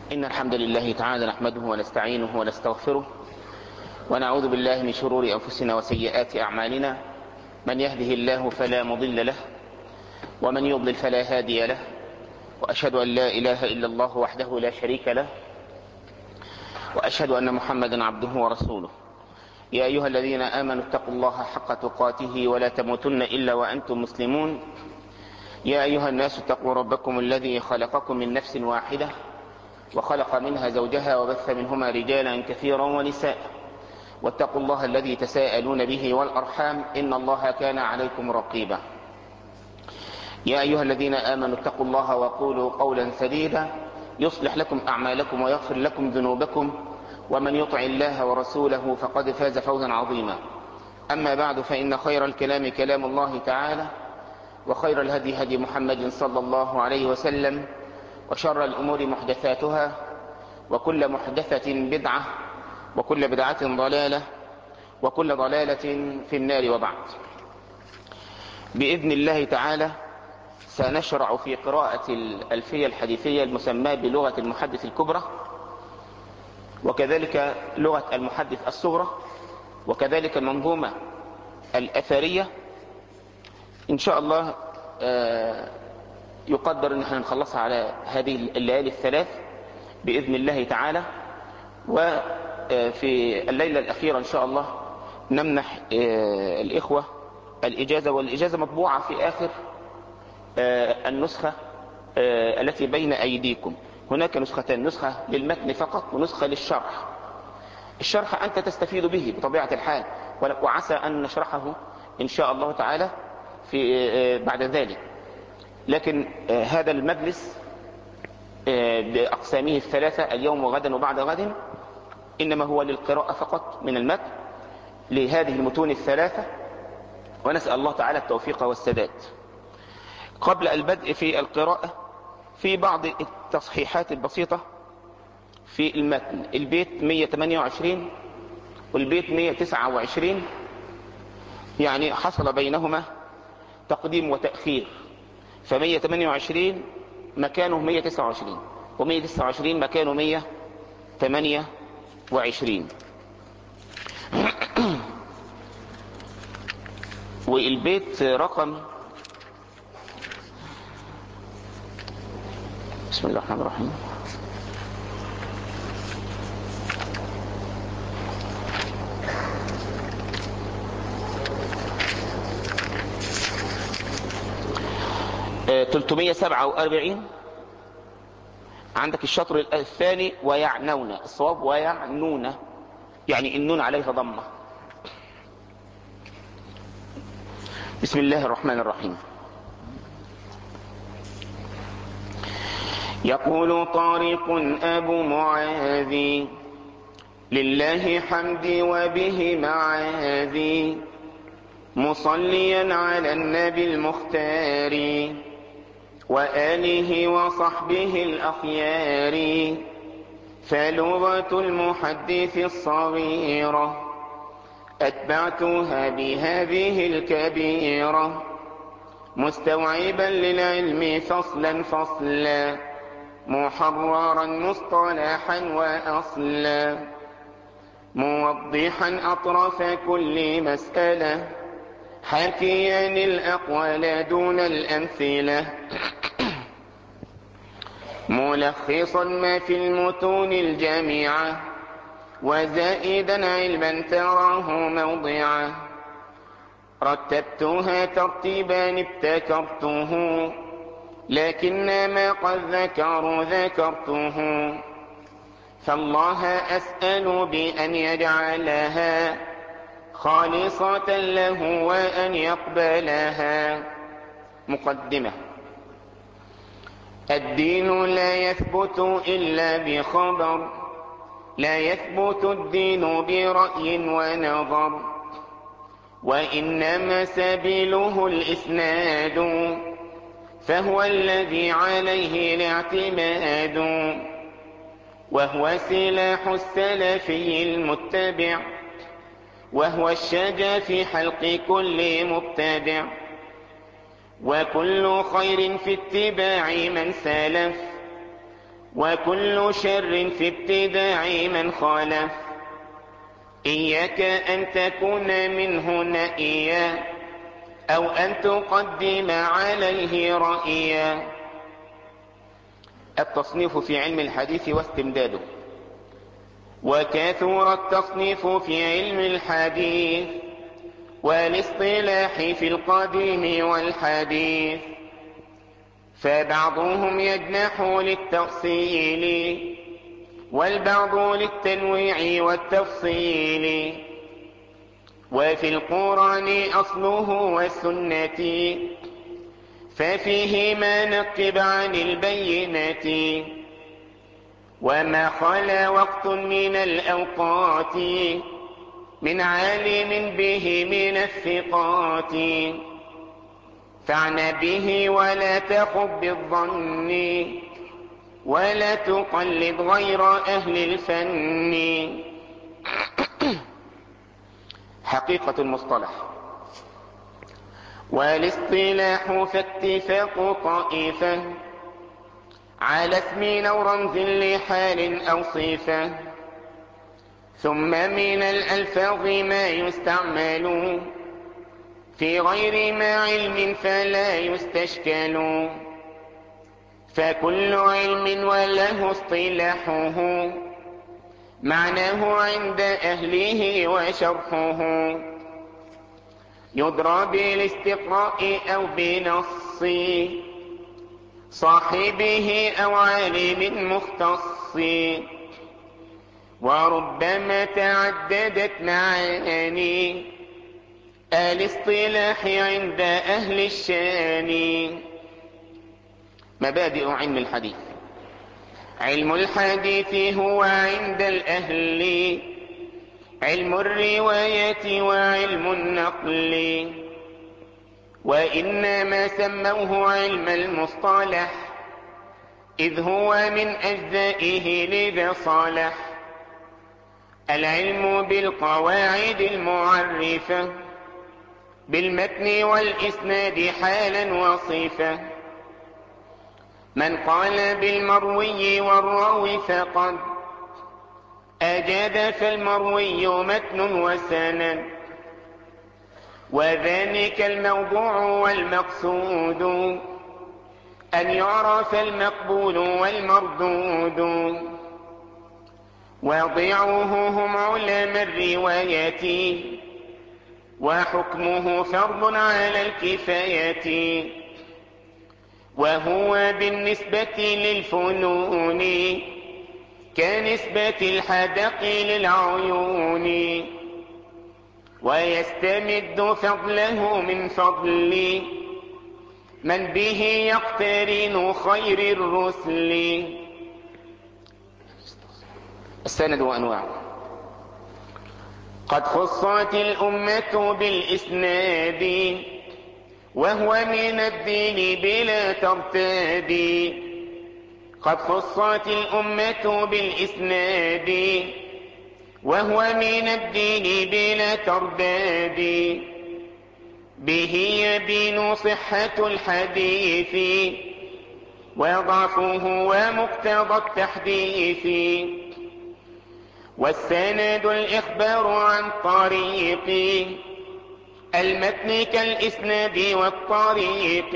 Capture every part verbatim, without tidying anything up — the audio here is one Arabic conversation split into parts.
إن الحمد لله تعالى نحمده ونستعينه ونستغفره ونعوذ بالله من شرور أنفسنا وسيئات أعمالنا. من يهده الله فلا مضل له ومن يضلل فلا هادي له، وأشهد أن لا إله إلا الله وحده لا شريك له، وأشهد أن محمدا عبده ورسوله. يا أيها الذين آمنوا اتقوا الله حق تقاته ولا تموتن إلا وأنتم مسلمون. يا أيها الناس اتقوا ربكم الذي خلقكم من نفس واحدة وخلق منها زوجها وبث منهما رجالا كثيرا ونساء، واتقوا الله الذي تساءلون به والأرحام إن الله كان عليكم رقيبا. يا أيها الذين آمنوا اتقوا الله وقولوا قولا سديدا يصلح لكم أعمالكم ويغفر لكم ذنوبكم، ومن يطع الله ورسوله فقد فاز فوزا عظيما. أما بعد، فإن خير الكلام كلام الله تعالى، وخير الهدي هدي محمد صلى الله عليه وسلم، وشر الأمور محدثاتها، وكل محدثة بدعة، وكل بدعة ضلالة، وكل ضلالة في النار. وبعد، بإذن الله تعالى سنشرع في قراءة الألفية الحديثية المسماة بلغة المحدث الكبرى، وكذلك لغة المحدث الصغرى، وكذلك المنظومة الأثرية. إن شاء الله يقدر أن احنا نخلصها على هذه الليالي الثلاث بإذن الله تعالى. وفي الليلة الأخيرة إن شاء الله نمنح الإخوة الإجازة، والإجازة مطبوعة في آخر النسخة التي بين أيديكم. هناك نسختين، نسخة للمتن فقط ونسخة للشرح. الشرح أنت تستفيد به بطبيعة الحال، وعسى أن نشرحه إن شاء الله تعالى في بعد ذلك، لكن هذا المجلس بأقسامه الثلاثة اليوم وغدا وبعد غد إنما هو للقراءة فقط من المتن لهذه المتون الثلاثة، ونسأل الله تعالى التوفيق والسداد. قبل البدء في القراءة في بعض التصحيحات البسيطة في المتن. البيت مئة وثمانية وعشرين والبيت مئة وتسعة وعشرين، يعني حصل بينهما تقديم وتأخير، فمئة وثمانية وعشرين مكانه مئة وتسعة وعشرين، ومئة وتسعة وعشرين مكانه مئة وثمانية وعشرين. والبيت رقم، بسم الله الرحمن الرحيم، ثلاثمئة وسبعة وأربعين. عندك الشطر الثاني ويعنون، الصواب ويعنون، يعني النون عليها ضمة. بسم الله الرحمن الرحيم. يقول طارق أبو معاذ لله حمدي وبه معاذي، مصليا على النبي المختار وآله وصحبه الأخيار. فلغة المحدث الصغيرة أتبعتها بهذه الكبيرة، مستوعبا للعلم فصلا فصلا، محررا مصطلحا وأصلا، موضحا أطراف كل مسألة، حاكيا الأقوال دون الأمثلة، ملخصا ما في المتون الجامعة، وزائدا علما تراه موضعا. رتبتها ترتيبا ابتكرته، لكن ما قد ذكروا ذكرته. فالله أسأل بأن يجعلها خالصة له وأن يقبلها. مقدمة. الدين لا يثبت إلا بخبر، لا يثبت الدين برأي ونظر، وإنما سبيله الإسناد، فهو الذي عليه الاعتماد، وهو سلاح السلفي المتبع، وهو الشجا في حلق كل مبتدع. وكل خير في اتباع من سلف، وكل شر في ابتداع من خالف، إياك أن تكون منه نائيا أو أن تقدم عليه رأيا. التصنيف في علم الحديث واستمداده. وكثر التصنيف في علم الحديث والاصطلاح في القديم والحديث، فبعضهم يجنح للتأصيل والبعض للتنويع والتفصيل. وفي القرآن أصله والسنة، ففيهما نقب عن البينة. وما خلا وقت من الأوقات من عالم به من الثقات، فاعن به ولا تخب بالظن ولا تقلد غير أهل الفن. حقيقة المصطلح. والاصطلاح فاتفاق طائفة على اسم أو رمز لحال أو صفة، ثم من الألفاظ ما يستعمل في غير ما علم فلا يستشكل. فكل علم وله اصطلاحه معناه عند أهله وشرحه، يدرى بالاستقراء أو بنص صاحبه أو عالم مختص. وربما تعددت معاني الاصطلاح عند أهل الشان. مبادئ علم الحديث. علم الحديث هو عند الأهل علم الرواية وعلم النقل، وإنما سموه علم المصطلح إذ هو من أجزائه لذا صالح. العلم بالقواعد المعرفة بالمتن والإسناد حالا وصفة. من قال بالمروي والراوي فقد أجاد، فالمروي متن وسند، وذلك الموضوع والمقصود أن يعرف المقبول والمردود. واضعوه هم علماء الرواية وحكمه فرض على الكفاية، وهو بالنسبة للفنون كنسبة الحدق للعيون. ويستمد فضله من فضل من به يقترن خير الرسل. السند وأنواعه. قد خصت الأمة بالإسناد وهو من الدين بلا ترتاب. قد خصت الأمة بالإسناد وهو من الدين بلا ترداد. به يبين صحة الحديث وضعفه ومقتضى التحديث. والسند الإخبار عن طريق المتن كالإسناد والطريق.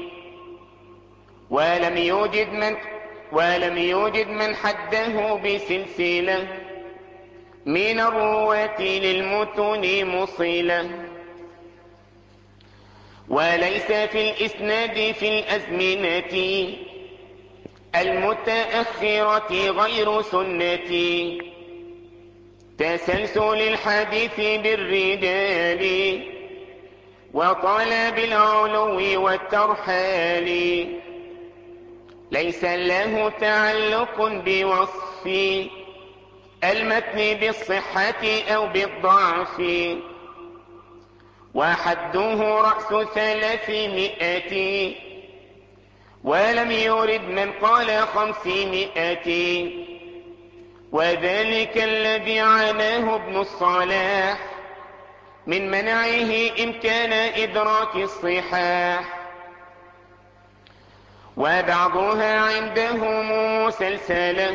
ولم يوجد من ولم يوجد من حده بسلسلة من الرواة للمتون مصلة. وليس في الإسناد في الأزمنة المتأخرة غير سنة تسلسل الحديث بالرجال وطلب العلو والترحال. ليس له تعلق بوصف المتن بالصحة أو بالضعف. وحده رأس ثلاثمائة ولم يرد من قال خمسمائة. وذلك الذي عناه ابن الصلاح من منعه إمكان إدراك الصحاح. وبعضها عندهم مسلسلة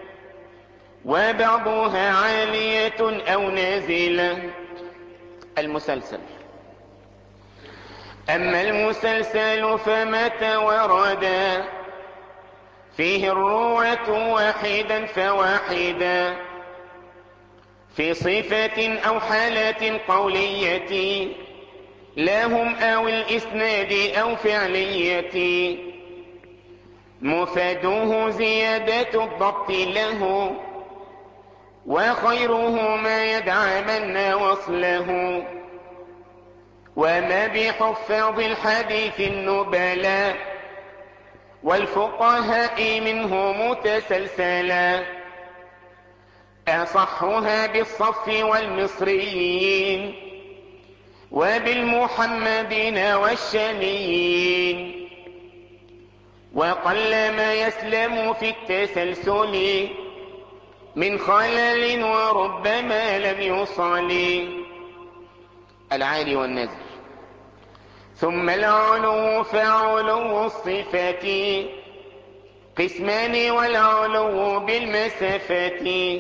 وبعضها عالية أو نازلة. المسلسل: أما المسلسل فمتى وردا فيه الرواة واحدا فواحدا في صفة أو حالة قولية لهم أو الإسناد أو فعلية، مفاده زيادة الضبط له وخيره ما يدعى من وصله. وما بحفاظ الحديث النبلاء والفقهاء منه متسلسلا، أصحها بالصف والمصريين وبالمحمدين والشاميين. وقل ما يسلم في التسلسل من خلل وربما لم يصل. العالي والنازل: ثم العلو فعلو الصفات قسمان والعلو بالمسافات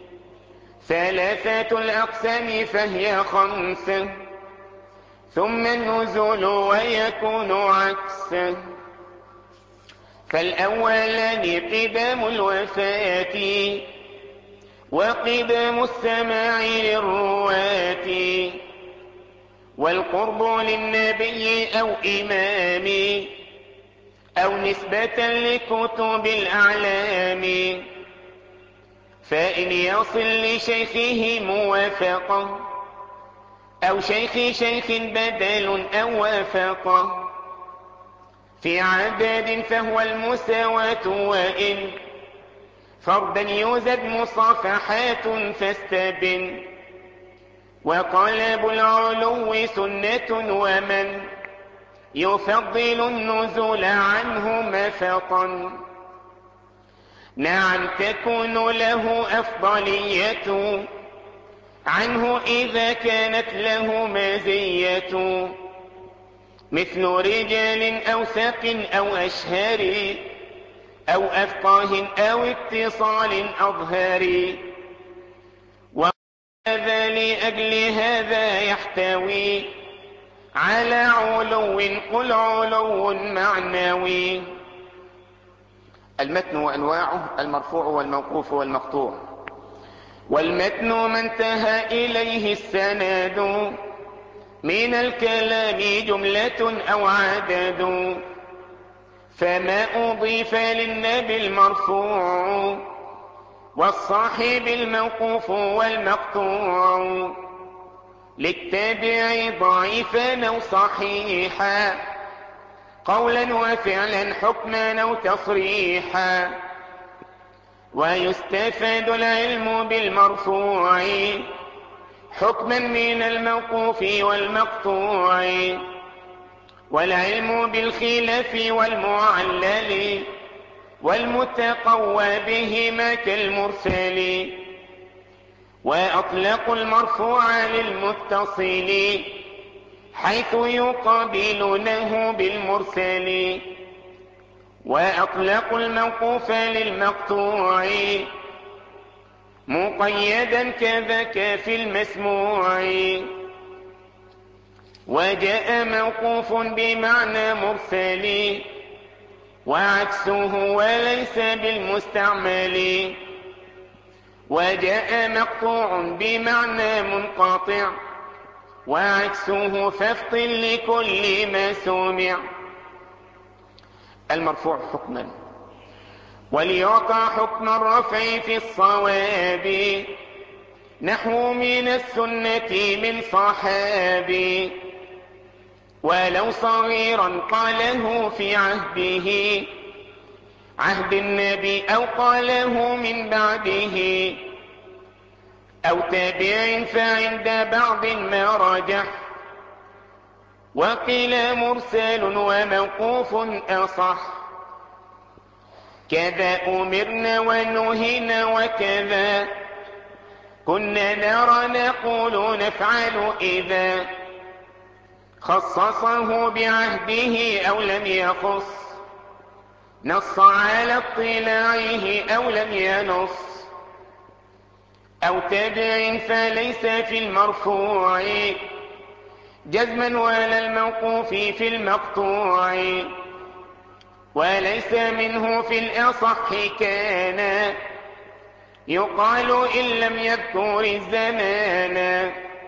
ثلاثة الأقسام فهي خمسة ثم النزول ويكون عكسه. فالأولان قدام الوفاة وقدام السماع للرواة والقرب للنبي أو إمام أو نسبة لكتب الأعلام. فإن يصل لشيخه موافقة أو شيخ شيخ بدل أو وافقة في عدد فهو المساواة، وإن فردا يزد مصافحات فاستبن. وطلب العلو سنة ومن يفضل النزول عنه مفطا نعم تكون له أفضلية عنه إذا كانت له مزية، مثل رجال أوثق أو أشهر أو أفقاه أو اتصال أظهر. وهذا لأجل هذا يحتوي على علو قل علو معنوي. المتن وأنواعه: المرفوع والموقوف والمقطوع. والمتن ما انتهى إليه السند من الكلام جملة أو عدد، فما أضيف للنبي المرفوع والصاحب الموقوف والمقطوع للتابع ضعيفا أو صحيحا قولا وفعلا حكما أو تصريحا. ويستفاد العلم بالمرفوع حكما من الموقوف والمقطوع، والعلم بالخلاف والمعلل والمتقوى بهما كالمرسل. وأطلقوا المرفوع للمتصل حيث يقابلونه بالمرسل، وأطلقوا الموقوف للمقطوع مقيدا كذاك في المسموع. وجاء موقوف بمعنى مرسل وعكسه وليس بالمستعمل. وجاء مقطوع بمعنى منقطع وعكسه فافطن لكل ما سمع. المرفوع حكما: وليعطى حكم الرفع في الصواب نحو من السنة من صحابي، ولو صغيرا قاله في عهده عهد النبي أو قاله من بعده أو تابع فعند بعض ما رجح. وقيل مرسل وموقوف أصح، كذا أمرنا ونهينا وكذا كنا نرى نقول نفعل إذا خصصه بعهده أو لم يخص نص على اطلاعه أو لم ينص، أو تابع فليس في المرفوع جزما ولا الموقوف في المقطوع، وليس منه في الأصح كان يقال إن لم يذكر الزمان،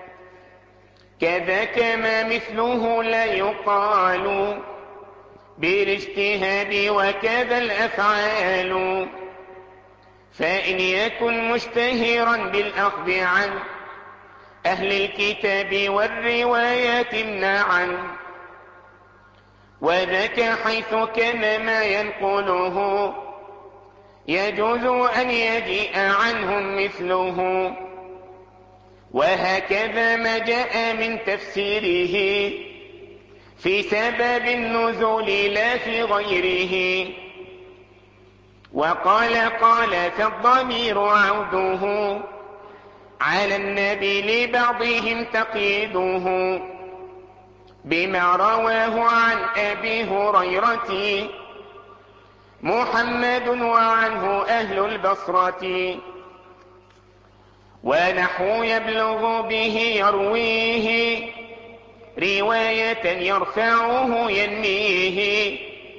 كذاك ما مثله لا يقال بالاجتهاد وكذا الأفعال، فإن يكن مشتهرا بالأخذ عن أهل الكتاب والروايات امنعا، وذاك حيث كان ما ينقله يجوز أن يجيء عنهم مثله، وهكذا ما جاء من تفسيره في سبب النزول لا في غيره، وقال قال فالضمير عوده على النبي لبعضهم تقييده، بما رواه عن أبي هريرة محمد وعنه أهل البصرة، ونحو يبلغ به يرويه رواية يرفعه ينميه،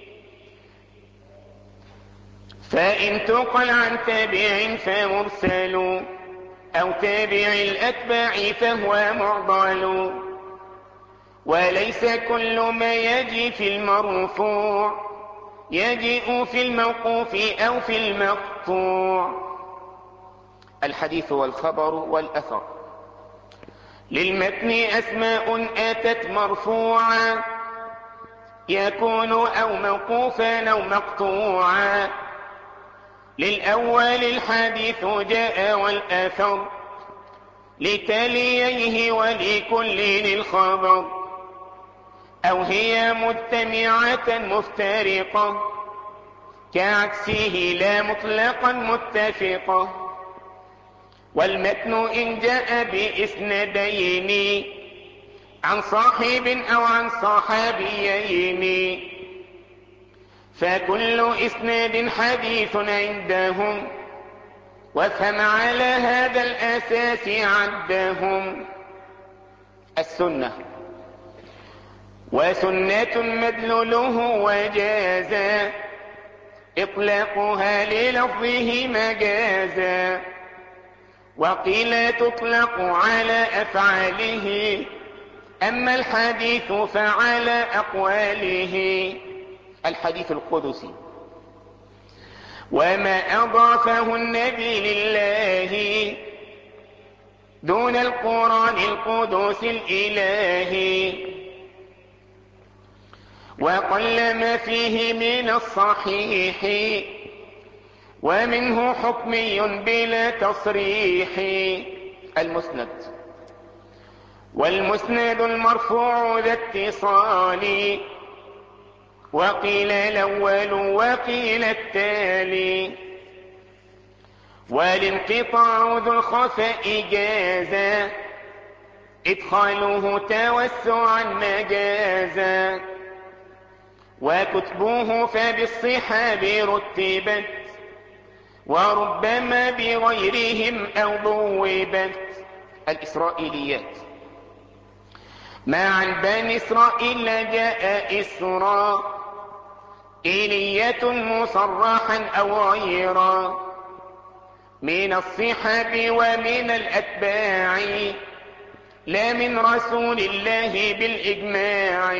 فإن تقل عن تابع فمرسل أو تابع الأتباع فهو معضل، وليس كل ما يجي في المرفوع يجيء في الموقوف أو في المقطوع. الحديث والخبر والأثر. للمتن أسماء آتت مرفوعا يكون أو موقوفا أو مقطوعا، للأول الحديث جاء والأثر لتاليه ولكل للخبر، أو هي مجتمعة مفترقة كعكسه لا مطلقا متفقة. والمتن إن جاء بإسندين عن صاحب أو عن صحابيين فكل إسناد حديث عندهم، وافهم على هذا الأساس عدهم. السنة. وسنة مدلوله وجازا إطلاقها للفظه مجازا، وقيل تطلق على أفعاله، أما الحديث فعلى أقواله. الحديث القدسي. وما أضافه النبي لله دون القرآن القدس الإلهي، وقل ما فيه من الصحيح ومنه حكمي بلا تصريح. المسند. والمسند المرفوع ذا اتصال، وقيل الأول وقيل التالي، والانقطاع ذو الخفاء جازا إدخاله توسعا مجازا، وكتبوه فبالصحاب رتبت وربما بغيرهم أو بوبت. الإسرائيليات. ما عن بني إسرائيل جاء إسرائيلية مصرحا أو غيرا من الصحاب ومن الأتباع، لا من رسول الله بالإجماع،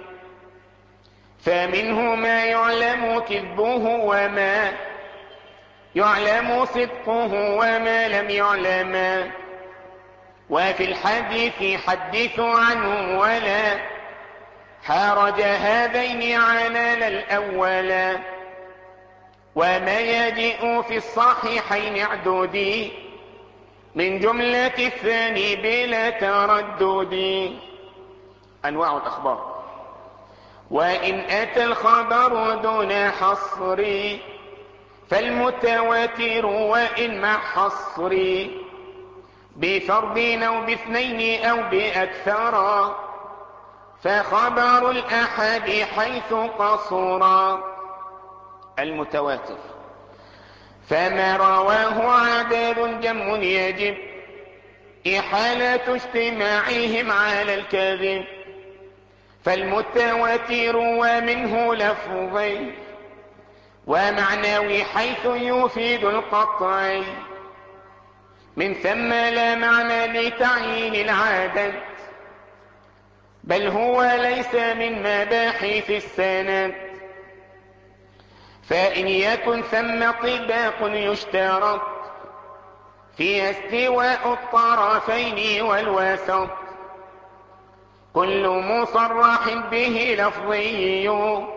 فمنه ما يعلم كذبه وما يعلم صدقه وما لم يعلم. وفي الحديث حدث عنه ولا حرج هذين عنان الأولا، وما يجيء في الصحيحين اعدودي من جملة الثاني بلا تردد. أنواع الأخبار. وإن أتى الخبر دون حصر فالمتواتر، وإن مع حصر بفرد أو باثنين أو بأكثر فخبر الأحد حيث قصرا. المتواتر، فما رواه عدد جم يجب إحالة اجتماعهم على الكذب، فالمتواتر ومنه لفظي ومعنوي حيث يفيد القطع، من ثم لا معنى لتعيين العدد، بل هو ليس من مباحث السند، فإن يكن ثم طباق يشترط فيها استواء الطرفين والوسط، كل مصرح به لفظي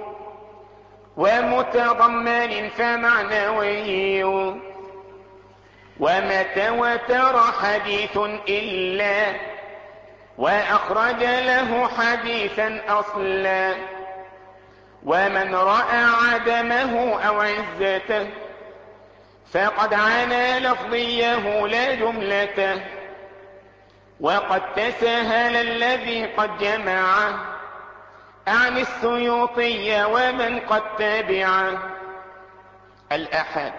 ومتضمن فمعنوي، وما تواتر حديث إلا وأخرج له حديثا أصلا، ومن رأى عدمه أو عزته فقد عانى لفظيه لا جملته، وقد تساهل الذي قد جمعه عن السيوطي ومن قد تبعه. الأحد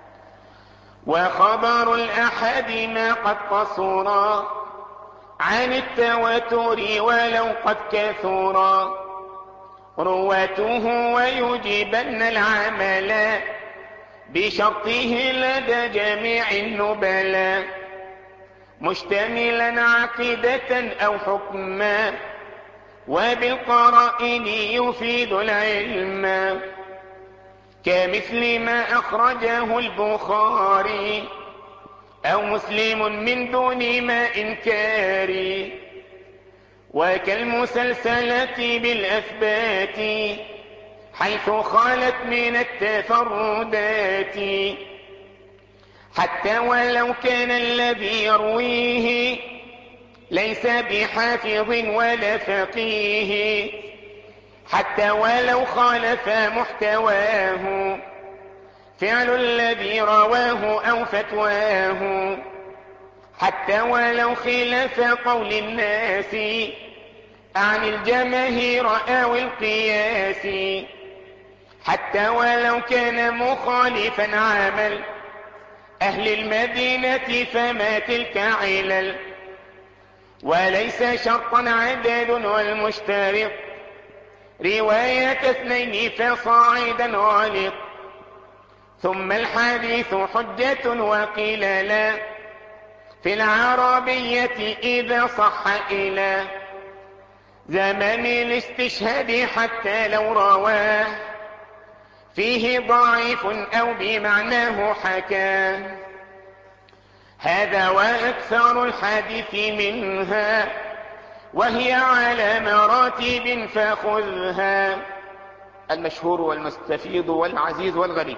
وخبر الأحد ما قد قصرا عن التواتر ولو قد كثرا، رواته ويجبن العمل بشرطه لدى جميع النبلاء، مشتملا عقيدة أو حكما وبالقرائن يفيد العلم، كمثل ما أخرجه البخاري أو مسلم من دون ما إنكار، وكالمسلسلة بالأثبات حيث خالت من التفردات، حتى ولو كان الذي يرويه ليس بحافظ ولا فقيه، حتى ولو خالف محتواه فعل الذي رواه أو فتواه، حتى ولو خلاف قول الناس عن الجماهير أو القياس، حتى ولو كان مخالفا عمل أهل المدينة فما تلك علل، وليس شرطا عدد والمشترط رواية اثنين فصاعدا غالط، ثم الحديث حجة وقيل لا في العربية إذا صح إلى زمن الاستشهاد، حتى لو رواه فيه ضعيف أو بمعناه حكى، هذا وأكثر الحديث منها وهي على مراتب فخذها. المشهور والمستفيض والعزيز والغريب.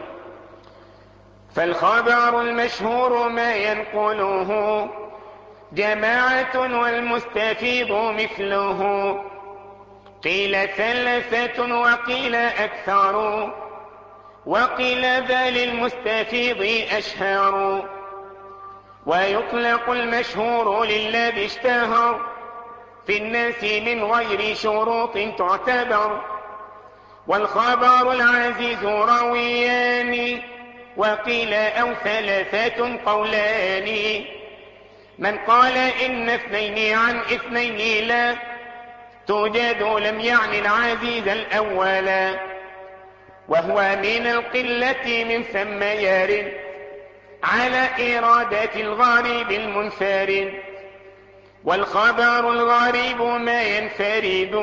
فالخبر المشهور ما ينقله جماعة والمستفيض مثله، قيل ثلاثة وقيل أكثر، وقيل ذا للمستفيض أشهر، ويطلق المشهور للذي اشتهر في الناس من غير شروط تعتبر، والخبر العزيز رويان، وقيل أو ثلاثة قولان، من قال إن اثنين عن اثنين لا توجد لم يعني العزيز الأولا، وهو من القلة من ثم يرد على إرادة الغريب المنفرد، والخبر الغريب ما ينفرد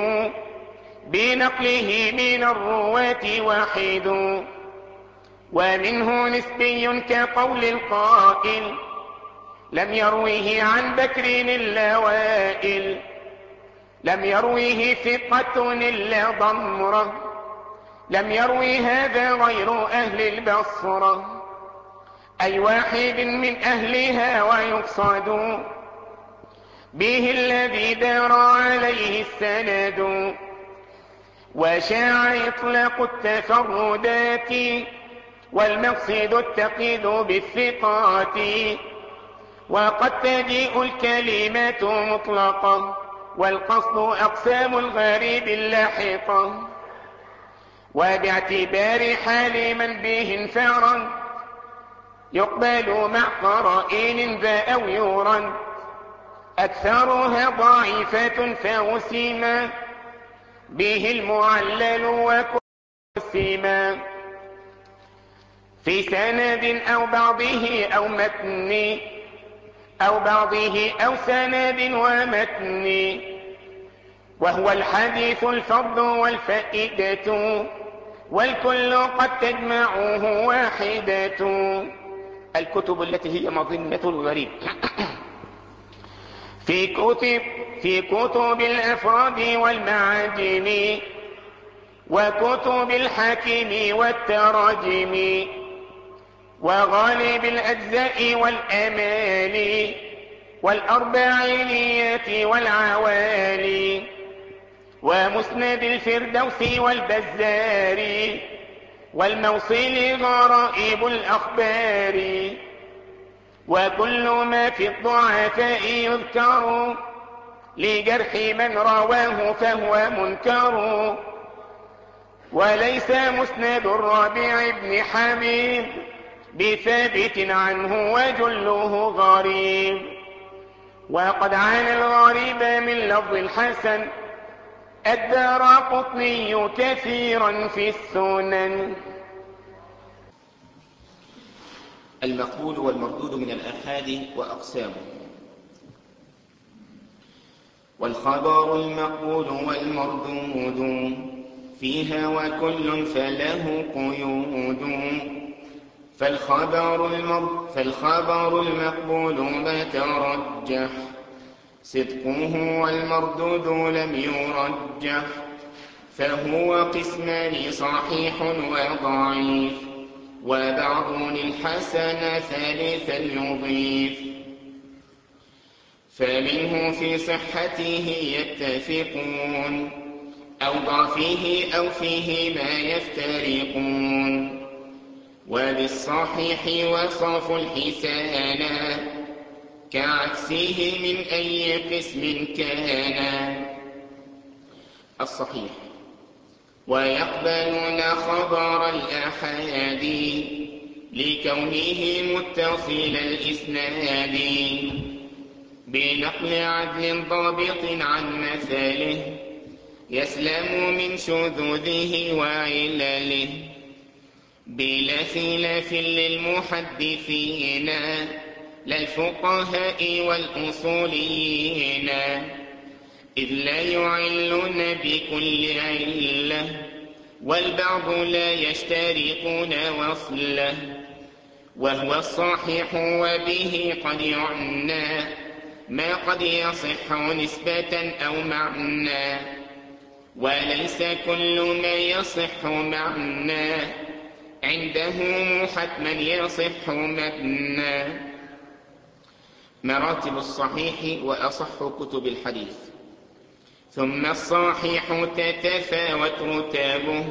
بنقله من الرواة واحد، ومنه نسبي كقول القائل لم يرويه عن بكر إلا وائل، لم يرويه ثقة إلا ضمرة، لم يروي هذا غير أهل البصرة، أي واحد من أهلها، ويقصد به الذي دار عليه السند، وشاع إطلاق التفردات، والمقصد التقييد بالثقات، وقد تجيء الكلمات مطلقة، والقصد أقسام الغريب اللاحقة، وباعتبار حال من به انفرا يقبل مع قرائن ذا أو يورا أكثرها ضعيفة فوسما به المعلل وكسما في سند أو بعضه أو متن أو بعضه أو سند ومتن وهو الحديث الفرد والفائدة والكل قد تجمعه واحدة. الكتب التي هي مظنة الغريب في كتب في كتب الأفراد والمعاجم وكتب الحاكم والتراجم وغالب الأجزاء والآمال والأربعينيات والعوالي ومسند الفردوس والبزار والموصل غرائب الأخبار وكل ما في الضعفاء يذكر لجرح من رواه فهو منكر وليس مسند الربيع بن حبيب بثابت عنه وجله غريب. وقد عانى الغريب من لفظ الحسن الدارقطني كثيرا في السنن. المقبول والمردود من الآحاد وأقسامه. والخبر المقبول والمردود فيها وكل فله قيود فالخبر, المر... فالخبر المقبول ما ترجح صدقه والمردود لم يرجح فهو قسمان صحيح وضعيف وبعض الحسن ثالثا يضيف فمنه في صحته يتفقون أو ضعفه أو فيه ما يفترقون وبالصحيح وصف الحسانا كعكسه من أي قسم كان. الصحيح ويقبلون خبر الآحاد لكونه متصل الإسناد بنقل عدل ضابط عن مثله يسلم من شذوذه وعلله بلا خلاف للمحدثين لا الفقهاء والأصوليين إذ لا يعلون بكل علة والبعض لا يشتركون وصله وهو الصحيح وبه قد يعنى ما قد يصح نسبة أو معنى وليس كل ما يصح معنى عنده حتما يصح مبنى. مراتب الصحيح وأصح كتب الحديث. ثم الصحيح تتفاوت رتابه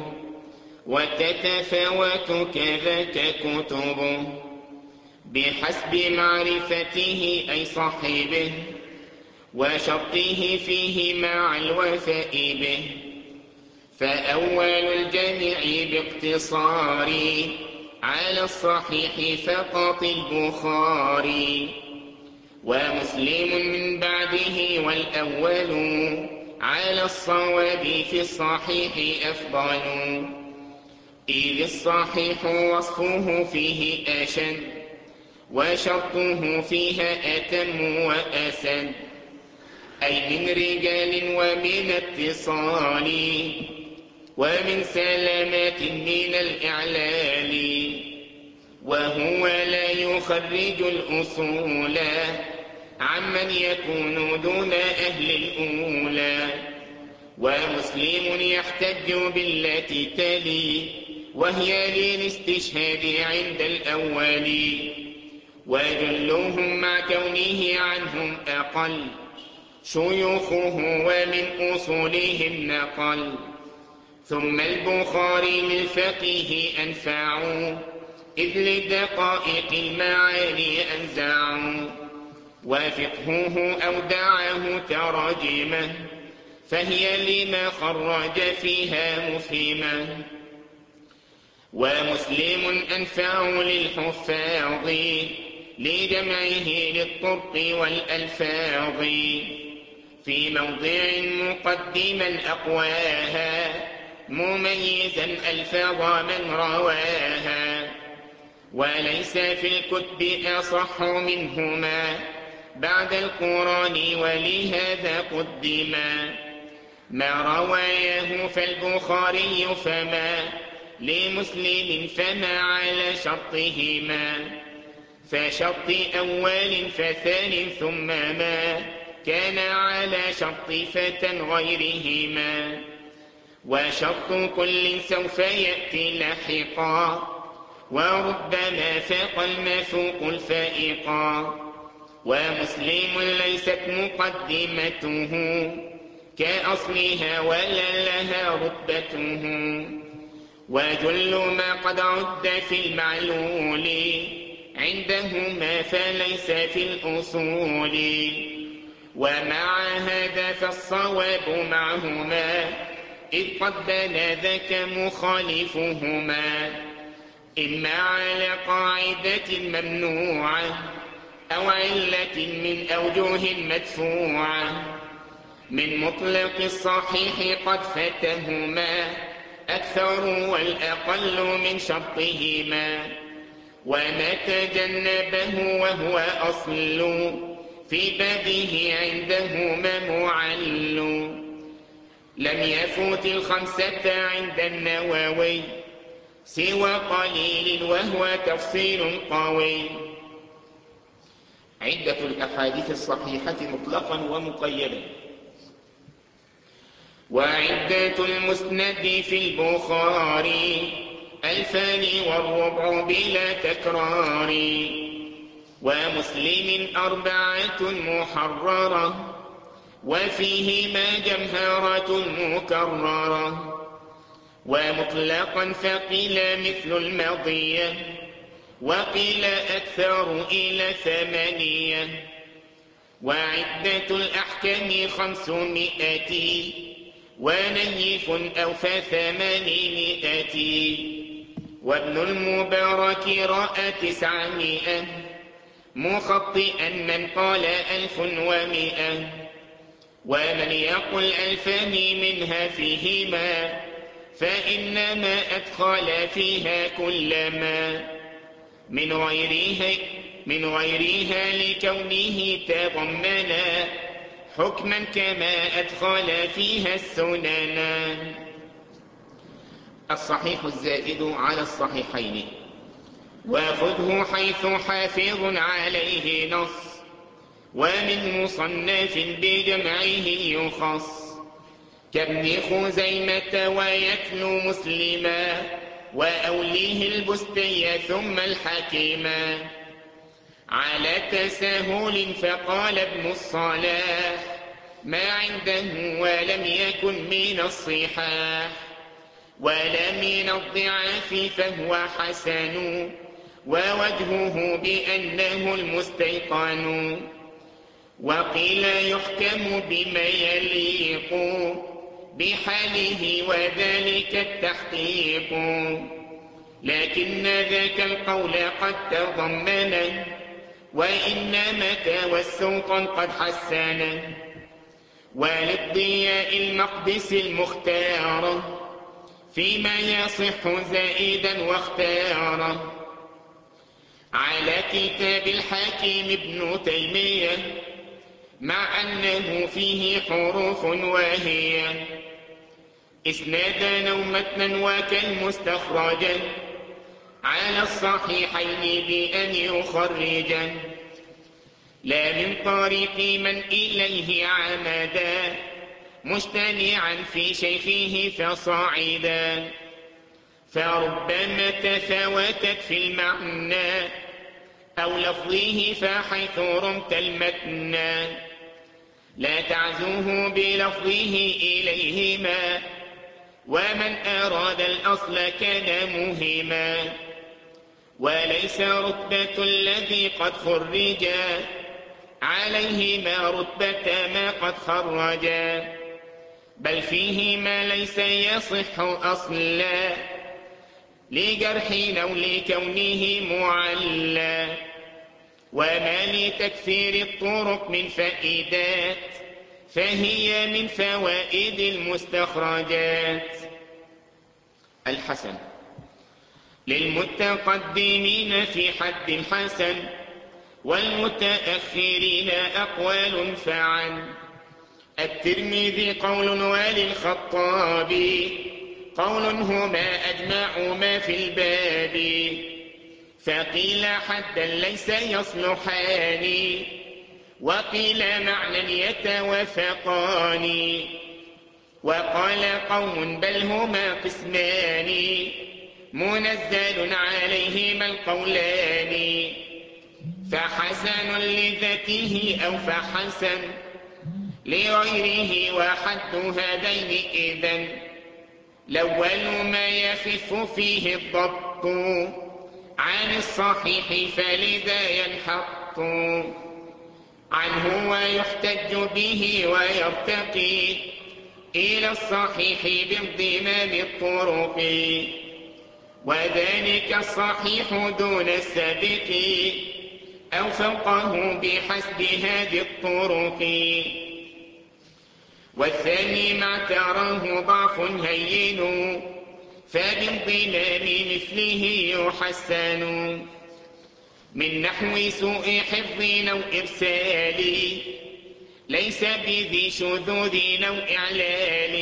وتتفاوت كذاك كتبه بحسب معرفته أي صاحبه وشرطه فيه مع الوفاء به فأول الجميع باقتصار على الصحيح فقط البخاري ومسلم من بعده والأول على الصواب في الصحيح أفضل إذ الصحيح وصفه فيه أشد وشرطه فيها أتم وأسد أي من رجال ومن اتصال ومن سلامات من الإعلال وهو لا يخرج الأصول عمن يكون دون أهل الأولى ومسلم يحتج بالتي تلي وهي للاستشهاد عند الأول وجلهم مع كونه عنهم أقل شيوخه ومن أصولهم نقل. ثم البخاري للفقيه أنفع إذ لدقائق المعاني أنزع وفقهه أودعه تراجمه فهي لما خرج فيها مفهمة ومسلم أنفع للحفاظ لجمعه للطرق والألفاظ في موضع مقدما أقواها مميزا ألفاظ من رواها وليس في الكتب أصح منهما بعد القرآن ولهذا قدما ما روايه فالبخاري فما لمسلم فما على شرطهما فشرط أول فثان ثم ما كان على شرط فتى غيرهما وشرط كل سوف يأتي لاحقا وربما فاق المفوق الفائقا ومسلم ليست مقدمته كأصلها ولا لها رتبته وجل ما قد عد في المعلول عندهما فليس في الأصول ومع هذا فالصواب معهما إذ قد بان ذاك مخالفهما إما على قاعدة ممنوعة أو علة من أوجه مدفوعة من مطلق الصحيح قد فتهما أكثر والأقل من شرطهما وما تجنبه وهو أصل في بابه عندهما معل لم يفوت الخمسة عند النووي سوى قليل وهو تفصيل قوي. عدة الأحاديث الصحيحة مطلقا ومقيدا. وعدة المسند في البخاري ألفان والربع بلا تكرار ومسلم أربعة محررة وفيهما جمهرة مكررة ومطلقا فقيل مثل المضية وقيل أكثر إلى ثمانية وعدة الأحكام خمسمائة ونيف أوفى ثمانمائة وابن المبارك رأى تسعمائة مخطئا من قال ألف ومائة ومن يقل ألفان منها فيهما فإنما أدخل فيها كلما من غيرها, من غيرها لكونه تضمنا حكما كما أدخل فيها السننا. الصحيح الزائد على الصحيحين وخذه حيث حافظ عليه نص ومن مصنف بجمعه يخص كابن خزيمة ويتلو مسلما وأوليه البستي ثم الحكيما على تساهل فقال ابن الصلاح ما عنده ولم يكن من الصحاح ولا من الضعاف فهو حسن ووجهه بأنه المستيقن وقيل يحكم بما يليق بحاله وذلك التحقيق لكن ذاك القول قد تضمن وإنما توسطا قد حسن وللضياء المقدس المختار فيما يصح زائدا واختاره على كتاب الحكيم ابن تيمية مع أنه فيه حروف واهية إسنادا أو متنا وكالمستخرجا على الصحيحين بأن يخرجا لا من طريق من إليه عمدا مجتمعا في شيخه فصاعدا فربما تفاوتت في المعنى أو لفظه فحيث رمت المتنى لا تعزوه بلفظه إليهما ومن أراد الأصل كان مهما وليس رتبة الذي قد خرجا عليهما رتبة ما قد خرجا بل فيهما ليس يصح أصلا لجرح أو لكونه معلى. وما لتكثير الطرق من فائدات فهي من فوائد المستخرجات. الحسن للمتقدمين في حد الحسن والمتأخرين أقوال فعن الترمذي قول وللخطابي قول هما أجمع ما في الباب. فقيل حدا ليس يصلحان وقيل معنى يتوافقان. وقال قوم بل هما قسمان منزل عليهما القولان. فحسن لذاته أو فحسن لغيره وحد هذين إذن الأول ما يخف فيه الضبط عن الصحيح فلذا ينحط عنه ويحتج به ويرتقي إلى الصحيح بانضمام الطرق. وذلك الصحيح دون السابق أو فوقه بحسب هذه الطرق. والثاني ما تراه ضعف هين فبانضمام مثله يحسن من نحو سوء حفظ أو إرسال ليس بذي شذوذ أو إعلال.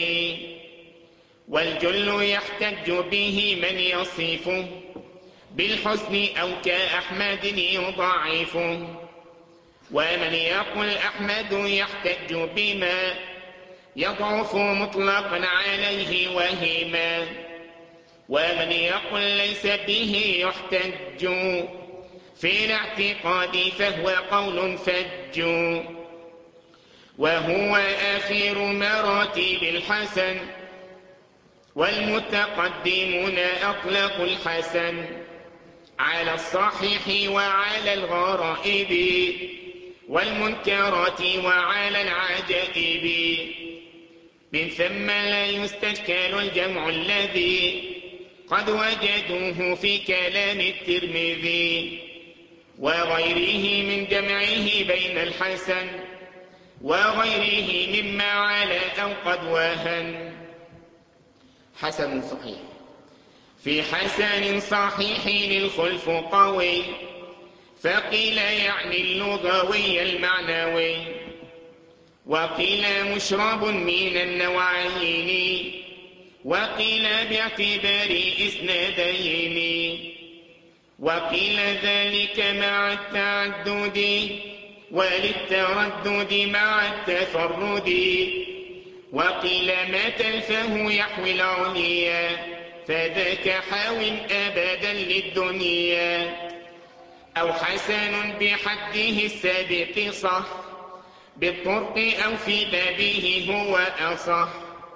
والجل يحتج به من يصفه بالحسن أو كأحمد يضعفه. ومن يقل أحمد يحتج بما يضعف مطلقا عليه وهما. ومن يقل ليس به يحتج في الاعتقاد فهو قول فج. وهو آخر مراتب الحسن والمتقدمون أطلقوا الحسن على الصحيح وعلى الغرائب والمنكرات وعلى العجائب. من ثم لا يستشكل الجمع الذي قد وجدوه في كلام الترمذي وغيره من جمعه بين الحسن وغيره مما على أو قد وهن. حسن صحيح في حسن صحيح الخلف قوي فقيل يعني اللغوي المعنوي. وقيل مشرب من النوعين وقيل باعتبار إسنادين. وقيل ذلك مع التعدد وللتردد مع التفرد. وقيل ما تلفه يحوي العليا فذاك حاو أبدا للدنيا. أو حسن بحده السابق صح بالطرق أو في بابه هو أصح.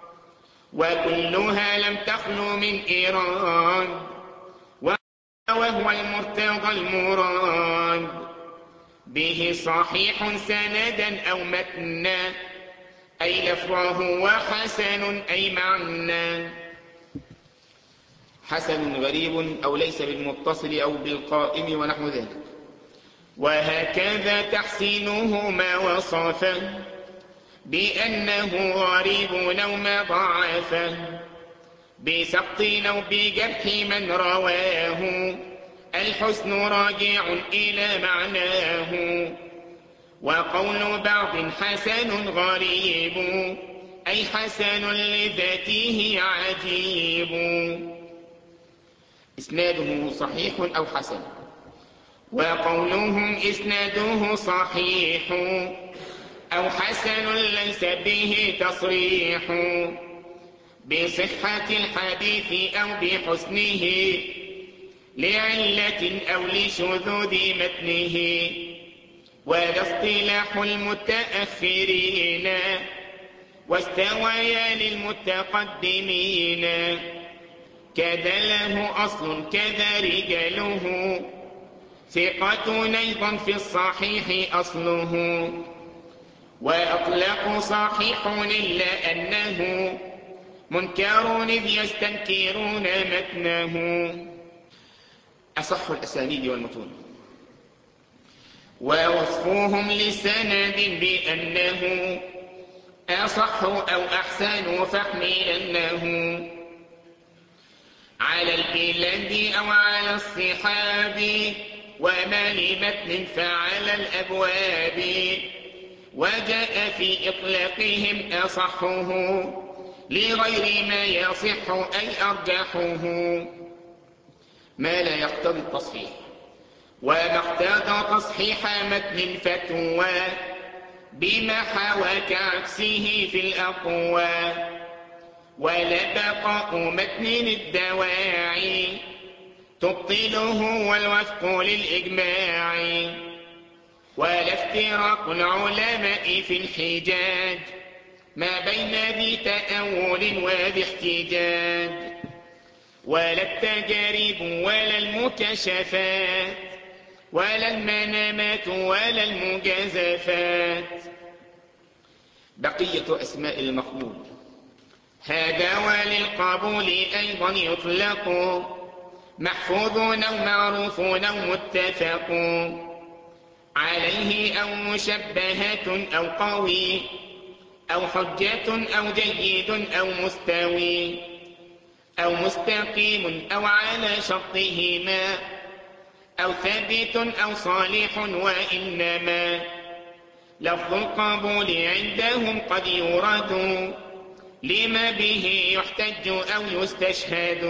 وكلها لم تخلو من إيراد وهو المرتضى المراد به صحيح سندا أو متنا أي لفظه وحسن أي معنى. حسن غريب أو ليس بالمتصل أو بالقائم ونحو ذلك. وهكذا تحسينه ما وصفه بأنه غريب أو ما ضعفه بسقط أو بجرح من رواه. الحسن راجع إلى معناه. وقول بعض حسن غريب أي حسن لذاته عجيب. إسناده صحيح أو حسن. وقولهم إسناده صحيح أو حسن ليس به تصريح بصحة الحديث أو بحسنه لعلة أو لشذوذ متنه. وذا اصطلاح المتأخرين واستويا للمتقدمين. كذا له أصل كذا رجاله ثقة أيضا في الصحيح أصله. وأطلق صحيح إلا أنه منكر إذ يستنكرون متنه. أصح الأسانيد والمتون. ووصفوهم لسند بأنه أصح أو أحسن فاحملنه على البلاد أو على الصحاب، وما لمتن فعلى الأبواب. وجاء في إطلاقهم أصحه لغير ما يصح أي أرجحه، ما لا يقتضي التصحيح. وما اقتضى تصحيح متن فتوى بما حوى كعكسه في الأقوى. ولا بقاء متن الدواعي تبطله والوفق للإجماع. ولا افتراق العلماء في الحجاج ما بين ذي تأول وذي احتجاج. ولا التجارب ولا المكشفات ولا المنامات ولا المجازفات. بقية أسماء المقبول. هذا وللقبول أيضا يطلق محفوظون أو معروفون أو متفق عليه، أو مشبهة أو قوي أو حجة أو جيد أو مستوي أو مستقيم أو على شرطهما أو ثابت أو صالح. وإنما لفظ القبول عندهم قد يورد لما به يحتج أو يستشهد.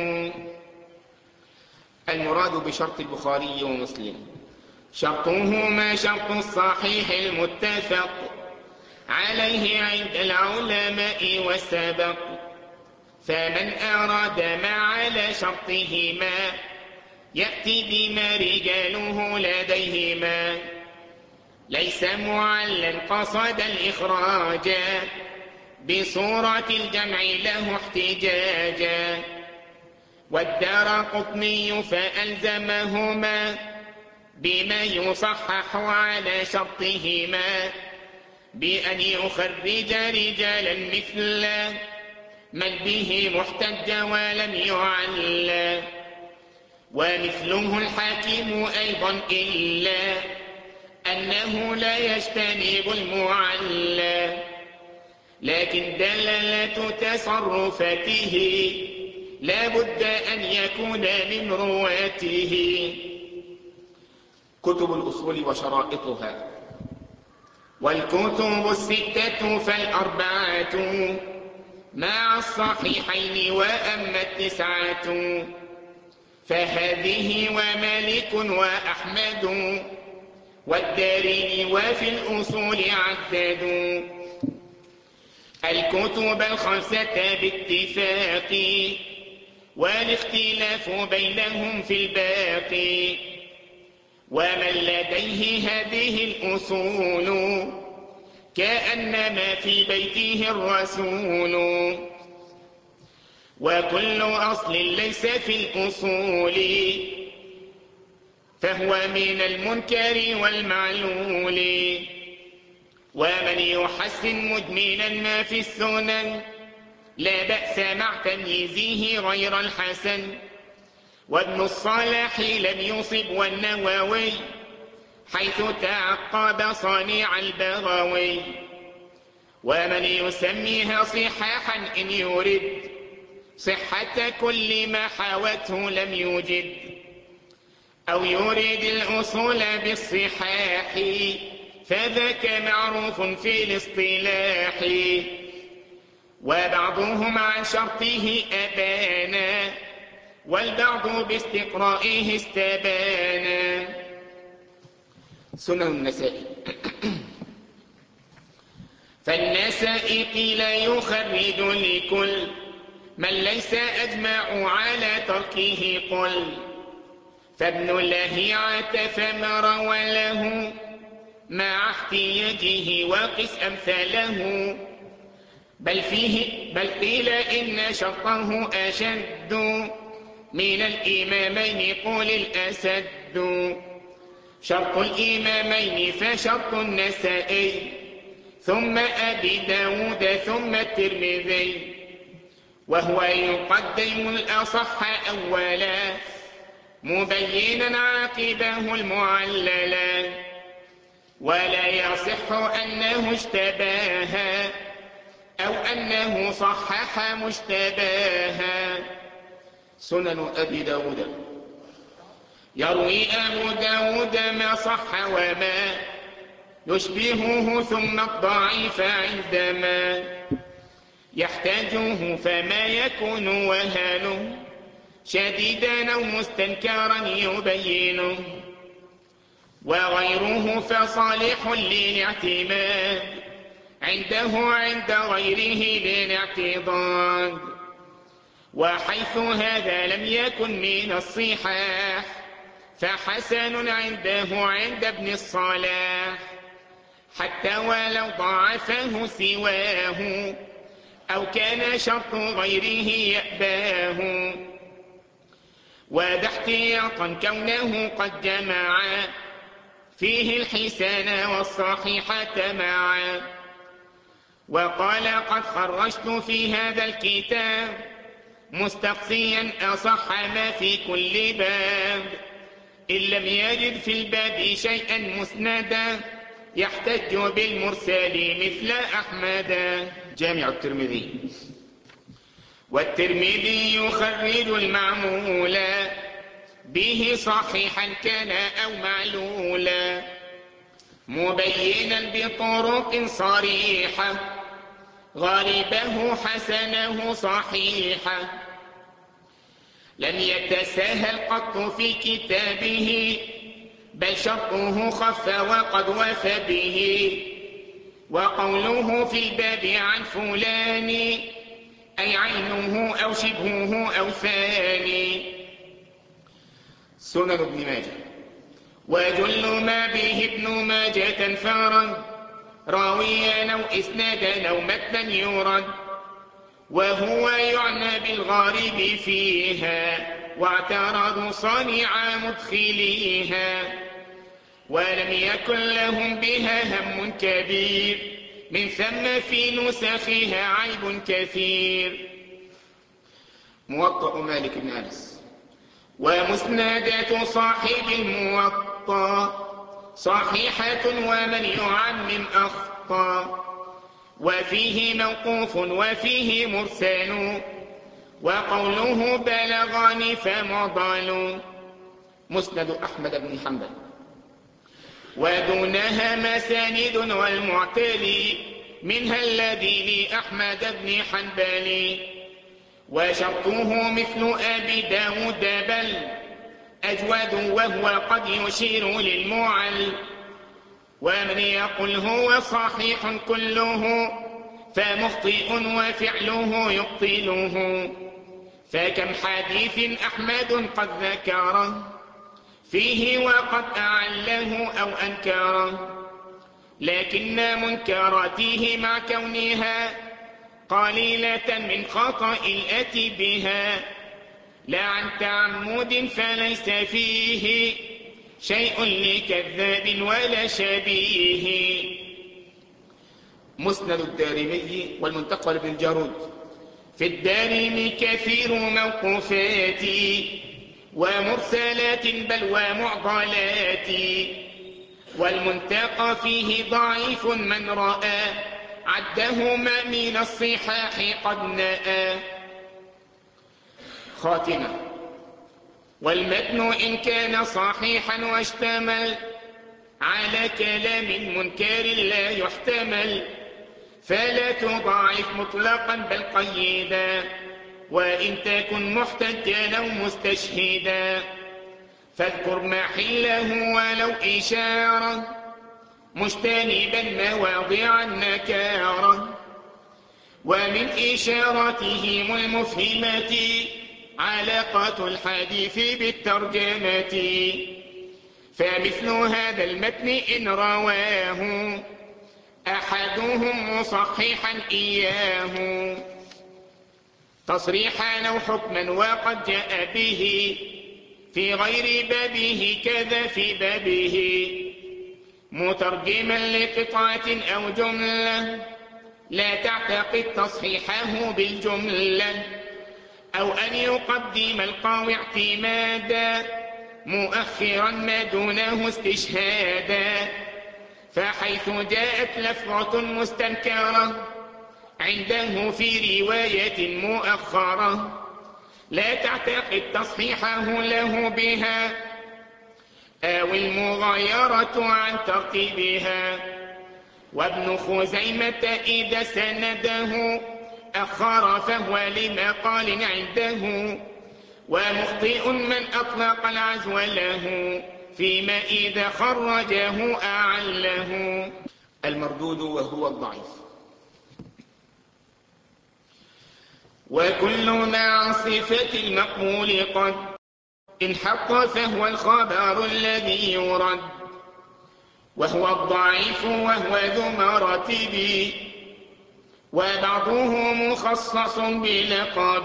المراد بشرط البخاري ومسلم شرطهما شرط الصحيح المتفق عليه عند العلماء والسبق. فمن أراد ما على شرطهما يأتي بما رجاله لديهما، ليس معلا قصد الإخراج بصورة الجمع له احتجاجا. والدارقطني فألزمهما بما يصحح على شرطهما بأن يخرج رجالا مثل من به محتج ولم يعلى. ومثله الحاكم أيضا إلا أنه لا يجتنب المعلى، لكن دلالة تصرفته لا بد أن يكون من رواته. كتب الأصول وشرائطها. والكتب الستة فالأربعة مع الصحيحين، وأما التسعة فهذه ومالك وأحمد والدارمي وفي الأصول عددوا. الكتب الخمسة باتفاق والاختلاف بينهم في الباقي. ومن لديه هذه الأصول كأنما في بيته الرسول. وكل أصل ليس في الأصول فهو من المنكر والمعلول. ومن يحسن مجملا ما في السنن لا بأس مع تمييزه غير الحسن. وابن الصلاح لم يصب والنووي حيث تعقب صنيع البغوي. ومن يسميها صحاحا إن يرد صحة كل ما حوته لم يوجد، أو يريد الأصول بالصحاح فذاك معروف في الاصطلاح. وبعضهم عن شرطه أبانا والبعض باستقرائه استبانا. سنن النسائي. فالنسائي قيل يخرج لكل من ليس أجمع على تركه قل. فابن لهيعة فما روى له مع احتياجه وقس أمثاله. بل فيه بل قيل إن شرطه أشد من الإمامين قل الأسد. شرط الإمامين فشرط النسائي ثم أبي داود ثم الترمذي. وهو يقدم الأصح أولا مبينا عاقبه المعللا، ولا يصح أنه اشتباها أو أنه صحح مشتباها. سنن أبي داود. يروي أبو داود ما صح وما يشبهه ثم الضعيف عندما يحتاجه، فما يكون وهانه شديدا أو مستنكرا يبينه، وغيره فصالح للاعتماد عنده عند غيره للاعتضاد. وحيث هذا لم يكن من الصحاح فحسن عنده عند ابن الصلاح، حتى ولو ضعفه سواه أو كان شرط غيره يأباه. وذا احتياطا كونه قد جمع فيه الحسان والصحيحة معا. وقال قد خرجت في هذا الكتاب مستقصيا أصح ما في كل باب، إن لم يجد في الباب شيئا مسندا يحتج بالمرسل مثل أحمد. جامع الترمذي. والترمذي يخرج المعمولا به صحيحا كان أو معلولا، مبينا بطرق صريحة غالبه حسنه صحيحة. لم يتساهل قط في كتابه بل شرطه خف وقد وفى به. وقوله في الباب عن فلان أي عينه أو شبهه أو ثاني. سنن ابن ماجه. وجل ما به ابن ماجة انفرد راويا أو إسنادا أو متنا يرد، وهو يعنى بالغارب فيها واعترضوا صانع مدخليها. ولم يكن لهم بها هم كبير من ثم في نسخها عيب كثير. موطأ مالك بن أنس. ومسندات صاحب الموطأ صحيحة ومن يعمم أخطأ، وفيه موقوف وفيه مرسل وقوله بلغني فمضل. مسند أحمد بن حنبل. ودونها مساند والمعتلي منها الذي لأحمد بن حنبل، وشرطه مثل أبي داود بل أجود وهو قد يشير للمعل. ومن يقل هو صحيح كله فمخطئ وفعله يبطله. فكم حديث أحمد قد ذكره فيه وقد أعله أو أنكره، لكن منكراته مع كونها قليلة من خطأ الأتي بها لا عن تعمد فليس فيه شيء لكذاب ولا شبيه. مسند الدارمي والمنتقى لابن الجارود. في الدارمي كثير موقوفات ومرسلات بل ومعضلات، والمنتقى فيه ضعيف من رأى عدهما من الصحاح قد نأى. خاتمة. والمتن إن كان صحيحا واشتمل على كلام منكر لا يحتمل فلا تضاعف مطلقا بل قيدا، وإن تكن محتجا أو مستشهدا فاذكر محله ولو إشارة مجتنبا مواضع النكارة. ومن إشارتهم المفهمة علاقة الحديث بالترجمة، فمثل هذا المتن إن رواه أحدهم مصححا إياه تصريحا أو حكما وقد جاء به في غير بابه كذا في بابه، مترجما لقطعة أو جملة لا تعتقد تصحيحه بالجملة، أو أن يقدم القاوي اعتمادا مؤخرا ما دونه استشهادا. فحيث جاءت لفظة مستنكرة عنده في رواية مؤخرة لا تعتقد تصحيحه له بها، أو المغايرة عن ترتيبها. وابن خزيمة إذا سنده أخر فهو لمقال عنده، ومخطئ من أطلق العزو له فيما إذا خرجه أعله. المردود وهو الضعيف. وكل ما عن صفة المقبول قد انحط فهو الخبر الذي يرد، وهو الضعيف وهو ذو مراتب، وبعضه مخصص بلقب.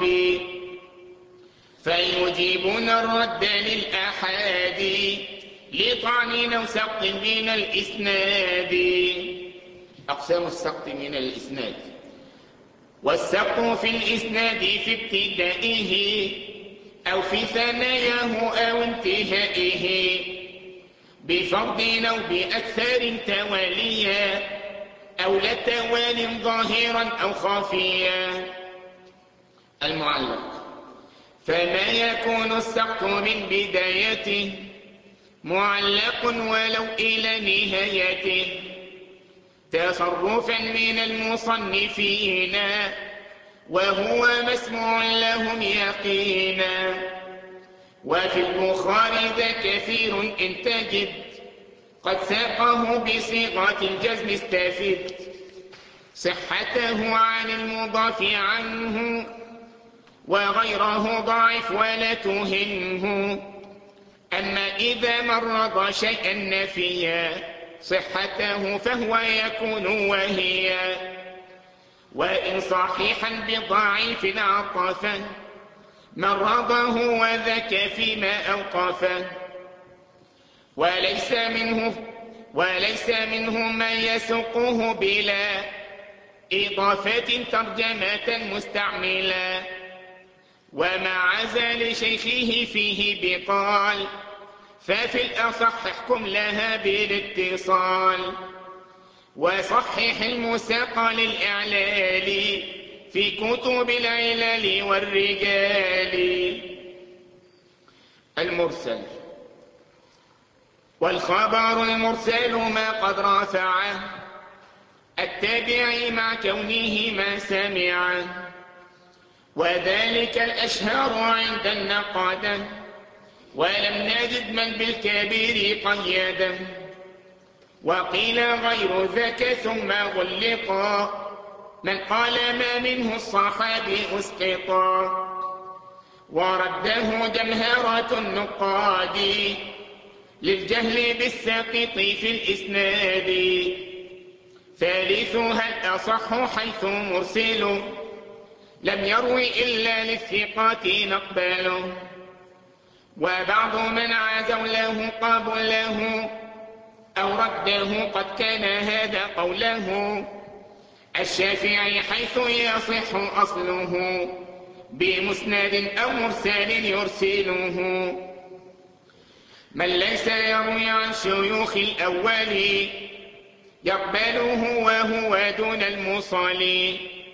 فيجيبون الرد للآحاد لطعن أو سقط من الإسناد. أقسام السقط من الإسناد: والسقط في الإسناد في ابتدائه أو في ثناياه أو انتهائه، بفرد أو بأكثر تواليا، أو لتوال ظاهرا أو خافيا. المعلق: فما يكون السقط من بدايته معلق ولو إلى نهايته، تصرفا من المصنفين وهو مسموع لهم يقينا. وفي البخاري ذا كثير إن تجد قد ساقه بصيغة الجزم استفد صحته عن المضاف عنه، وغيره ضعف ولا تهنه. أما إذا مرض شيئا نفيا صحته فهو يكون وهي. وإن صحيحا بضعيف عطفا مرضه وذاك فيما أوقفه، وليس منه وليس منه ما يسوقه بلا إضافة ترجمة مستعملا. ومع زال شيخه فيه بقال ففي الأصح احكم لها بالاتصال. وصحح المساق للإعلال في كتب العلل والرجال. المرسل: والخبر المرسل ما قد رفعه التابعي مع كونه ما سمعه، وذلك الأشهر عند النقادة، ولم نجد من بالكبير قيده. وقيل غير ذاك ثم غلقا من قال ما منه الصحابي أسقطا، ورده جمهرة النقاد للجهل بالساقط في الإسناد. ثالثها الأصح حيث مرسل لم يروي إلا للثقات نقبله، وبعض من عزوا له قبله أو رده قد كان هذا قوله. الشافعي حيث يصح أصله بمسند أو مرسل يرسله. من ليس يروي عن شيوخ الأول يقبله وهو دون المصال،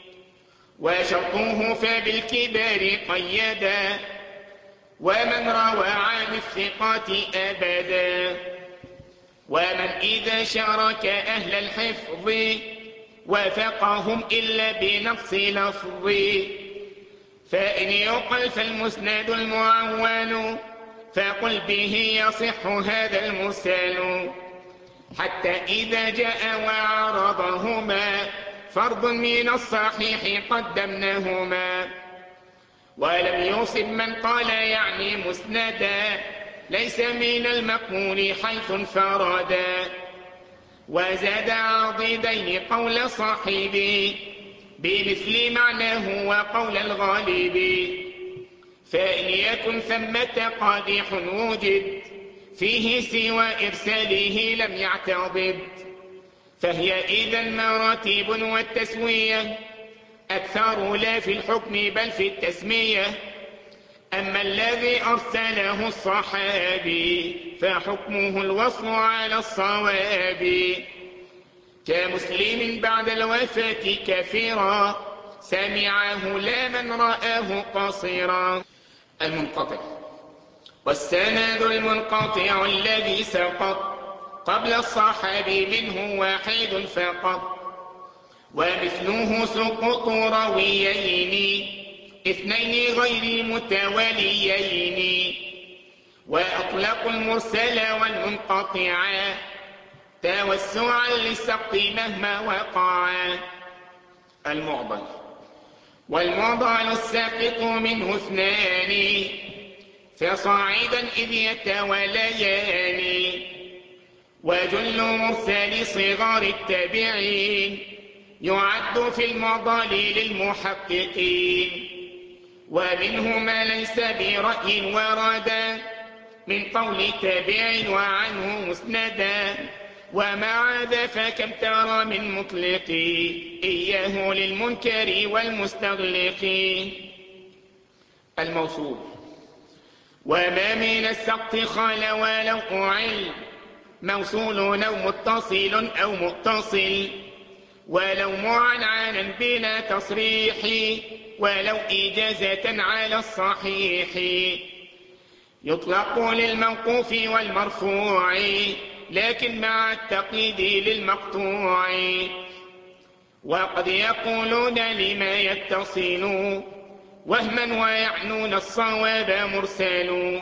وشرطه فبالكبار قيدا، ومن روى عن الثقات أبدا. ومن إذا شارك أهل الحفظ وافقهم إلا بنقص لفظ، فإن يقل فالمسند المعول فقل به يصح هذا المرسل، حتى إذا جاء وعرضهما فرض من الصحيح قدمناهما. ولم يصب من قال يعني مسندا ليس من المقبول حيث انفردا. وزاد عضدين قول صاحبي بمثل معناه وقول الغالب، فإن يكن ثمة قادح وجد فيه سوى إرساله لم يعتضد، فهي إذن مراتب، والتسوية أكثر لا في الحكم بل في التسمية. أما الذي أرسله الصحابي فحكمه الوصل على الصواب، كمسلم بعد الوفاة كثيرا سمعه لا من رآه قصيرا. المنقطع والسند المنقطع الذي سقط قبل الصحابي منه واحد فقط، ومثله سقوط راويين اثنين غير متواليين، وأطلقوا المرسل والمنقطع توسعا للسقط مهما وقعا. المعضل والمعضل الساقط منه اثنان فصاعدا إذ يتوليان، وجل مرسل صغار التابعين يعد في المعضل للمحققين، ومنه ما ليس برأي وردا من قول تابع وعنه مسندا، ومع ذا فكم ترى من مطلق إياه للمنكر والمستغلق. الموصول وما من السقط خال ولو أعل موصول أو متصل أو متصل، ولو معنعنا بلا تصريح، ولو إجازة على الصحيح، يطلق للموقوف والمرفوع لكن مع التقييد للمقطوع. وقد يقولون لما يتصل وهما ويعنون الصواب مرسل.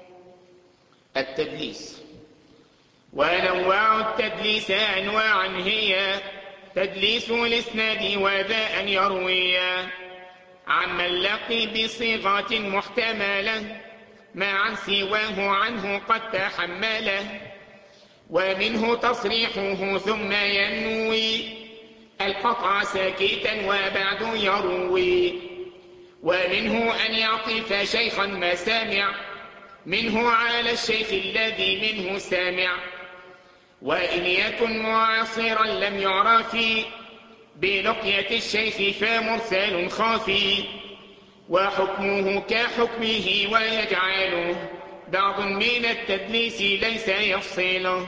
التدليس ونوع التدليس أنواعا هي: تدليس الإسناد وذا أن يروي عمن لقي بصيغة محتملة معا سواه عنه قد تحمله، ومنه تصريحه ثم ينوي القطع ساكتا وبعد يروي، ومنه أن يعطف شيخا ما سامع منه على الشيخ الذي منه سامع، وإن يكن معاصرا لم يعرف بلقية الشيخ فمرسل خافي، وحكمه كحكمه ويجعله بعض من التدليس ليس يفصله.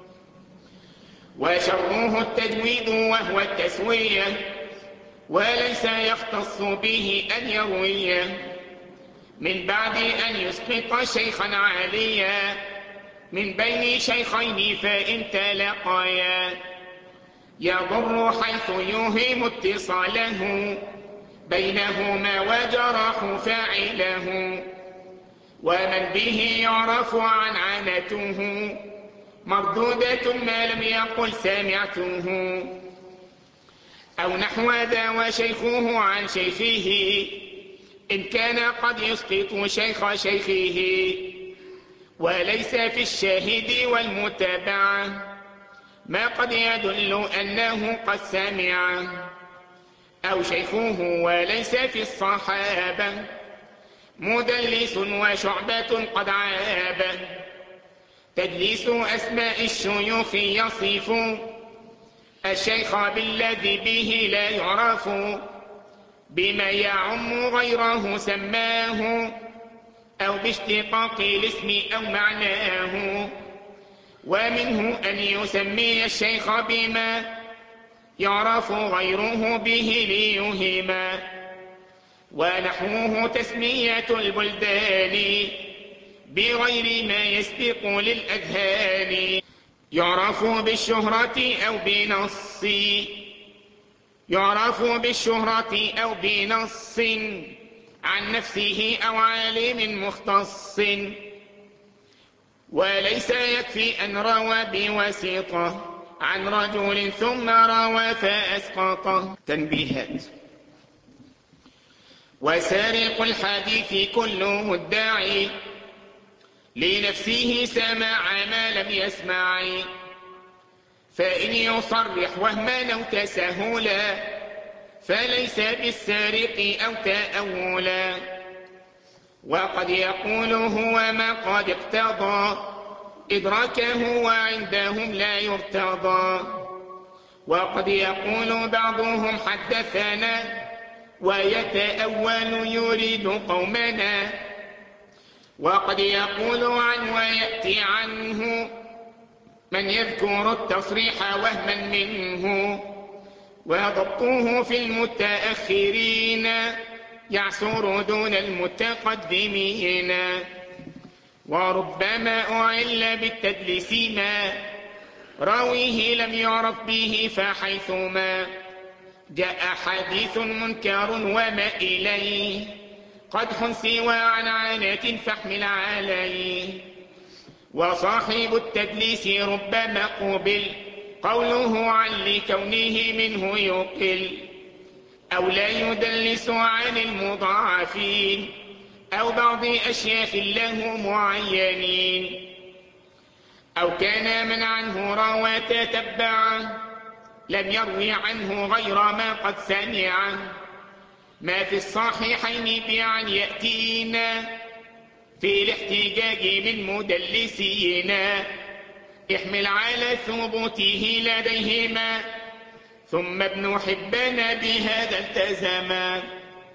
وشره التجويد وهو التسوية، وليس يختص به أن يروي من بعد أن يسقط شيخا عاليا من بين شيخين فإن تلاقيا، يضر حيث يوهم اتصاله بينهما وجرح فاعله، ومن به يعرف عنعنته مردودة ما لم يقل سمعته، أو نحو ذا وشيخه عن شيخه إن كان قد يسقط شيخ شيخه، وليس في الشاهد والمتابع ما قد يدل أنه قد سمع، أو شيخه وليس في الصحابة مدلس وشعبة قد عاب. تدليس أسماء الشيوخ يصف الشيخ بالذي به لا يعرف، بما يعم غيره سماه أو باشتقاق الاسم أو معناه، ومنه أن يسمي الشيخ بما يعرف غيره به ليهما، ونحوه تسمية البلدان بغير ما يسبق للأذهان، يعرف بالشهرة أو بنص يعرف بالشهرة أو بنص عن نفسه أو عالم مختص، وليس يكفي أن روى بواسطة عن رجل ثم روى فأسقطه. تنبيهات: وسارق الحديث كله مدعي لنفسه سماع ما لم يسمع، فإن يصرح وهما أو تساهلا فليس بالسارق أو تأولا، وقد يقول هو ما قد اقتضى إدراكه وعندهم لا يرتضى، وقد يقول بعضهم حدثنا ويتأول يريد قومنا، وقد يقول عن ويأتي عنه من يذكر التصريح وهما منه، وضبطه في المتأخرين يعسر دون المتقدمين. وربما أعل بالتدليس ما راويه لم يعرف به، فحيثما جاء حديث منكر وما إليه قدح سوى عنعنة فاحمل عليه. وصاحب التدليس ربما قبل قوله عن لكونه منه يقل، أو لا يدلس عن المضاعفين أو بعض أشياخ له معينين، أو كان من عنه روى تتبعه لم يروي عنه غير ما قد سمعه. ما في الصحيحين بعن يأتينا في الاحتجاج من مدلسينا، احمل على ثبوته لديهما، ثم ابن حبان بهذا التزما.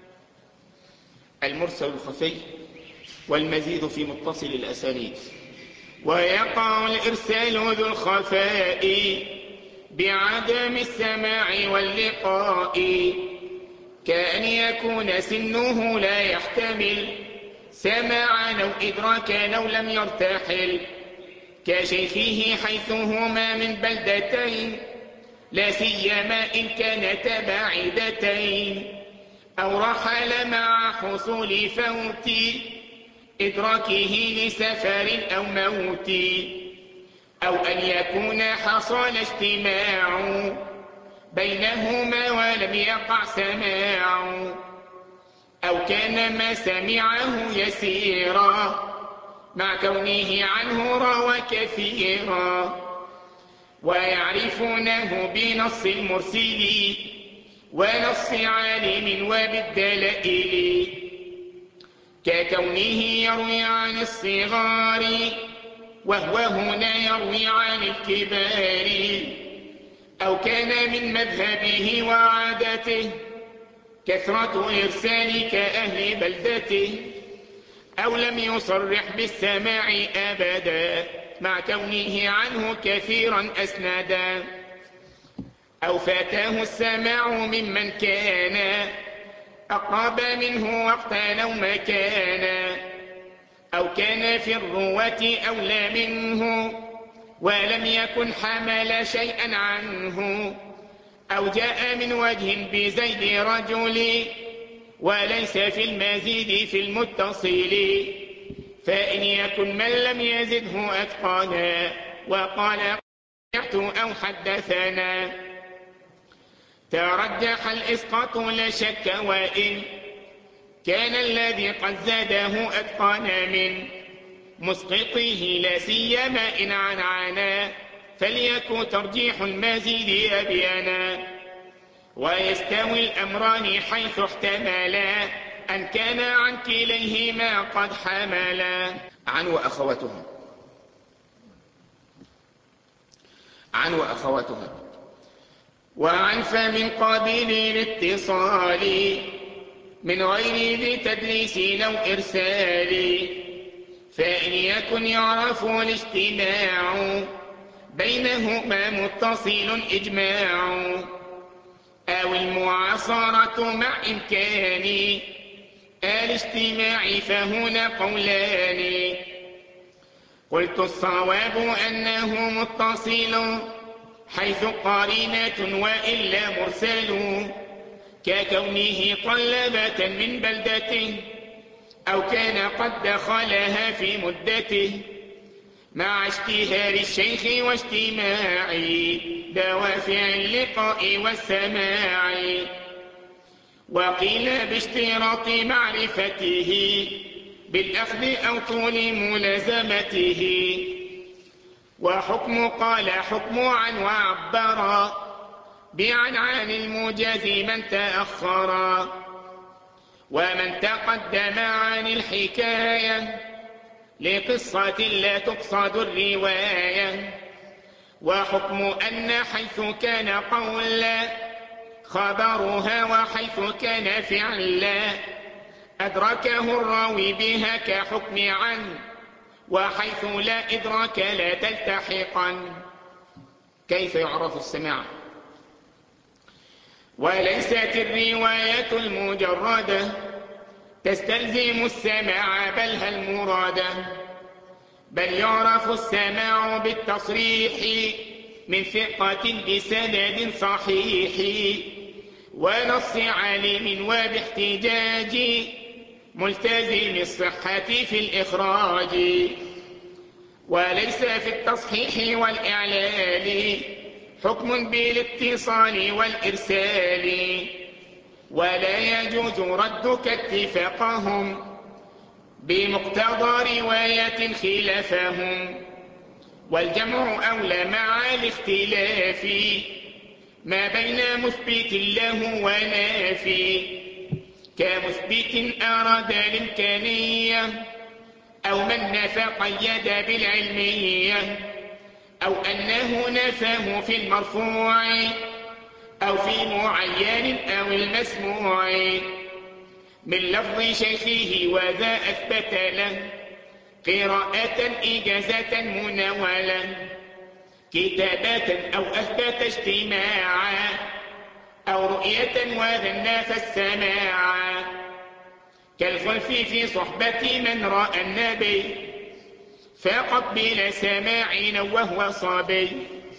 المرسل الخفي والمزيد في متصل الأسانيد. ويقع الإرسال ذو الخفاء بعدم السماع واللقاء، كأن يكون سنه لا يحتمل سماعا أو إدراكا أو لم يرتحل، كشيخه حيث هما من بلدتين لا سيما إن كانتا بعيدتين، أو رحل مع حصول فوت إدراكه لسفر أو موت، أو أن يكون حصل اجتماع بينهما ولم يقع سماع، أو كان ما سمعه يسيرا مع كونه عنه روى كثيرا، ويعرفونه بنص المرسل ونص عالم وبالدلائل، ككونه يروي عن الصغار وهو هنا يروي عن الكبار، أو كان من مذهبه وعادته كثرة إرسال كأهل بلدته، أو لم يصرح بالسماع أبدا مع كونه عنه كثيرا أسنادا، أو فاتاه السماع ممن كان أقرب منه وقتا أو مكانا، أو كان في الرواة أولى منه ولم يكن حمل شيئا عنه، أو جاء من وجه بزيد رجل وليس في المزيد في المتصل، فإن يكن من لم يزده أتقانا وقال قلت أو حدثنا ترجح الإسقاط لا شك، وإن كان الذي قد زاده أتقانا من مسقطه لا سيما إن عنعنا، فليكن ترجيح المزيد أبيانا. ويستوي الأمران حيث احتملا أن كان عن كليهما قد حملا. عن وأخواتهم. عن وأخواتهم وعن فمن قابل الاتصال من غير ذي تدليس أو إرسال، فإن يكن يعرف الاجتماع بينهما متصل إجماع، أو المعاصرة مع إمكان الاجتماع فهنا قولان. قلت الصواب أنه متصل حيث قرينة وإلا مرسل، ككونه طلبة من بلدته أو كان قد دخلها في مدته، مع اشتهار الشيخ واجتماع دوافع اللقاء والسماع. وقيل باشتراط معرفته بالأخذ أو طول ملازمته، وحكم قال حكم عن وعبرا بعن عن المجاز من تأخرا، ومن تقدم عن الحكاية لقصة لا تقصد الرواية، وحكم أن حيث كان قولا خبرها وحيث كان فعلا أدركه الراوي بها كحكم عنه، وحيث لا إدراك لا تلتحقا. كيف يعرف السماع؟ وليست الرواية المجردة تستلزم السماع بل هل مرادة، بل يعرف السماع بالتصريح من ثقة بسند صحيح ونص عالم وباحتجاج ملتزم الصحة في الإخراج. وليس في التصحيح والإعلال حكم بالاتصال والإرسال، ولا يجوز ردك اتفاقهم بمقتضى رواية خلافهم. والجمع أولى مع الاختلاف ما بين مثبت له ونافي، كمثبت أراد الإمكانية أو من نفى قيد بالعلمية، أو أنه نفاه في المرفوع أو في معين أو المسموع من لفظ شيخه وذا أثبت له قراءة إجازة مناولة كتابة أو أثبت اجتماعا أو رؤية وذا نافى السماعا، كالخلف في صحبة من رأى النبي فقبل سماع وهو صبي،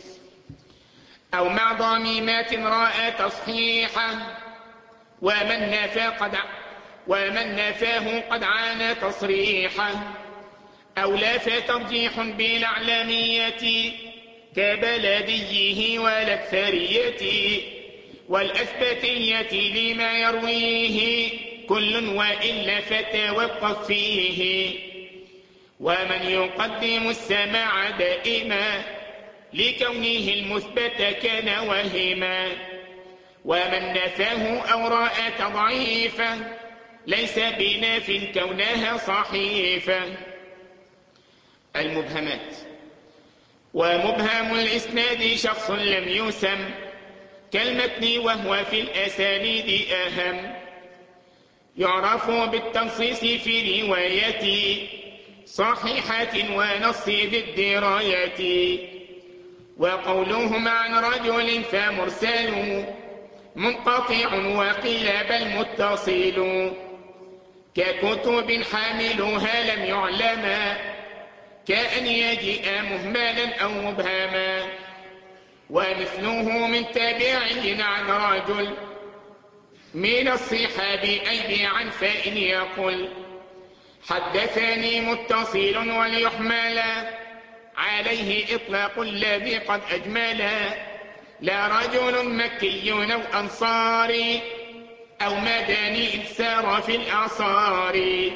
أو مع ضميمات رأى تصحيحا ومن نفى قد ومن نفاه قد عانى تصريحا، أو لا فترجيح بالأعلمية كبلديه والأكثرية والأثبتية لما يرويه كل وإلا فتوقف فيه. ومن يقدم السماع دائما لكونه المثبت كان وهما، ومن نفاه أو رأى تضعيفا ليس بناف كونها صحيفا. المبهمات. ومبهم الإسناد شخص لم يسم كالمتن وهو في الأسانيد أهم، يعرف بالتنصيص في رواية صحيحة ونص ذي الدراية. وقولهم عن رجل فمرسل منقطع وقيل بل متصل، ككتب حاملها لم يعلما كأن يجيء مهملا أو مبهما. ومثله من تابعي عن رجل من الصحاب أي عن فإن يقل حدثني متصل وليحمل عليه إطلاق الذي قد أجمل، لا رجل مكي أو أنصاري أو مدني إذ سار في الأعصار.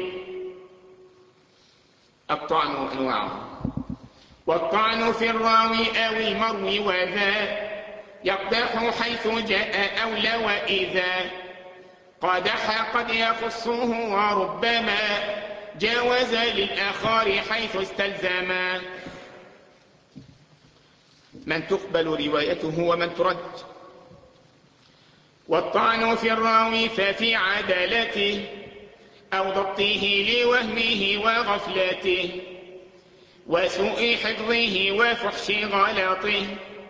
الطعن وأنواعه. والطعن في الراوي أو المروي وذا يقدح حيث جاء أولى وإذا قدح قد يخصه وربما جاوز للآخر حيث استلزما. من تقبل روايته ومن ترد. والطعن في الراوي ففي عدالته أو ضبطه لوهمه وغفلته وسوء حفظه وفحش غلطه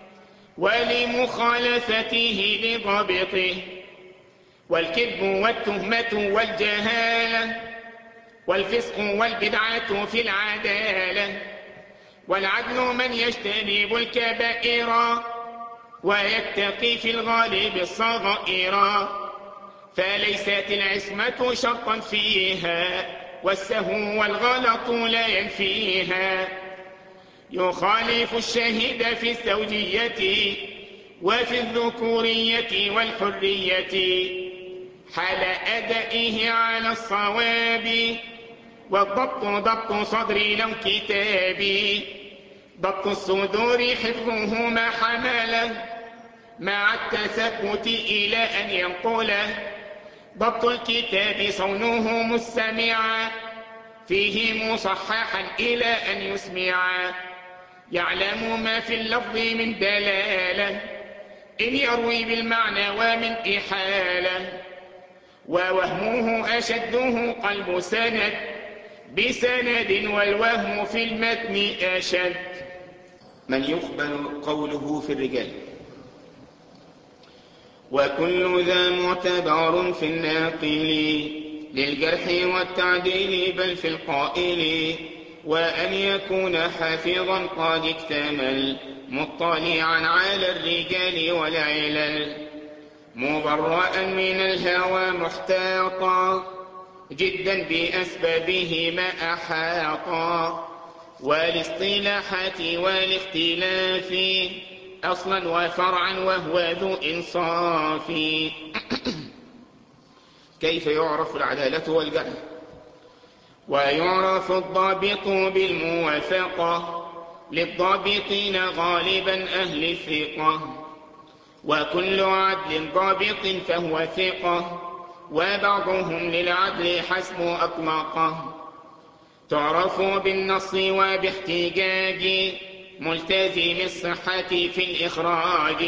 ولمخالفته لضابطه، والكذب والتهمة والجهالة والفسق والبدعة في العدالة، والعدل من يجتنب الكبائر ويتقي في الغالب الصغائر، فليست العصمة شرطا فيها والسهو والغلط لا ينفيها. يخالف الشهيد في الزوجية وفي الذكورية والحرية حال أدائه على الصواب، والضبط ضبط صدر لو كتابي، ضبط الصدور حفظه ما حمله مع التثبت إلى أن ينقله، ضبط الكتاب صونه مستمعا فيه مصححا إلى أن يسمعا، يعلم ما في اللفظ من دلالة إن يروي بالمعنى ومن إحالة، ووهمه أشده قلب سند بسند والوهم في المتن أشد. من يقبل قوله في الرجال. وكل ذا معتبر في الناقل للجرح والتعديل بل في القائل، وأن يكون حافظا قد اكتمل مطلعا على الرجال والعلل، مبرأ من الهوى محتاطا جدا بأسبابه ما أحاطا، والاصطلاحات والاختلاف أصلا وفرعا وهو ذو إنصاف. كيف يعرف العدالة والجرح؟ ويعرف الضابط بالموافقة للضابطين غالبا أهل الثقة، وكل عدل ضابط فهو ثقة، وبعضهم للعدل حسب أطلقه. تعرف بالنص وباحتجاج ملتزم الصحة في الإخراج،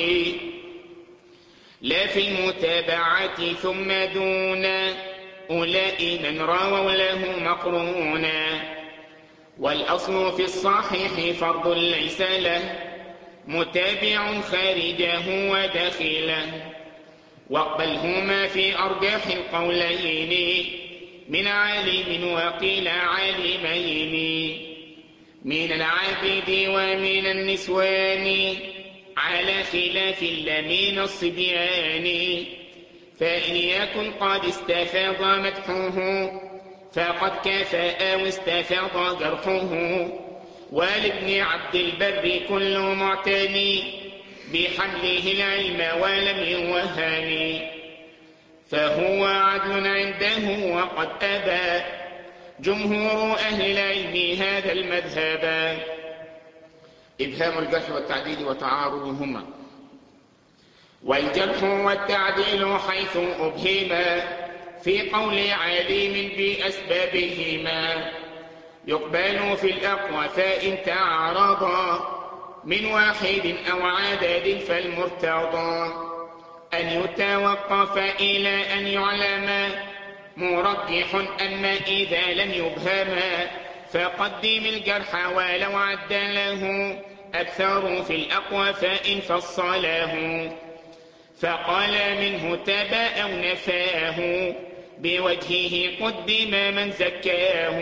لا في المتابعة ثم دون أولئك من رووا له مقرونا. والأصل في الصحيح فرض ليس له متابع خارجه وداخله، واقبلهما في أرجح القولين من عالم وقيل عالمين، من العابد ومن النسوان على خلاف لمن الصبيان. فإن يكن قد استفاض مدحه فقد كفى واستفاض جرحه، ولابن عبد البر كل معتني بحمله العلم ولم يوهن، فهو عدل عنده وقد أبى جمهور أهل العلم هذا المذهب. إبهام الجرح والتعديل وتعارضهما. والجرح والتعديل حيث أبهما في قول عالم بأسبابهما، يقبل في الأقوى فإن تعارضا من واحد أو عدد فالمرتضى أن يتوقف إلى أن يعلم مرجح، أما إذا لم يبهما فقدم الجرح ولو عدله أكثر في الأقوى فإن فصله، فقال منه تبا أو نفاه بوجهه قدم من زكاه.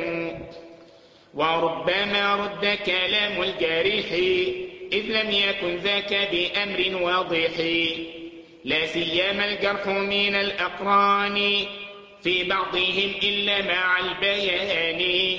وربما رد كلام الجارح إذ لم يكن ذاك بأمر واضح، لا سيما الجرح من الأقران في بعضهم إلا مع البيان.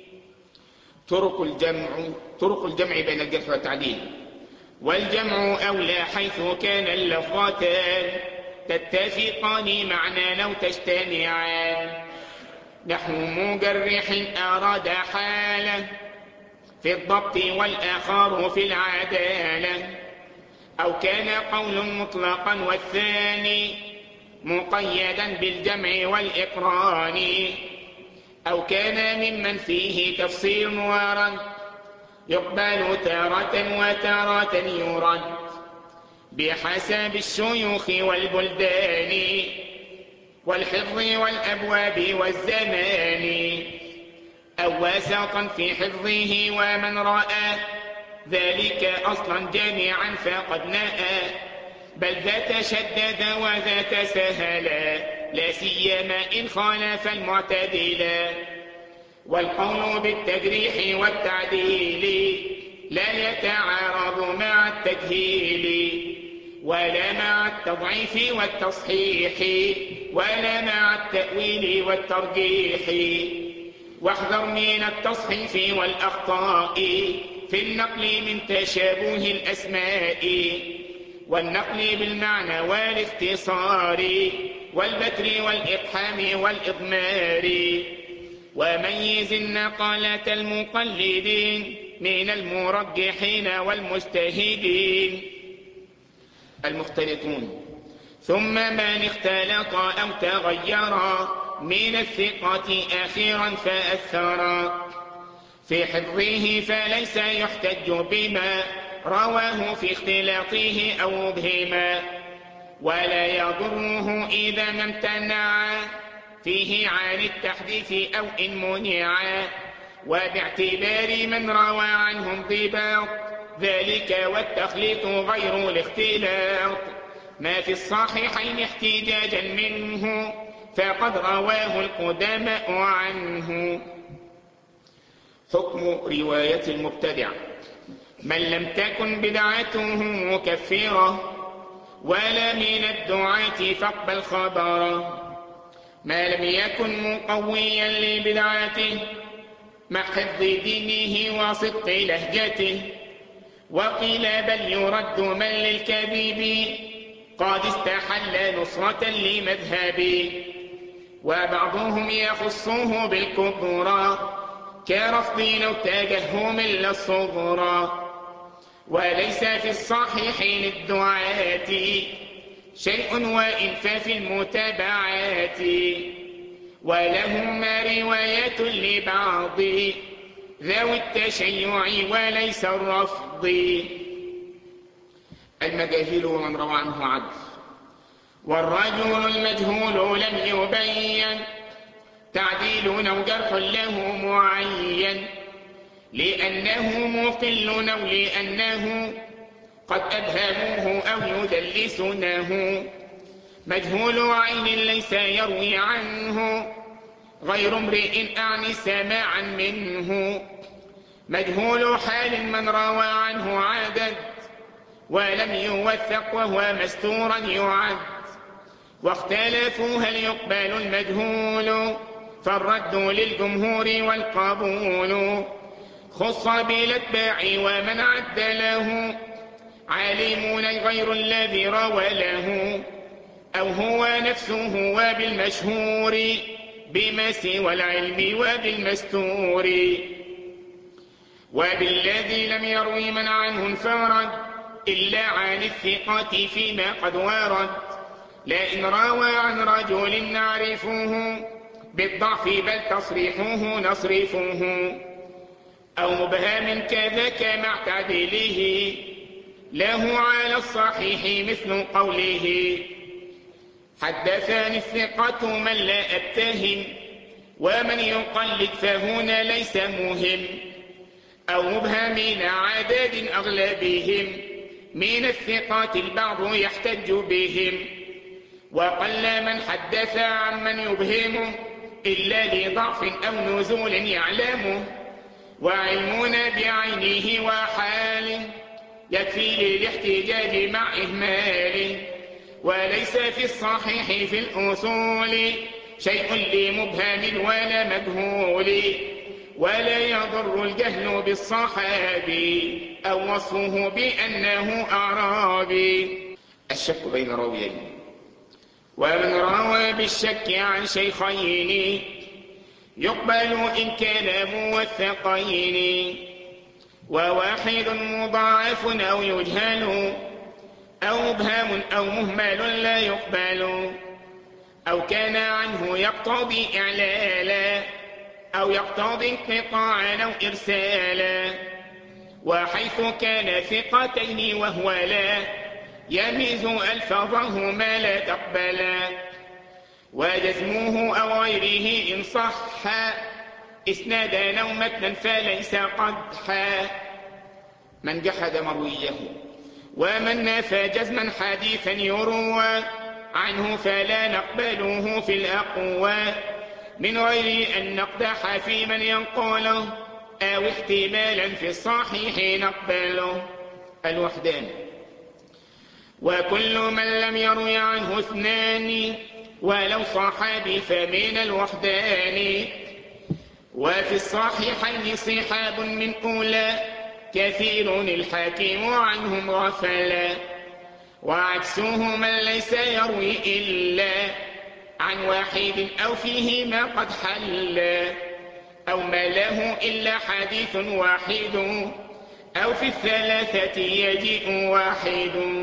طرق الجمع طرق الجمع بين الجرح والتعديل. والجمع أولى حيث كان اللفظتان تتفقان معنى لو تجتمعان، نحو مجرح أراد حاله في الضبط والآخر في العدالة، أو كان قول مطلقا والثاني مقيدا بالجمع والإقران، أو كان ممن فيه تفصيل ورد يقبل تارة وتارة يرد بحسب الشيوخ والبلدان والحفظ والأبواب والزمان، أو وسطا في حفظه ومن رأى ذلك أصلا جامعا فقد نأى، بل ذات شدد وذات سهلا لا سيما إن خالف المعتدلا. والقول بالتجريح والتعديل لا يتعارض مع التجهيل ولا مع التضعيف والتصحيح ولا مع التأويل والترجيح. واحذر من التصحيف والأخطاء في النقل من تشابه الأسماء، والنقل بالمعنى والاختصار والبتر والإقحام والإضمار. وميز النقلة المقلدين من المرجحين والمجتهدين. المختلطون. ثم من اختلط أو تغير من الثقة أخيرا فأثر، في حفظه فليس يحتج بما رواه في اختلاطه أو مبهما، ولا يضره إذا ما امتنع فيه عن التحديث أو إن منع، وباعتبار من روى عنه انضباط ذلك والتخليط غير الاختلاط، ما في الصحيحين احتجاجا منه فقد رواه القدماء عنه. حكم رواية المبتدع: من لم تكن بدعته مكفرة ولا من الدعاة فاقبل خبره، ما لم يكن مقويا لبدعته مع حفظ دينه وصدق لهجته، وقيل بل يرد من للكذب قد استحل نصرة لمذهبه، وبعضهم يخصه بالكبرى كرفض أو تجهم للصغرى، وليس في الصحيح للدعاة شيء وإن ففي المتابعات، ولهما رواية لبعض ذوي التشيع وليس الرفض. المجاهيل ومن روى عنه عدل: والرجل المجهول لم يبين تعديل أو جرح له معين، لأنه مقل أو لأنه قد أبهموه أو يدلسونه، مجهول عين ليس يروي عنه غير امرئ أعني سماعا منه، مجهول حال من روى عنه عدد ولم يوثق وهو مستورا يعد، واختلفوا هل يقبل المجهول فالرد للجمهور والقبول، خص بالاتباع ومن عد له عالمون غير الذي روى له، أو هو نفسه وبالمشهور بما سوى العلم وبالمستور، وبالذي لم يروي من عنه انفرد إلا عن الثقات فيما قد ورد، لئن روى عن رجل نعرفه بالضعف بل تصريحه نصرفه، أو مبهم كذاك مع تعديله له على الصحيح مثل قوله حدثني الثقة من لا أتهم، ومن يقلد فهنا ليس مهم، أو مبهمين عدد أغلبهم من الثقات البعض يحتج بهم، وقل من حدث عن من يبهمه إلا لضعف أو نزول يعلمه، وعلمنا بعينه وحاله يكفي للاحتجاج مع إهماله، وليس في الصحيح في الأصول شيء لمبهم ولا مجهول، ولا يضر الجهل بالصحابي أو وصفه بأنه أعرابي. الشك بين راويين: ومن روى بالشك عن شيخين يقبل إن كان موثقين، وواحد مضاعف أو يجهل أو مبهم أو مهمل لا يقبل، أو كان عنه يقتضي إعلالا أو يقتضي انقطاعا أو إرسالا، وحيث كان ثقتين وهو لا يميز ألفاظهما لا تقبلا، وجزمه أو غيره إن صح إسنادا أو متنا فليس قدحا. من جحد مرويه ومن نفى جزما حديثا يروى عنه فلا نقبله في الأقوى، من غير أن نقدح في من ينقله أو احتمالا في الصحيح نقبله. الوحدان: وكل من لم يروي عنه اثنان ولو صحابي فمن الوحدان، وفي الصحيحين صحاب من أولى كثير الحاكم عنهم غفلا، وعكسه من ليس يروي إلا عن واحد أو فيهما قد حلا، أو ما له إلا حديث واحد أو في الثلاثة يجيء واحد.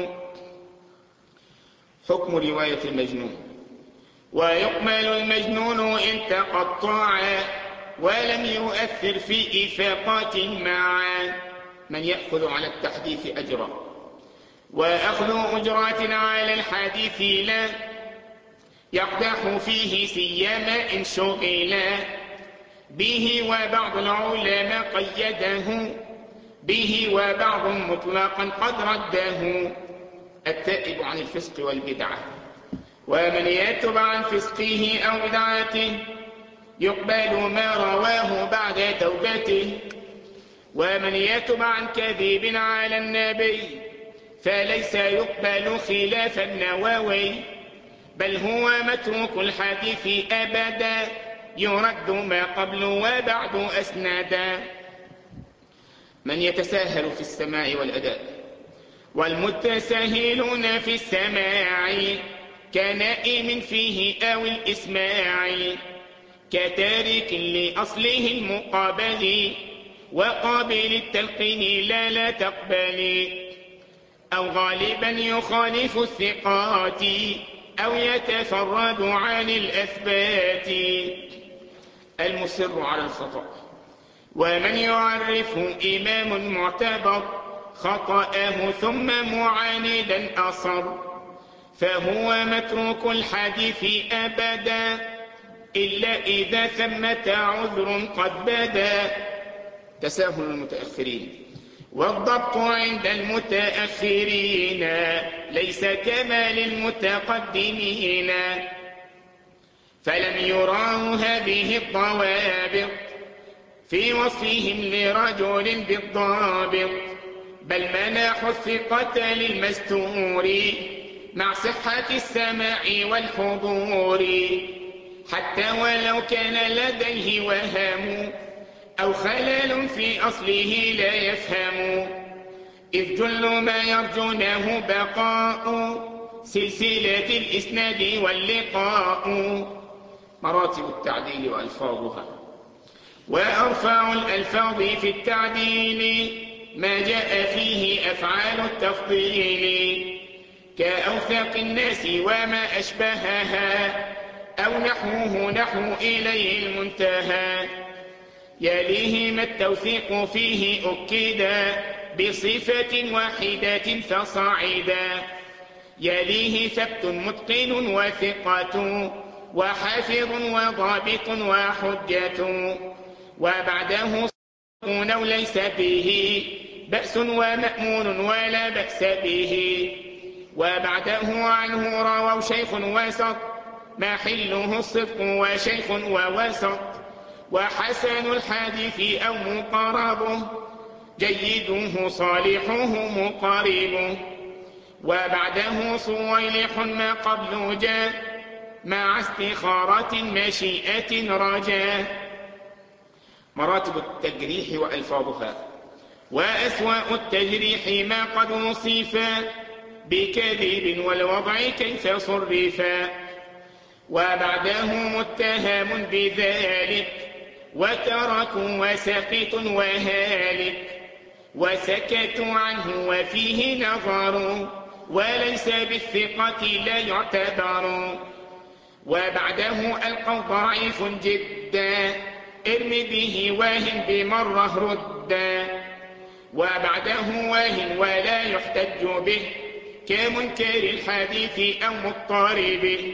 حكم رواية المجنون: ويقبل المجنون إن تقطع ولم يؤثر في إفاقات معا. من يأخذ على التحديث أجرا، وأخذ أجرات على الحديث لا يقدح فيه سيما إن شغلا به، وبعض العلماء قيده به، وبعض مطلقا قد رده. التائب عن الفسق والبدعة، ومن يتب عن فسقه أو بدعته يقبل ما رواه بعد توبته. ومن يتب عن كذب على النبي فليس يقبل خلاف النووي، بل هو متروك الحديث أبدا، يرد ما قبل وبعد أسندا. من يتساهل في السماع والأداء، والمتساهلون في السماع كنائم فيه أو الإسماع، كتارك لأصله المقابل وقابل التلقين لا لا تقبل، أو غالبا يخالف الثقات أو يتفرد عن الأثبات. المصر على الخطأ، ومن يعرفه إمام معتبر خطأه ثم معاندا أصر، فهو متروك الحديث أبدا إلا إذا ثمة عذر قد بدا. تساهل المتأخرين، والضبط عند المتأخرين ليس كما للمتقدمين، فلم يراه هذه الضوابط في وصفهم لرجل بالضابط، بل مناحوا الثقة للمستور مع صحة السماع والحضور، حتى ولو كان لديه وهام أو خلل في أصله لا يفهم، إذ جل ما يرجونه بقاء سلسلة الإسناد واللقاء. مراتب التعديل وألفاظها، وأرفع الألفاظ في التعديل ما جاء فيه أفعال التفضيل، كأوثق الناس وما أشبهها، أو نحوه نحو إليه المنتهى. يليه ما التوثيق فيه أكدا بصفة واحدة فصاعدا، يليه ثبت متقن وثقة وحافظ وضابط وحجة، وبعده صدق أو ليس به بأس ومأمون ولا بأس به، وبعده عنه رووا شيخ وسط ما حله الصدق وشيخ ووسط، وحسن الحديث أو مقاربه جيده صالحه مقاربه، وبعده صويلح ما قبل جاء مع استخارة مشيئة رجاء. مراتب التجريح وألفاظها، وأسوأ التجريح ما قد وصف بكذب والوضع كيف صرفا، وبعده متهم بذلك وتركوا وسقط وهالك، وسكتوا عنه وفيه نظر وليس بالثقة لا يعتبر، وبعده ألقوا ضعيف جدا ارم به واهن بمره ردا، وبعده واهن ولا يحتج به كمنكر الحديث أو مضطربه،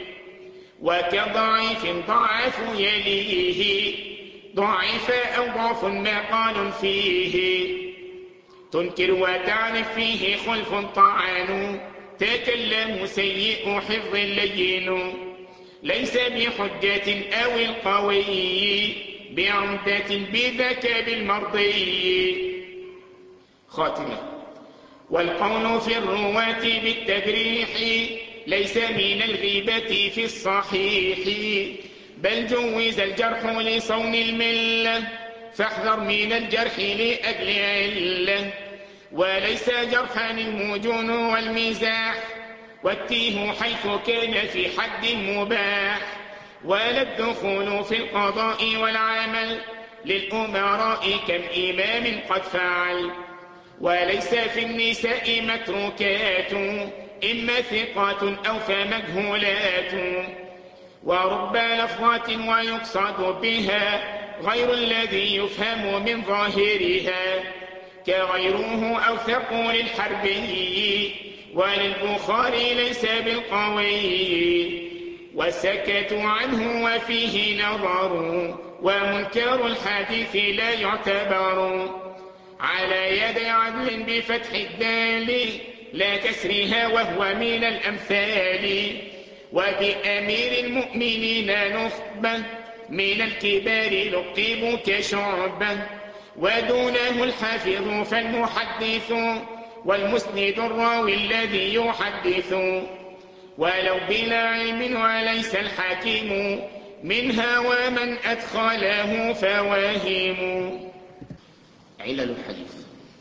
وكضعيف ضعف يليه ضعف أو ضعف ما قال فيه، تنكر وتعرف فيه خلف طعن تكلم سيء حفظ لين، ليس بحجة أو القوي بعمدة بذاك بالمرضي. خاتمة. والقول في الرواة بالتجريح ليس من الغيبة في الصحيح، بل جوز الجرح لصون الملة، فاحذر من الجرح لأجل علة، وليس جرحا المجون والمزاح، والتيه حيث كان في حد مباح، ولا الدخول في القضاء والعمل للأمراء كم إمام قد فعل، وليس في النساء متروكات إما ثقات أو فمجهولات، ورب لفظات ويقصد بها غير الذي يفهم من ظاهرها، كغيره أوثق للحربي وللبخاري ليس بالقوي، والسكت عنه وفيه نظر، ومنكر الحديث لا يعتبر. على يد عدل بفتح الدال لا كسرها وهو من الأمثال، وبأمير المؤمنين نخبة من الكبار لقبوا كشعبة، ودونه الحافظ فالمحدث والمسند الراوي الذي يحدث، ولو بلا علم وليس الحاكم منها ومن أدخله فواهم. علل الحديث.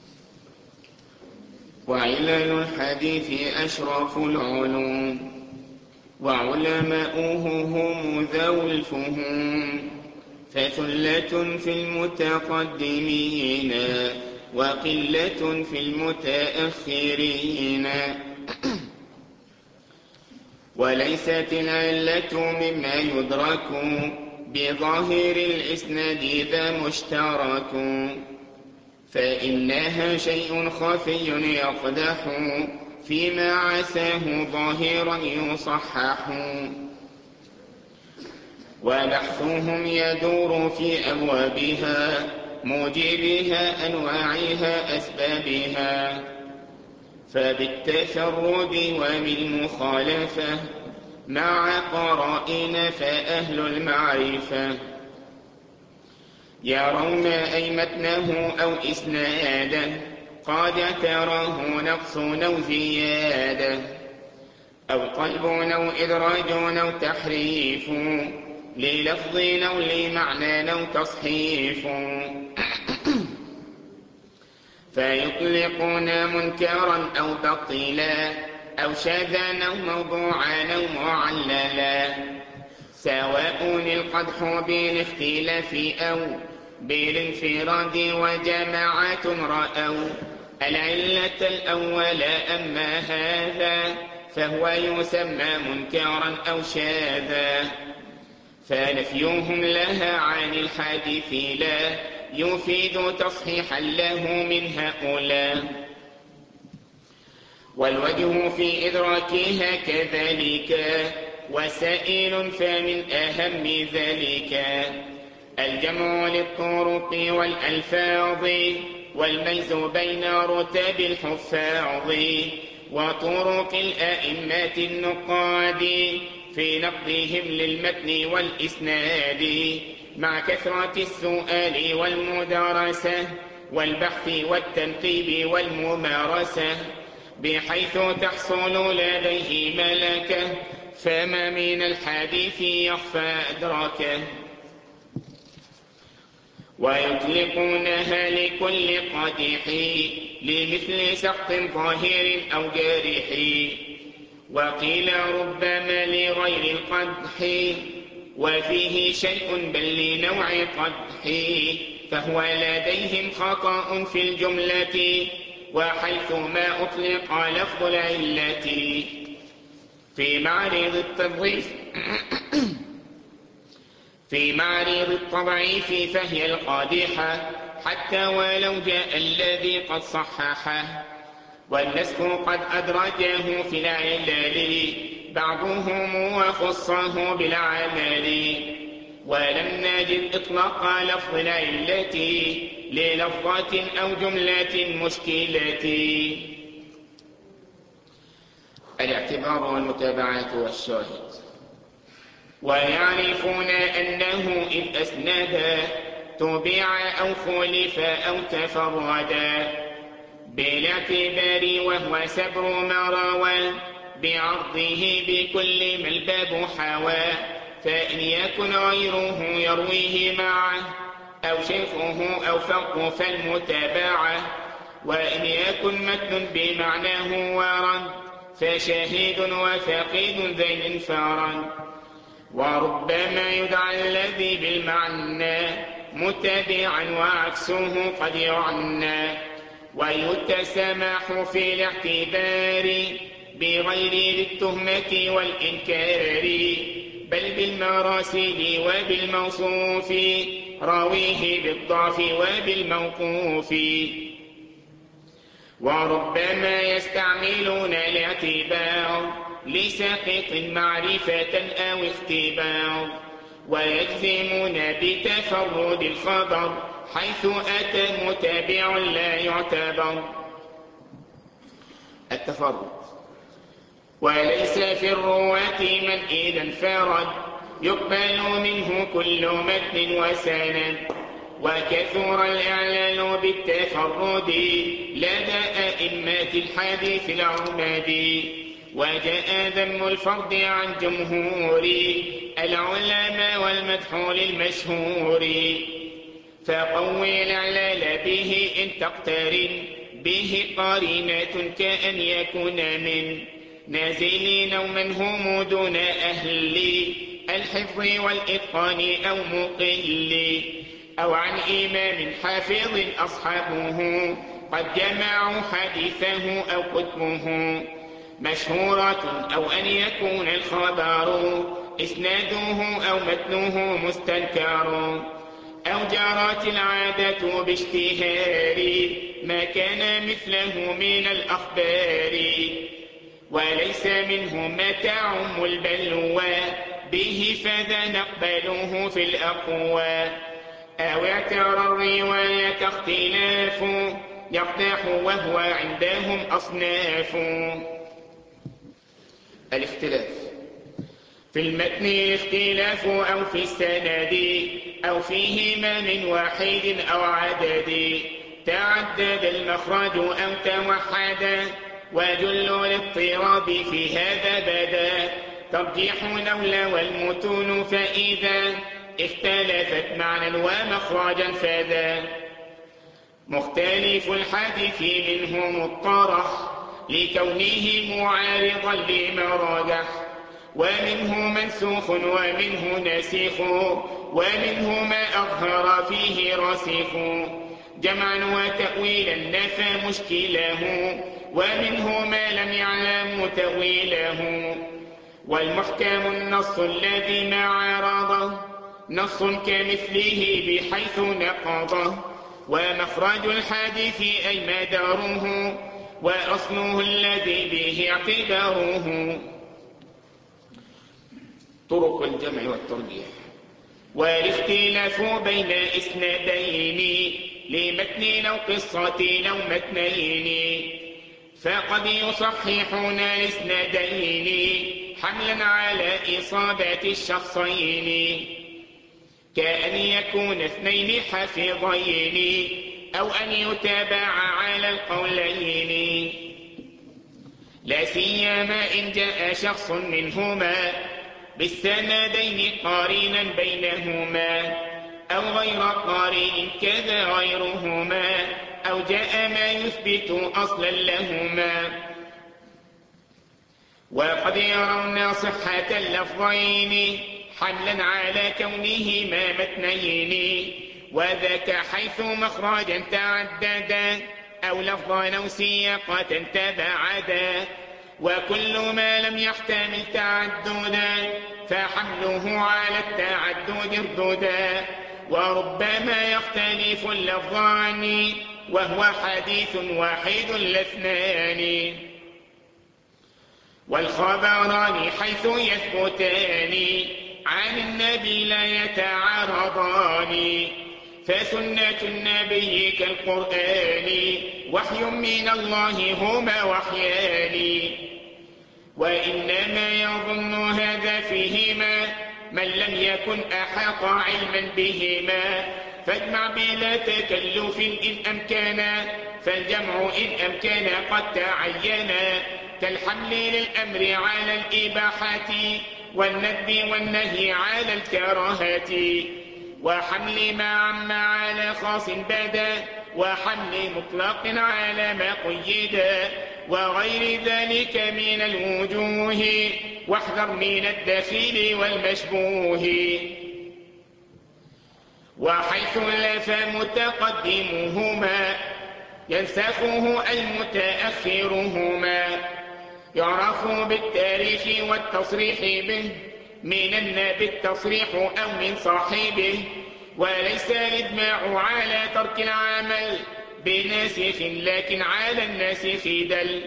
وعلل الحديث أشرف العلوم، وعلماؤه هم ذوي الفهوم، فثلة في المتقدمين وقلة في المتأخرين. وليست العلة مما يدرك بظاهر الإسناد ذا مشترك، فإنها شيء خفي يقدح فيما عساه ظاهرا يصحح. وبحثهم يدور في أبوابها موجبها أنواعها أسبابها، فبالتفرد وبالمخالفة مع قرائن فأهل المعرفة يرون أي متنه أو إسناده قد تراه نقص أو زيادة، أو قلب أو إدراج أو تحريف للفظ أو لمعنى أو تصحيف، فيطلقون منكرا أو بطلا أو شاذا أو موضوعا أو معللا، سواء القدح بالاختلاف أو بالانفراد وجماعة رأوا العلة الأول. أما هذا فهو يسمى منكرا أو شاذا، فنفيهم لها عن الحديث لا يفيد تصحيحا له من هؤلاء. والوجه في إدراكها كذلك وسائل، فمن أهم ذلك الجمع للطرق والألفاظ، والميز بين رتب الحفاظ وطرق الأئمة النقاد في نقدهم للمتن والإسناد، مع كثرة السؤال والمدارسة والبحث والتنقيب والممارسة، بحيث تحصل لديه ملكة، فما من الحديث يخفى أدراكه. ويطلقونها لكل قدح لمثل سقط ظاهر أو جارح، وقيل ربما لغير القدح وفيه شيء بل لنوع قدح، فهو لديهم خطأ في الجملة وحيث ما أطلق لفظ العلة. في معرض التضعيف في معرض التضعيف فهي القادحة حتى ولو جاء الذي قد صححه، والنسخ قد أدرجه في العلل بعضهم وخصه بالعمل، ولم نجد إطلاق لفظ العلة للفظة أو جملة مشكلة. الاعتبار والمتابعات والشاهد. ويعرفون أنه إذ أسندا تبع أو خلف أو تفردا بالاعتبار، وهو سبر ما روى بعرضه بكل ما الباب حوى، فإن يكن غيره يرويه معه أو شيخه أو فوق فالمتابعة، وإن يكن متن بمعناه ورد فشهيد وفقيد ذي انفرد. وربما يدعى الذي بالمعنى متبعا وعكسه قد يعنى، ويتسامح في الاعتبار بغير التهمة والإنكار، بل بالمراسيل وبالموصوف راويه بالضعف وبالموقوف. وربما يستعملون الاعتبار لساقط معرفة أو اختبار، ويجزمون بتفرد الخبر حيث أتى متابع لا يعتبر. التفرد: وليس في الرواة من إذا انفرد يقبل منه كل متن وسند، وكثر الإعلان بالتفرد لدى أئمة الحديث العمد. وجاء ذم الفرد عن جمهور العلماء والمدح للمشهور. فقوي الإعلال به إن تقترن به قارنة كأن يكون من نازلين أو من هم دون أهل الحفظ والإتقان أو مقل، أو عن إمام حافظ أصحابه قد جمعوا حديثه أو كتبه مشهورة، أو أن يكون الخبر إسناده أو متنه مستنكر، أو جرت العادة باشتهار ما كان مثله من الأخبار. وليس منه ما تعم البلوى به فذا نقبله في الأقوى، أو اعترى الرواية اختلاف يقدح وهو عندهم أصناف. الاختلاف: في المتن اختلاف أو في السند أو فيهما من واحد أو عدد، تعدد المخرج أو توحدا، وجل الاضطراب في هذا بدا، ترجيح الأولى والمتون فإذا اختلفت معنى ومخرجا فذا. مختلف الحديث منه مضطرح لكونه معارضا لما رجح، ومنه منسوخ ومنه نسيخ، ومنه ما أظهر فيه رسيخ، جمعا وتأويلا نفى مشكله، ومنه ما لم يعلم تأويله. والمحكم النص الذي ما عارضه نص كمثله بحيث نقضه، ومخرج الحديث أي مداره وأصله الذي به اعتباره. طرق الجمع والترجيح: والاختلاف بين إسنادين لمتن أو قصة أو متنين، فقد يصححون الإسنادين حملا على إصابة الشخصين، كأن يكون اثنين حافظين أو أن يتابع على القولين، لا سيما إن جاء شخص منهما بالسندين قارنا بينهما، أو غير قارن كذا غيرهما، أو جاء ما يثبت أصلا لهما. وقد يرون صحة اللفظين حملا على كونهما متنين، وذاك حيث مخرجا تعددا أو لفظا أو سياقة تبعدا، وكل ما لم يحتمل تعددا فحمله على التعدد ارددا. وربما يختلف اللفظان وهو حديث واحد لاثنان، والخبران حيث يثبتان عن النبي لا يتعارضان، فسنة النبي كالقرآن وحي من الله هما وحيان. وإنما يظن هذا فيهما من لم يكن أحاط علما بهما، فاجمع بلا تكلف إن أمكنا، فالجمع إن أمكن قد تعينا، كالحمل للأمر على الإباحة والندب والنهي على الكراهة، وحمل ما عم على خاص بدا، وحمل مطلق على ما قيدا، وغير ذلك من الوجوه، واحذر من الدخيل والمشبوه. وحيث لف متقدمهما ينسخه المتأخرهما، يعرف بالتاريخ والتصريح به، من النبي التصريح أو من صاحبه، وليس الإجماع على ترك العمل بناسخ لكن على الناسخ دل.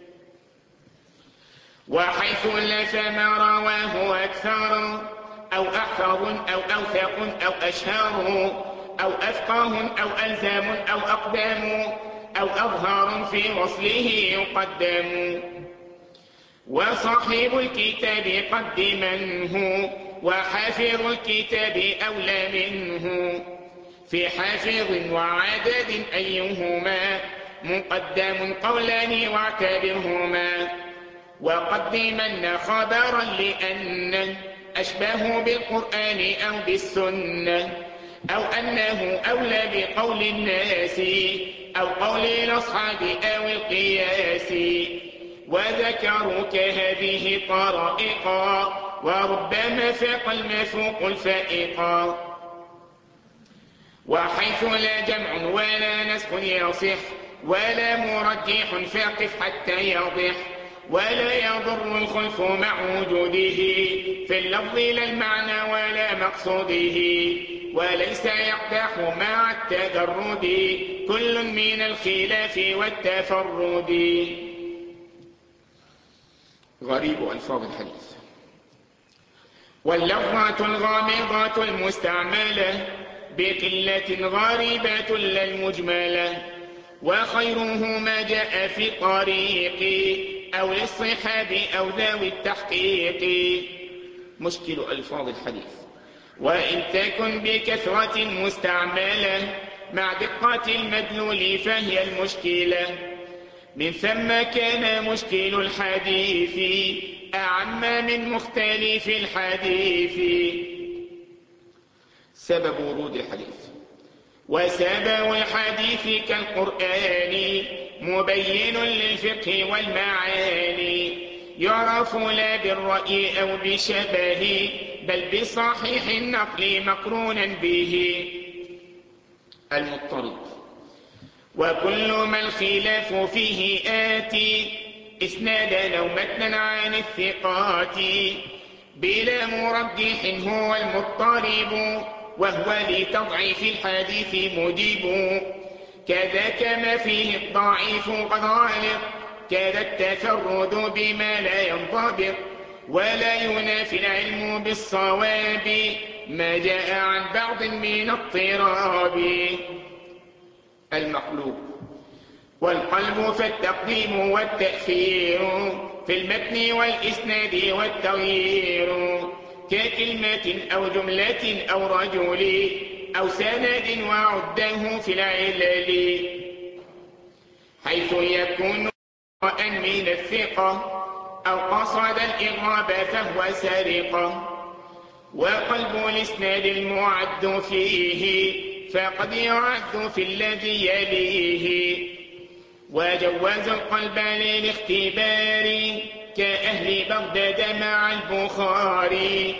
وحيث لف ما رواه أكثر أو أحفظ أو أوثق أو أشهر أو أفقه أو ألزام أو أقدام أو أظهر في وصله يقدم. وصاحب الكتاب قدمنه وحافظ الكتاب أولى منه في حافظ وعدد أيهما مقدم قولان واعتبرهما. وقدمن خبرا لأنه أشبه بالقرآن أو بالسنة أو أنه أولى بقول الناس أو قول الأصحاب أو القياس. وذكروا كهذه طرائقا وربما فاق المفوق الفائقا. وحيث لا جمع ولا نسخ يصح ولا مرجح فاقف حتى يضح. ولا يضر الخلف مع وجوده في اللفظ لا المعنى ولا مقصوده. وليس يقدح مع التدرد كل من الخلاف والتفرد. غريب ألفاظ الحديث. واللفظة الغامضة المستعملة بقلة غريبة لا المجملة. وخيره ما جاء في طريق أو للصحاب أو ذوي التحقيق. مشكل ألفاظ الحديث. وإن تكن بكثرة مستعملة مع دقة المدلول فهي المشكلة. من ثم كان مشكل الحديث أعم من مختلف الحديث. سبب ورود الحديث. وسبب الحديث كالقرآن مبين للفقه والمعاني. يعرف لا بالرأي أو بشبه بل بصحيح النقل مقرونا به. المضطرد. وكل ما الخلاف فيه آتي إسنادا أو متنا عن الثقات بلا مرجح هو المضطرب وهو لتضعيف الحديث مجيب. كذاك ما فيه الضعيف قد غالط كذا التفرد بما لا ينضبط. ولا ينافي العلم بالصواب ما جاء عن بعض من اضطراب. المقلوب. والقلب فالتقديم والتأخير في المتن والإسناد والتغيير ككلمة أو جملة أو رجل أو سند وعده في العلل. حيث يكون قرآن من الثقة أو قصد الإغراب فهو سرقة. وقلب الإسناد المعد فيه فقد يعد في الذي يليه. وجوز القلب للاختبار كأهل بغداد مع البخاري.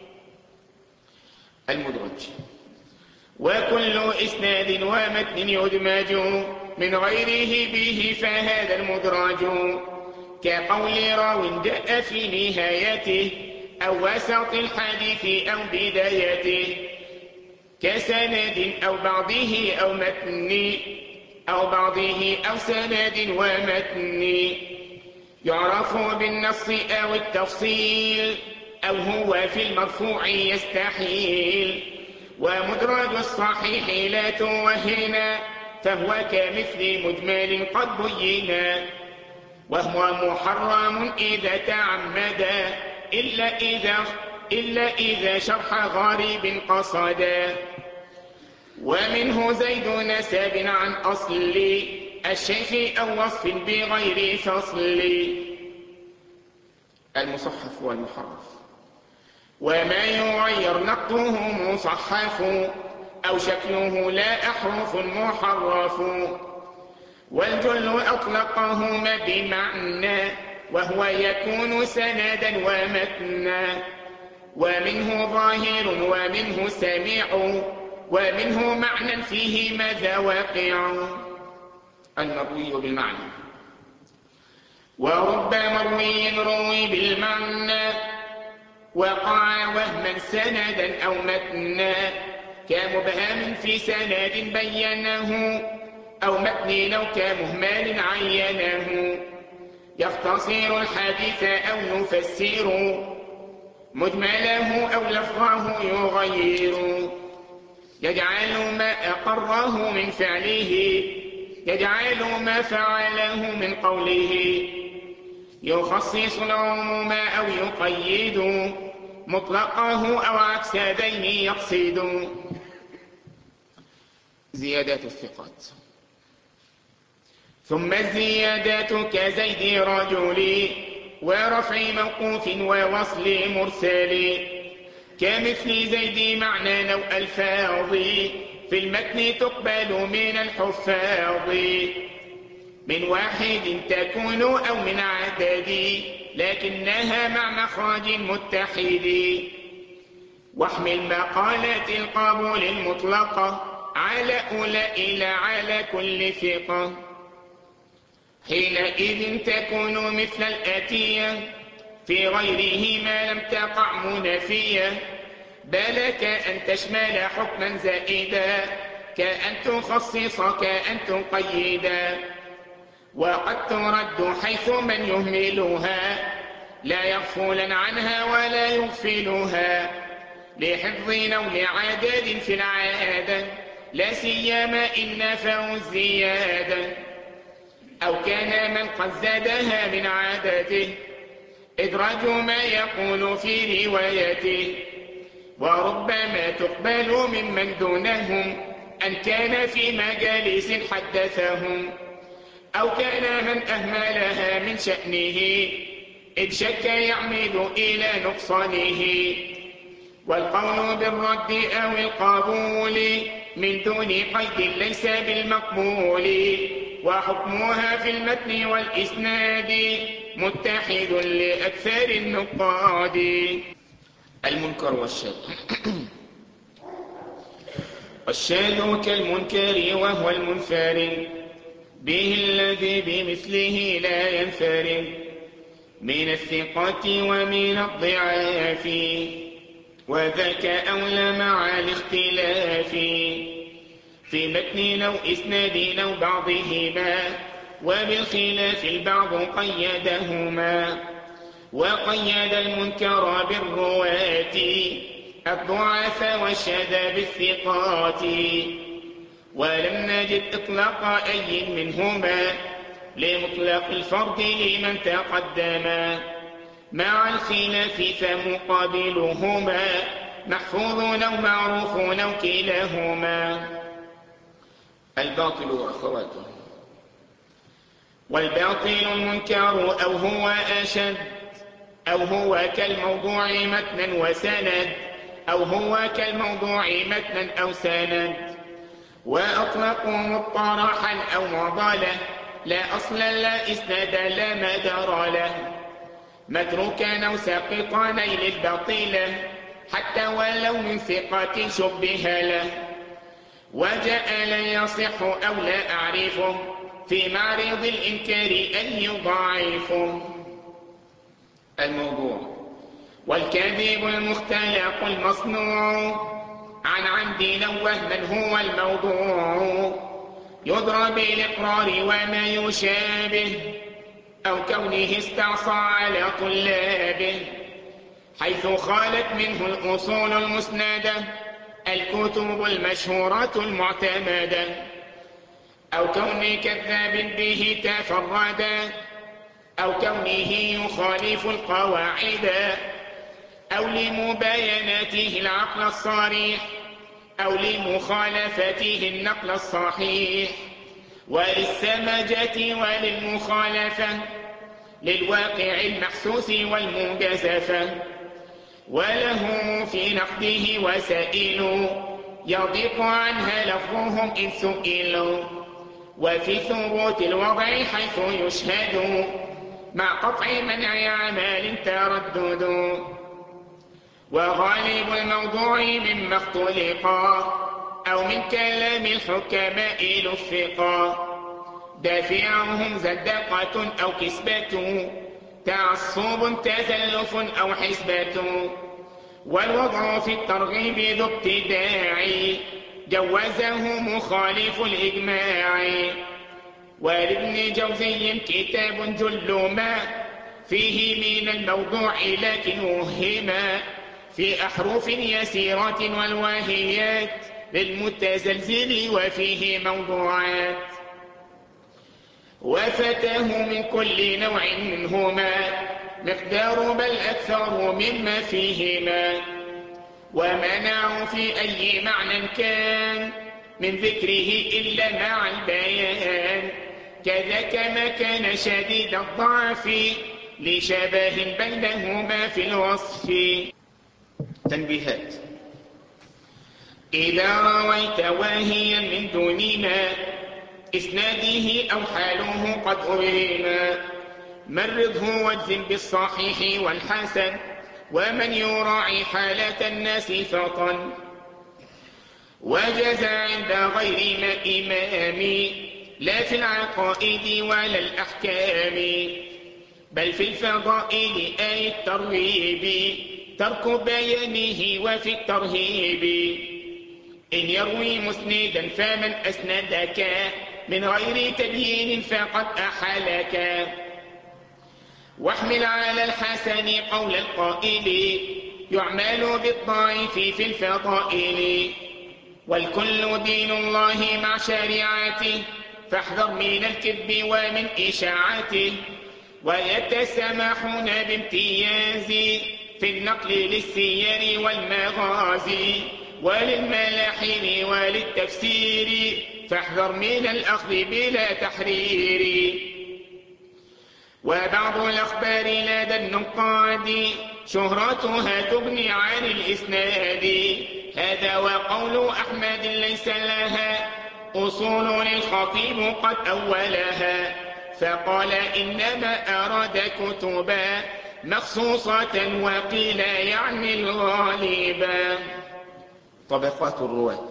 المدرج. وكل إسناد ومتن يدمج من غيره به فهذا المدرج. كقول راو جاء في نهايته أو وسط الحديث أو بدايته كسند أو بعضه أو متن أو بعضه أو سند ومتن. يعرف بالنص أو التفصيل أو هو في المرفوع يستحيل. ومدرج الصحيح لا توهنا فهو كمثل مجمل قد بينا. وهو محرم إذا تعمد إلا إذا, إلا إذا شرح غريب قصدا. ومنه زيد نسب عن أصل الشيخ أو وصف بغير فصل. المصحف والمحرف. وما يغير نقطه مصحف أو شكله لا أحرف محرف. والجل أطلقهما بمعنى وهو يكون سندا ومتنا. ومنه ظاهر ومنه سميع ومنه معنى فيه ماذا واقع. المروي بالمعنى. ورب مروي روي بالمعنى وقع وهما سندا أو متنا كمبهم في سند بينه أو متن لو كمهمل عينه يختصر الحديث أو يفسر مجمله أو لفظه يغير يجعل ما أقره من فعله يجعل ما فعله من قوله يخصص العموم أو يقيد مطلقه أو عكس دين يقصد. زيادات الثقات. ثم الزيادات كزيد رجل ورفع موقوف ووصل مرسل كمثل زيد معنى أو ألفاظ في المتن تقبل من الحفاظ من واحد تكون أو من عدد لكنها مع مخرج متحد واحمل مقالات القبول المطلقة على أولئك لا على كل ثقة حينئذ تكون مثل الآتية في غيره ما لم تقع منافية بل كأن تشمل حكما زائدا كأن تخصص كأن تقيدا وقد ترد حيث من يهملها لا يغفلا عنها ولا يغفلها لحفظ أو لعدد في العادة لا سيما إن نفوا الزيادة أو كان من قد زادها من عادته إدراج ما يقول في روايته وربما تقبل ممن دونهم أن كان في مجالس حدثهم أو كان من أهملها من شأنه إذ شك يعمد إلى نقصانه والقول بالرد أو القبول من دون قيد ليس بالمقبول وحكمها في المتن والإسناد متحد لأكثر النقاد. المنكر والشاذ. والشاذ كالمنكر وهو المنفرد به الذي بمثله لا ينفرد من الثقات ومن الضعاف وذاك أولى مع الاختلاف في متن أو إسناد أو بعضهما وبالخلاف البعض قيدهما وقيد المنكر بالرواة الضعاف والشذا بالثقات ولم نجد إطلاق أي منهما لمطلق الفرد لمن تقدما مع الخلاف فمقابلهما محفوظ أو معروف أو كلاهما. الباطل وأخواته. والباطل المنكر أو هو أشد أو هو كالموضوع متنا وسند أو هو كالموضوع متنا أو سند وأطلقوا مطرحا أو معضلة لا أصل لا إسناد لا مدار له متروكا أو ساقطا نيل الباطلة حتى ولو من ثقة شبه له وجاء لا يصح أو لا أعرفه في معرض الإنكار أن يضاعفه. الموضوع. والكذب المختلق المصنوع عن عمد أو وهما هو الموضوع يضرب بالإقرار وما يشابه أو كونه استعصى على طلابه حيث خالت منه الأصول المسندة الكتب المشهورة المعتمدة أو كون كذاب به تفردا أو كونه يخالف القواعد أو لمبايناته العقل الصريح أو لمخالفته النقل الصحيح وللسمجة وللمخالفة للواقع المحسوس والمجازفة وله في نقده وسائل يضيق عنها لفظهم إن سئلوا وفي ثبوت الوضع حيث يشهد مع قطع منع أعمال تردد وغالب الموضوع مما اختلقا أو من كلام الحكماء لفقا دافعهم زندقة أو كسبة تعصب تزلف أو حسبة والوضع في الترغيب ذو ابتداع جوزه مخالف الإجماع. ولابن جوزي كتاب جل ما فيه من الموضوع لكن وهما في أحرف يسيرة والواهيات للمتزلزل وفيه موضوعات. وفتاه من كل نوع منهما مقدار بل أكثر مما فيهما. ومنعوا في أي معنى كان من ذكره إلا مع البيان. كذاك ما كان شديد الضعف لشبه بينهما في الوصف. تنبيهات: إذا رويت واهيا من دون ما إسناده أو حاله قد أبهما مرضه واجزم بالصحيح والحسن ومن يراعي حالة الناس فطن. وجز عند غير ما إمام لا في العقائد ولا الأحكام بل في الفضائل أي الترغيب ترك بيانه وفي الترهيب. إن يروي مسندا فمن أسندك من غير تبيين فقد أحلك. واحمل على الحسن قول القائل يعمل بالضعيف في الفضائل. والكل دين الله مع شريعته فاحذر من الكذب ومن إشاعته. ويتسامحون بامتياز في النقل للسير والمغازي وللملاحم وللتفسير فاحذر من الأخذ بلا تحرير. وبعض الأخبار لدى النقاد شهرتها تغني عن الإسناد. هذا وقول أحمد ليس لها أصول الخطيب قد أولها فقال إنما أراد كتبا مخصوصة وقيل يعني الغالبا. طبقات الرواة.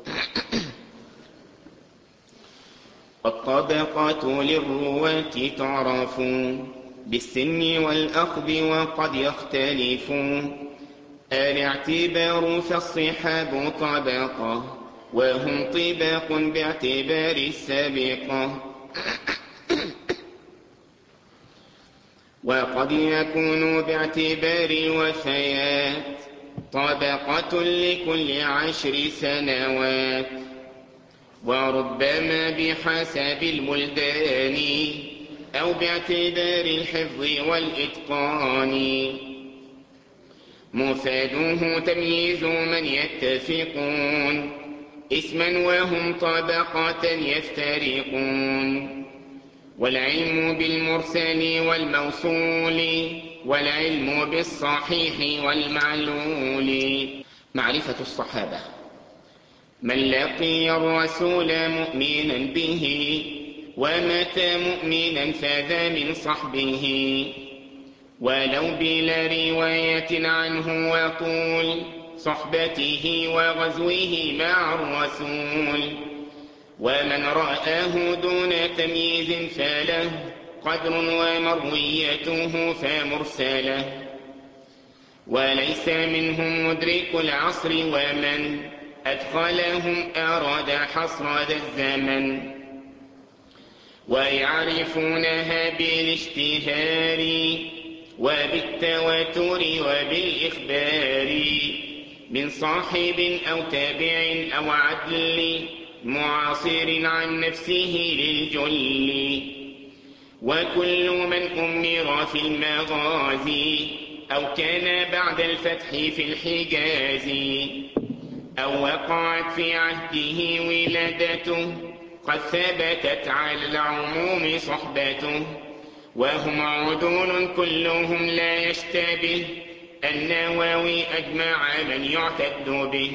الطبقات للرواة تعرف بالسن والأخذ وقد يختلف. الاعتبار فالصحاب طبقة وهم طباق باعتبار السابقة. وقد يكون باعتبار وفيات طبقة لكل عشر سنوات. وربما بحسب البلدان أو باعتبار الحفظ والإتقان. مفاده تمييز من يتفقون اسما وهم طبقة يفترقون. والعلم بالمرسل والموصول والعلم بالصحيح والمعلول. معرفة الصحابة: من لقي الرسول مؤمنا به ومات مؤمنا فذا من صحبه ولو بلا رواية عنه وطول صحبته وغزوه مع الرسول. ومن رآه دون تمييز فله قدر ومرويته فمرسله. وليس منهم مدرك العصر ومن أدخلهم أراد حصر ذا الزمن. ويعرفونها بالاشتهار وبالتواتر وبالإخبار من صاحب أو تابع أو عدل معاصر عن نفسه للجل. وكل من أمر في المغازي أو كان بعد الفتح في الحجاز أو وقعت في عهده ولادته قد ثبتت على العموم صحبته. وهم عدول كلهم لا يشتبه النووي أجمع من يعتد به.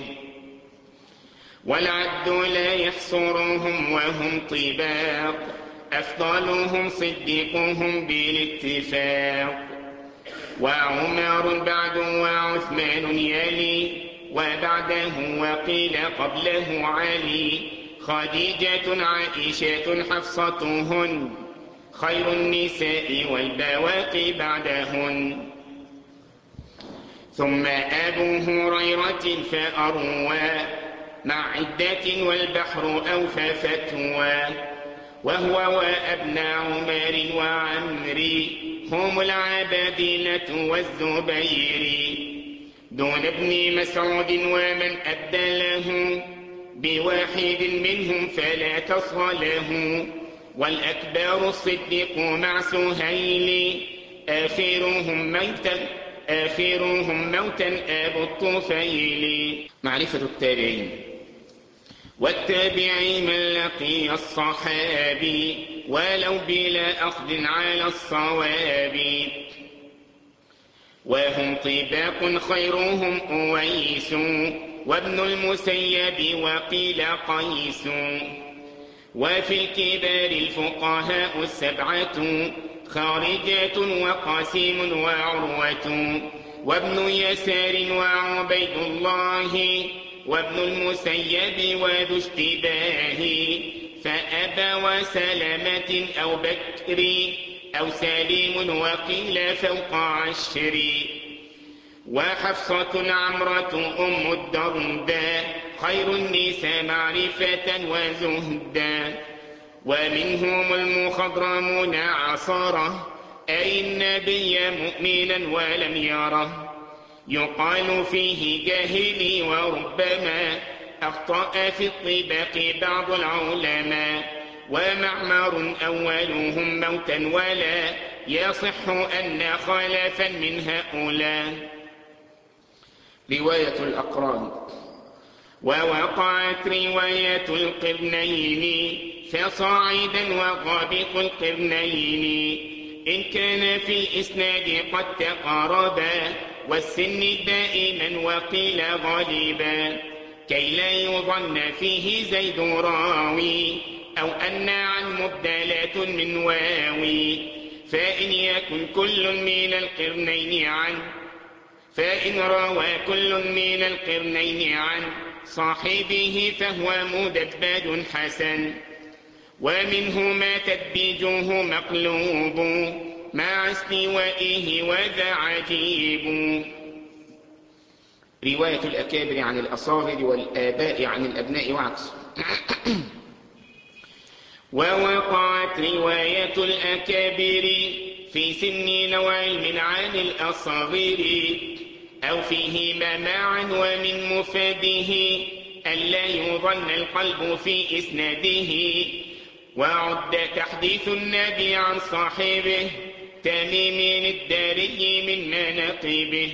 والعد لا يحصرهم وهم طباق أفضلهم صديقهم بالاتفاق. وعمر بعد وعثمان يلي وبعده وقيل قبله علي. خديجة عائشة حفصتهن خير النساء والبواقي بعدهن. ثم أبو هريرة فأروى مع عدة والبحر أوفى فتوى، وهو وابن عمر وعمري هم العبادلة والزبير، دون ابن مسعود ومن أدى له بواحد منهم فلا تصغى له، والأكبر الصديق مع سهيل آخرهم موتا آخرهم موتا أبو الطفيل. معرفة التابعين. والتابعي من لقي الصحابي ولو بلا أخذ على الصواب، وهم طباق خيرهم أويس وابن المسيب وقيل قيس، وفي الكبار الفقهاء السبعة خارجات وقاسم وعروة، وابن يسار وعبيد الله وابن المسيب وذو اشتباه، فأبى وسلمة أو بكر أو سليم وقيل فوق عشر، وحفصة عمرة أم الدرداء خير النساء معرفة وزهدا، ومنهم المخضرمون عصره أي النبي مؤمنا ولم يره، يقال فيه جاهلي وربما أخطأ في الطباق بعض العلماء، ومعمر أولهم موتا ولا يصح أن خلفا من هؤلاء. رواية الأقران. ووقعت رواية القرنين فصاعدا وغابق القرنين، إن كان في الإسناد قد تقاربا والسن دائما وقيل غالبا، كي لا يظن فيه زيد راوي أو أن عن مبدلات من واوي، فإن يكن كل من القرنين عن فإن روى كل من القرنين عن صاحبه فهو مدبج حسن، ومنهما تدبيجه مقلوب مع استوائه وذا عجيب. رواية الأكابر عن الأصاغر والآباء عن الأبناء وعكسه. ووقعت رواية الأكابر في سن لو علم عن الأصاغر، أو فيهما معا ومن مفاده ألا يظن القلب في إسناده، وعد تحديث النبي عن صاحبه تميم الداري من مناقبه،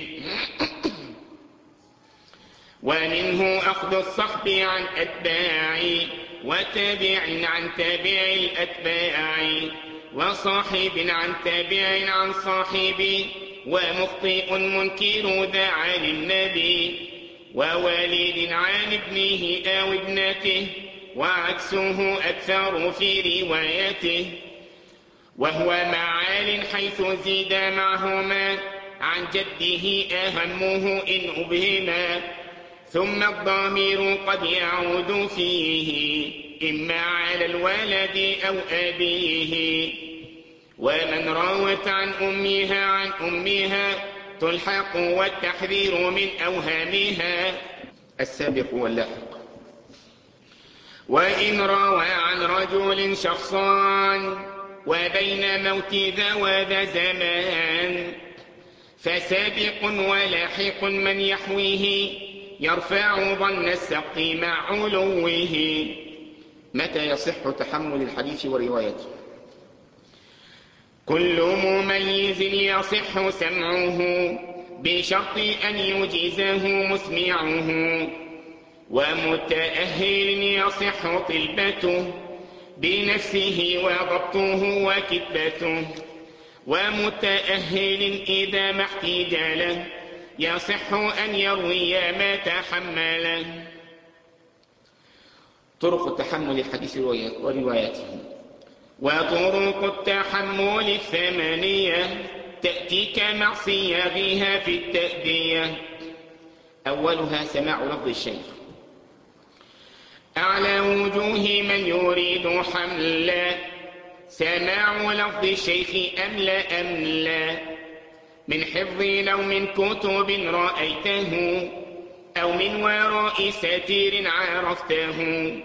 ومنه أخذ الصحب عن أتباع وتابع عن تابع الأتباع، وصاحب عن تابع عن صاحب، ومخطئ منكر ذا عن النبي، ووالد عن ابنه أو ابنته، وعكسه أكثر في روايته، وهو معال حيث زيد معهما عن جده أهمه إن أبهما، ثم الضمير قد يعود فيه إما على الولد أو أبيه، ومن روت عن أمها عن أمها تلحق والتحذير من أوهامها. السابق واللاحق. وإن روى عن رجل شخصان وبين موت ذا وذا زمان، فسابق ولاحق من يحويه يرفع ظن السقط مع علوه. متى يصح تحمل الحديث وروايته؟ كل مميز يصح سمعه بشرط أن يجيزه مسمعه، ومتأهل يصح طلبته بنفسه وضبطه وكتبته، ومتأهل إذا ما احتيج له يصح أن يروي ما تحمله. طرق تحمل الحديث وروايته. وطرق التحمل الثمانية تأتيك مع صياغها في التأدية. أولها سماع لفظ الشيخ. أعلى وجوه من يريد حملا سماع لفظ الشيخ أملا أملا، من حفظ لو من كتب رأيته أو من وراء ستير عرفته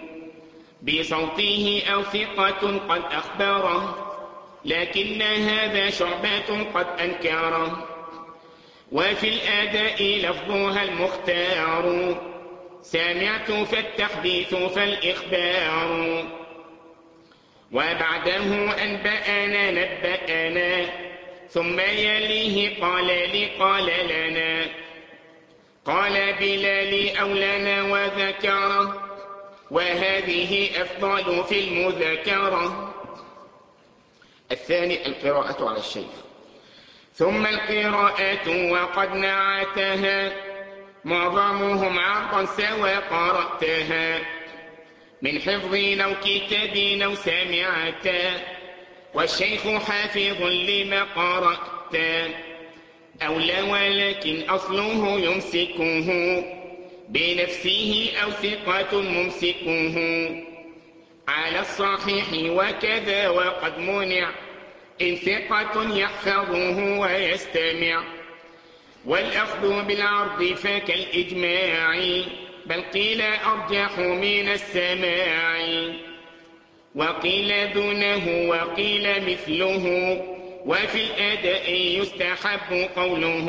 بصوته أو ثقة قد أخبره لكن هذا شعبة قد أنكره وفي الأداء لفظها المختار سمعت فالتحديث فالإخبار وبعده أنبأنا نبأنا ثم يليه قال لي قال لنا قال بلال أو لنا وذكره وهذه أفضل في المذكرة. الثاني القراءة على الشيخ. ثم القراءة وقد نعتها معظمهم عرضا سوى قرأتها من حفظ أو كتاب أو سمعتا والشيخ حافظ لما قرأتا أو لا ولكن أصله يمسكه بنفسه أو ثقة ممسكه على الصحيح وكذا وقد منع إن ثقة يحفظه ويستمع والأخذ بالعرض فكالإجماع بل قيل أرجح من السماع وقيل دونه وقيل مثله وفي الأداء يستحب قوله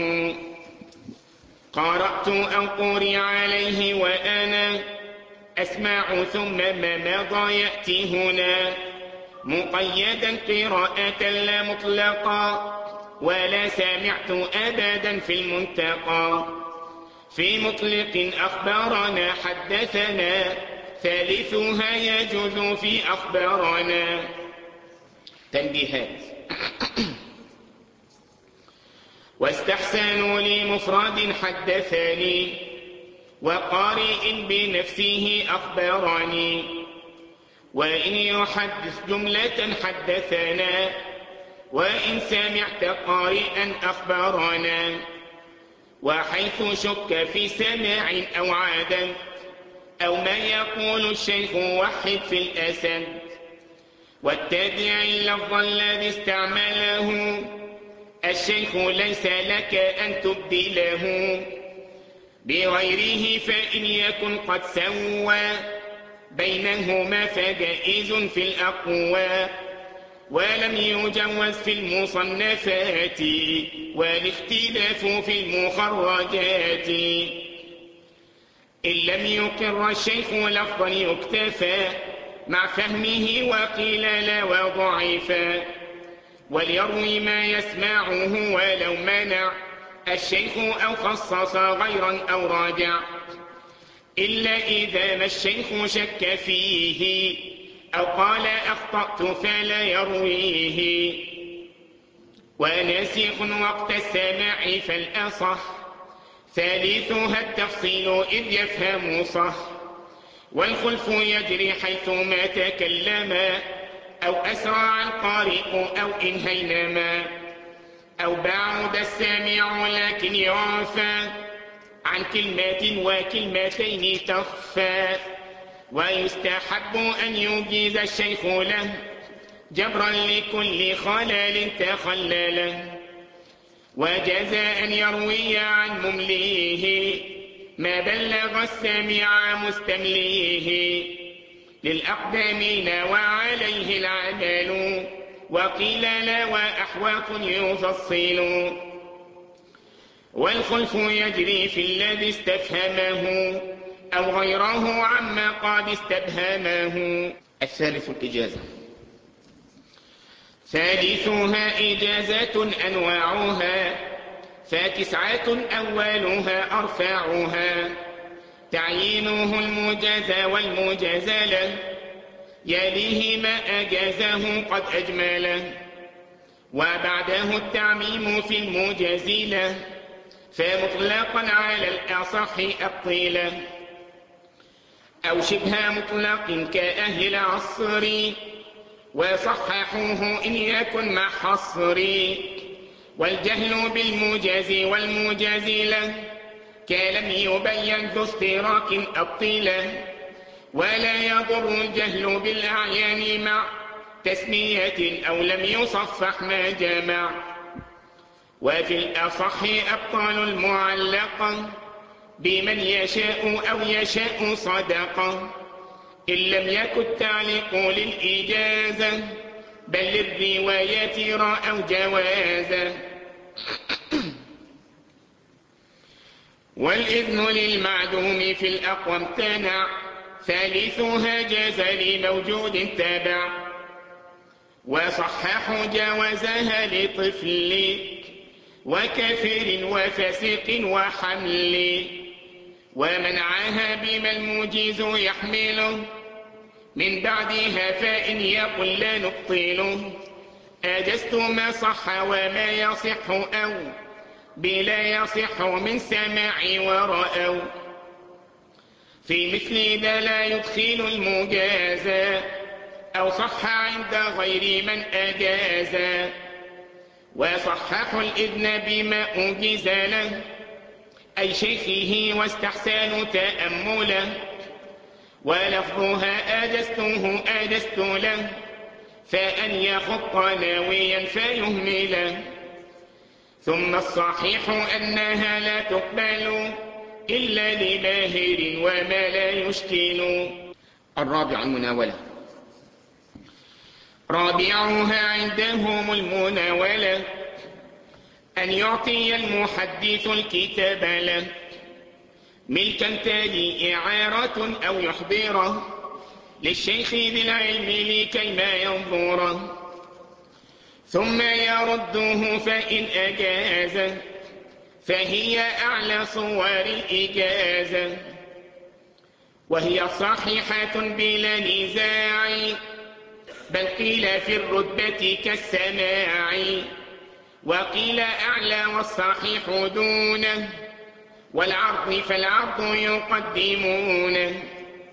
قرأت أو قرئ عليه وأنا أسمع ثم ما مضى يأتي هنا مقيدا قراءة لا مطلقا ولا سمعت أبدا في المنتقى في مطلق أخبارنا حدثنا ثالثها يجوز في أخبارنا. تنبيهات. واستحسنوا لمفرد حدثني وقارئ بنفسه أخبرني وإن يحدث جملة حدثنا وإن سمعت قارئا أخبرنا وحيث شك في سماع أو عدم أو ما يقول الشيخ وحد في الأسد واتبع اللفظ الذي استعمله الشيخ ليس لك أن تبدله بغيره فإن يكن قد سوى بينهما فجائز في الأقوى ولم يجوز في المصنفات والاختلاف في المخرجات إن لم يقر الشيخ لفظا يكتفى مع فهمه وقيل لا وضعيفا وليروي ما يسمعه ولو منع الشيخ أو خصص غيرا أو راجع إلا إذا ما الشيخ شك فيه أو قال أخطأت فلا يرويه وناسخ وقت السماع فالأصح ثالثها التفصيل إذ يفهم صح والخلف يجري حيثما تكلما أو أسرع القارئ أو إن هينما أو بعد السامع لكن يعفى عن كلمات وكلمتين تخفى ويستحب أن يجيز الشيخ له جبرا لكل خلل تخلله وجاز أن يروي عن ممليه ما بلغ السامع مستمليه للأقدمين وعليه العمل وقيل لا وأحواق يفصل والخلف يجري في الذي استفهمه أو غيره عما قد استبهمه. الثالث الإجازة. ثالثها إجازة أنواعها فتسعة أولها أرفعها تعيينه المجازى والمجازلة يليه ما أجازه قد أجمله وبعده التعميم في المجازلة فمطلقا على الأصح أبطيله أو شبه مطلق كأهل العصر وصححوه إن يكن مع حصر والجهل بالمجاز والمجازلة كلم يبين ذو اشتراك أبطيله ولا يضر الجهل بالأعيان مع تسمية أو لم يصفح ما جمع وفي الأصح أبطال المعلقة بمن يشاء أو يشاء صدقة، إن لم يكن التعليق للإجازة بل للرواية رأوا جوازا. والإذن للمعدوم في الأقوى امتنع، ثالثها جاز لموجود تبع، وصححوا جوازها لطفل وكفر وفسق وحمل، ومنعها بما المجيز يحمله من بعدها فإن يقل لا نبطله، أجزت ما صح وما يصح أو بلا يصح من سماع ورأوا، في مثل ذا لا يدخل المجازى أو صح عند غير من أجازا. وصححوا الإذن بما أجيز له أي شيخه واستحسنوا تأمله، ولفظها أجزته أجزت له فأن يخط ناويا فيهمله. ثم الصحيح أنها لا تقبل إلا لماهر وما لا يشكل. الرابع المناولة. رابعها عندهم المناولة أن يعطي المحدث الكتاب له ملكا تالي إعارة أو يحضره للشيخ ذي العلم لكيما ينظره، ثم يرده فإن أجازه فهي أعلى صور الإجازة، وهي صحيحة بلا نزاع بل قيل في الرتبة كالسماع، وقيل أعلى والصحيح دونه والعرض فالعرض يقدمونه.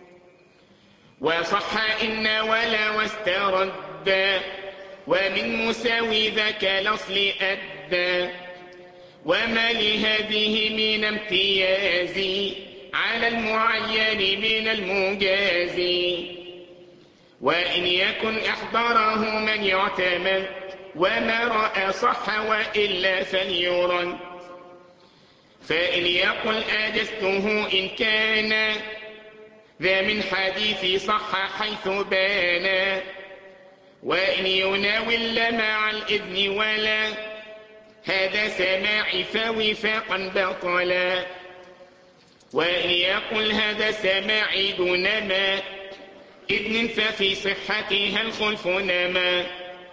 وصح إن ولا واسترد ومن مساوي ذاك الأصل أدى، وما لهذه من امتياز على المعين من المجاز، وإن يكن أحضره من يعتمد وما رأى صح وإلا فليرد، فإن يقل أجزته إن كان ذا من حديث صح حيث بانا، وإن يناول مع الإذن ولا هذا سماع فوفاقا بطلا، وإن يقل هذا سماع دون ما إذن ففي صحتها الخلف نما.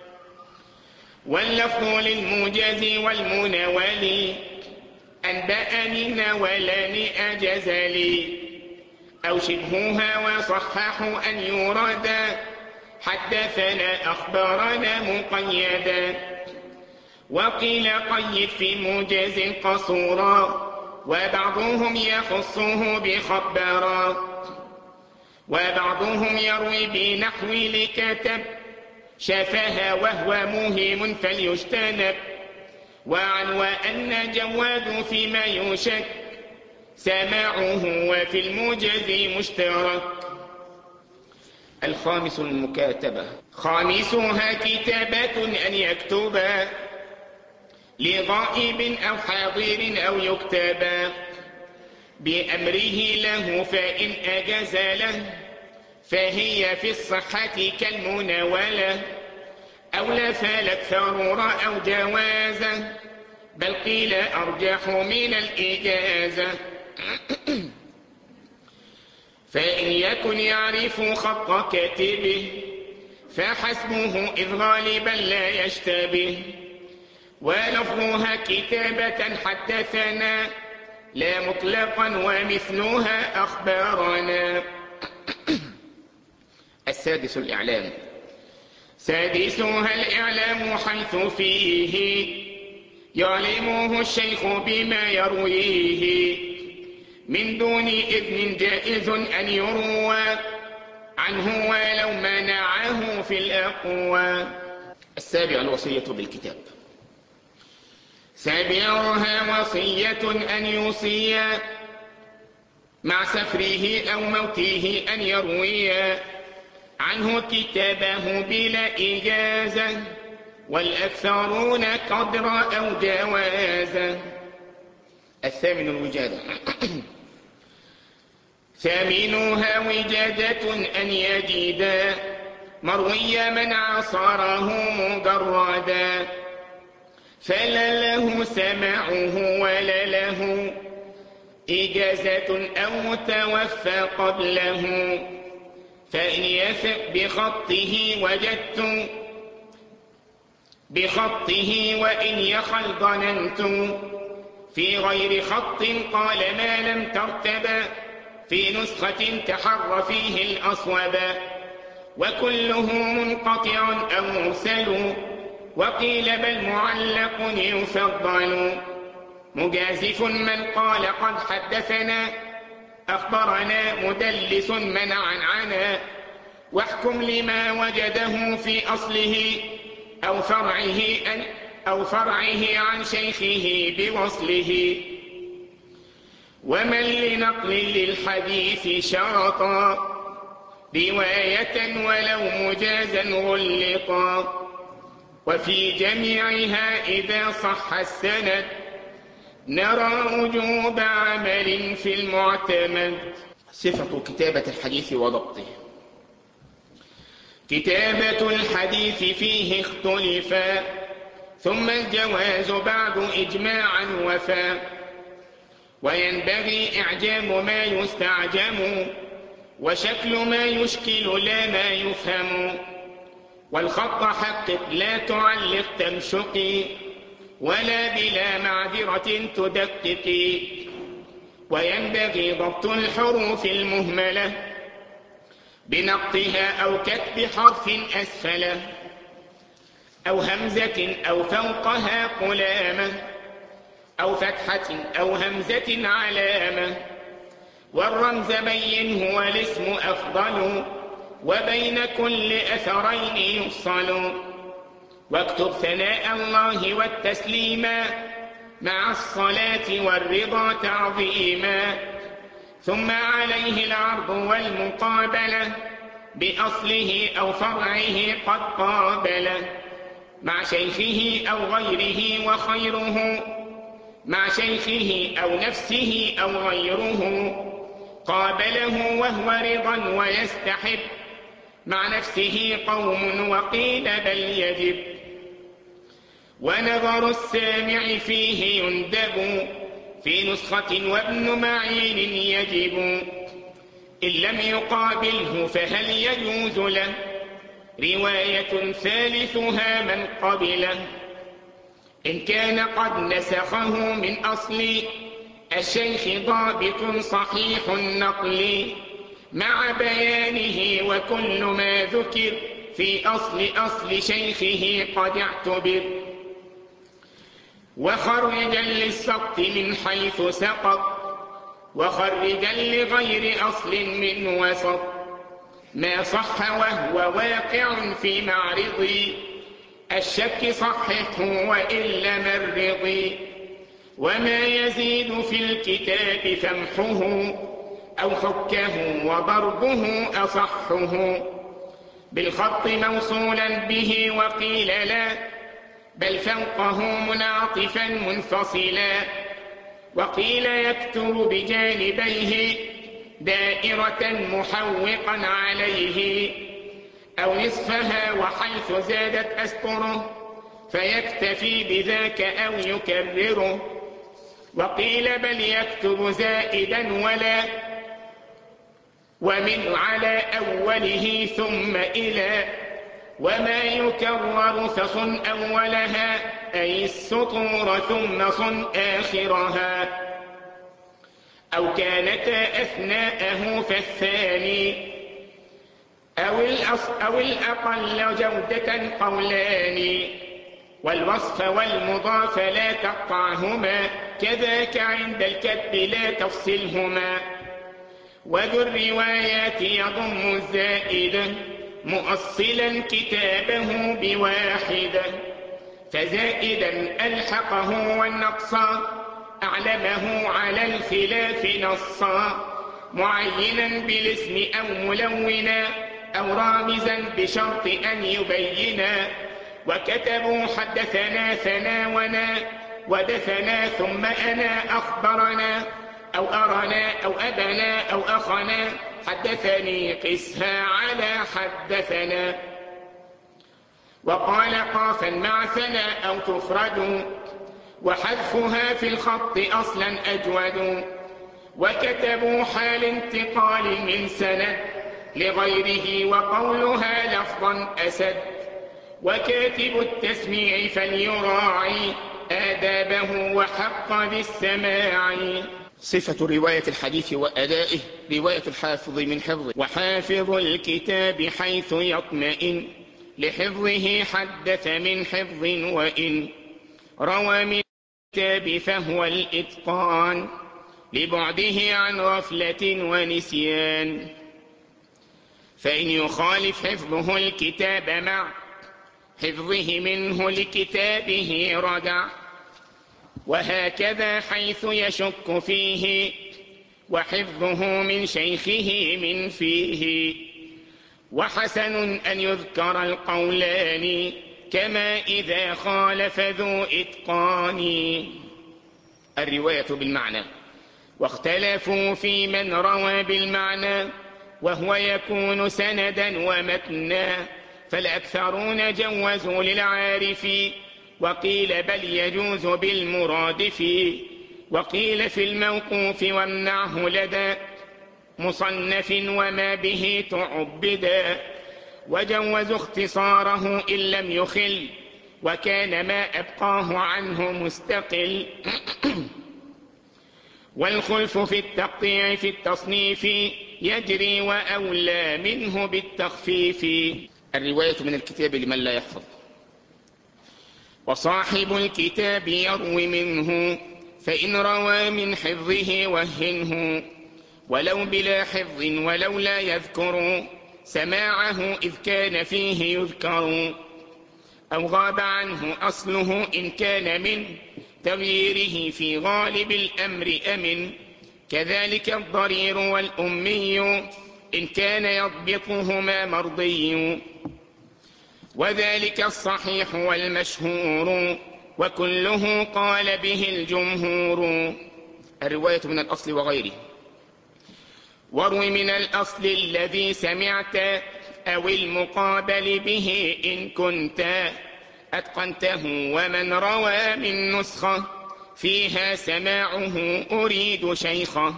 واللفظ للمجاز والمناول أنبأني ناولني أجاز لي أو شبهها، وصححوا أن يراد حدثنا أخبارنا مقيدا، وقيل قيد في مجاز قصورا وبعضهم يخصه بخبرا، وبعضهم يروي بنحو لكتب شفاها وهو مهم فليجتنب، وعن وأن جواد فيما يشك سماعه وفي المجاز مشترك. الخامس المكاتبة. خامسها كتابة أن يكتب لغائب أو حاضر أو يكتب بأمره له فإن أجاز له فهي في الصحة كالمناولة، أو لا فالأكثر أو جوازا بل قيل أرجح من الإجازة. فإن يكن يعرف خط كاتبه فحسبه إذ غالبا لا يشتبه، ولفظها كتابة حدثنا لا مطلقا ومثلها أخبارنا. السادس الإعلام. سادسها الإعلام حيث فيه يعلمه الشيخ بما يرويه من دون إذن جائز أن يروى عنه ولو منعه في الأقوى. السابع الوصية بالكتاب. سابعها وصية أن يوصي مع سفره أو موته أن يروي عنه كتابه بلا إجازة والأكثرون قدرا أو جوازا. الثامن الوجادة. ثامنها وجادة أن يجدا مروي من عصره مجردا، فلا له سماعه ولا له إجازة أو توفى قبله، فإن يثق بخطه وجدت بخطه وإن يخل ظننت، في غير خط قال ما لم ترتبا، في نسخة تحر فيه الأصوبا، وكله منقطع أو مرسل، وقيل بل معلق يفضل. مجازف من قال قد حدثنا أخبرنا، مدلس من عنعنا، واحكم لما وجده في أصله أو فرعه أن أو فرعه عن شيخه بوصله. ومن لنقل للحديث شرطا رواية ولو مجازا غلطا، وفي جميعها إذا صح السند نرى وجوب عمل في المعتمد. صفة كتابة الحديث وضبطه. كتابة الحديث فيه اختلفا، ثم الجواز بعد إجماعا وفا، وينبغي إعجام ما يستعجم، وشكل ما يشكل لا ما يفهم، والخط حقق لا تعلق تمشقي، ولا بلا معذرة تدققي. وينبغي ضبط الحروف المهملة بنقطها أو كتب حرف أسفله، أو همزة أو فوقها قلامة، أو فتحة أو همزة علامة، والرمز بينه والاسم أفضل، وبين كل أثرين يفصل. واكتب ثناء الله والتسليما مع الصلاة والرضا تعظيما، ثم عليه العرض والمقابلة بأصله أو فرعه قد قابله، مع شيخه أو غيره وخيره، مع شيخه أو نفسه أو غيره قابله وهو رضا ويستحب، مع نفسه قوم وقيل بل يجب. ونظر السامع فيه يندب في نسخة وابن معين يجب، إن لم يقابله فهل يجوز له رواية ثالثها من قبله، إن كان قد نسخه من أصل الشيخ ضابط صحيح النقل، مع بيانه وكل ما ذكر في أصل أصل شيخه قد اعتبر. وخرجا للسقط من حيث سقط، وخرجا لغير أصل من وسط، ما صح وهو واقع في معرض الشك صححه وإلا مرض. وما يزيد في الكتاب فامحه أو حكه وضربه أصحه، بالخط موصولا به وقيل لا، بل فوقه منعطفا منفصلا، وقيل يكتب بجانبيه دائرة محوقا عليه، أو نصفها وحيث زادت أسطره فيكتفي بذاك أو يكرره. وقيل بل يكتب زائدا ولا، ومن على أوله ثم إلى، وما يكرر فصن أولها أي السطور ثم صن آخرها، أو كانتا أثناءه فالثاني، أو, أو الأقل جودة قولان، والوصف والمضاف لا تقطعهما، كذاك عند الكتب لا تفصلهما. وذو الروايات يضم الزائدة مؤصلا كتابه بواحدة، فزائدا ألحقه والنقصا أعلمه على الخلاف نصا، معينا بالاسم أو ملونا أو رامزا بشرط أن يبينا، وكتبوا حدثنا ثناونا ودثنا ثم أنا أخبرنا أو أرنا أو أبنا أو أخنا حدثني قسها على حدثنا. وقال قافا مع ثنا أو تفرد وحذفها في الخط أصلا أجود. وكتبوا حال انتقال من سند لغيره وقولها لفظا أسد. وكاتب التسميع فليراعي آدابه وحق بالسماع. صفة رواية الحديث وأدائه: رواية الحافظ من حفظه، وحافظ الكتاب حيث يطمئن لحفظه حدث من حفظ، وإن روى من الكتاب فهو الإتقان لبعده عن غفلة ونسيان. فإن يخالف حفظه الكتاب مع حفظه منه لكتابه ردع. وهكذا حيث يشك فيه وحفظه من شيخه من فيه. وحسن أن يذكر القولان كما إذا خالف ذو إتقان. الرواية بالمعنى: واختلفوا في من روى بالمعنى وهو يكون سندا ومتنا. فالأكثرون جوزوا للعارف وقيل بل يجوز بالمرادف. وقيل في الموقوف وامنعه لدى مصنف وما به تعبدا. وجوزوا اختصاره إن لم يخل وكان ما أبقاه عنه مستقل. والخلف في التقطيع في التصنيف يجري وأولى منه بالتخفيف. الرواية من الكتاب لمن لا يحفظ: وصاحب الكتاب يروي منه فإن روى من حفظه وهنه، ولو بلا حفظ ولو لا يذكر سماعه إذ كان فيه يذكر. أو غاب عنه أصله إن كان من تغييره في غالب الأمر أمن. كذلك الضرير والأمي إن كان يضبطهما مرضي. وذلك الصحيح والمشهور وكله قال به الجمهور. الرواية من الأصل وغيره: واروي من الأصل الذي سمعت أو المقابل به إن كنت أتقنته. ومن روى من نسخة فيها سماعه أريد شيخه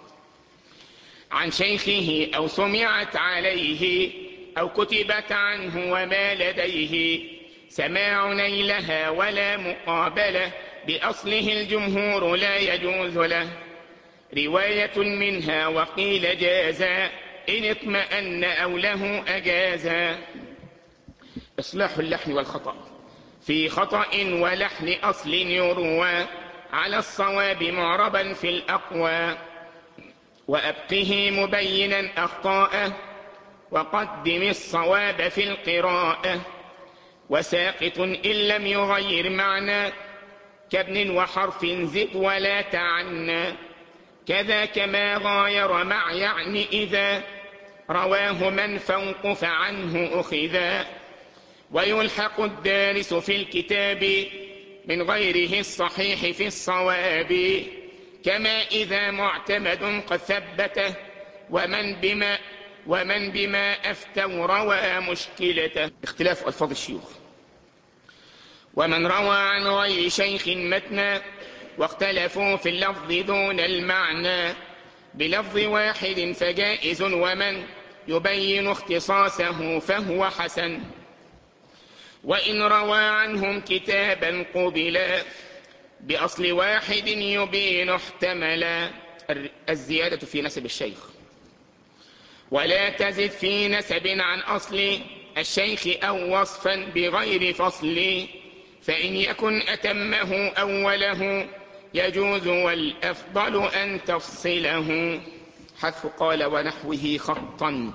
عن شيخه أو سمعت عليه أو كتبت عنه وما لديه سماع نيلها ولا مقابلة بأصله الجمهور لا يجوز له رواية منها. وقيل جازا إن اطمأن أو له أجازا. إصلاح اللحن والخطأ: في خطأ ولحن أصل يروى على الصواب معربا في الأقوى. وأبقه مبينا أخطاءه وقدم الصواب في القراءة. وساقط إن لم يغير معنى كابن وحرف زد ولا تعنى. كذا كما غاير مع يعني إذا رواه من فوق فعنه أخذا. ويلحق الدارس في الكتاب من غيره الصحيح في الصواب كما إذا معتمد قد ثبته ومن بما ومن بما أفتوا روى مشكلته. اختلاف ألفاظ الشيوخ: ومن روى عن غير شيخ متنا واختلفوا في اللفظ دون المعنى بلفظ واحد فجائز. ومن يبين اختصاصه فهو حسن. وإن روى عنهم كتابا قبلا بأصل واحد يبين احتملا. الزيادة في نسب الشيخ: ولا تزد في نسب عن أصل الشيخ أو وصفا بغير فصل فإن يكن أتمه أوله يجوز والأفضل أن تفصله. حذف قال ونحوه خطا.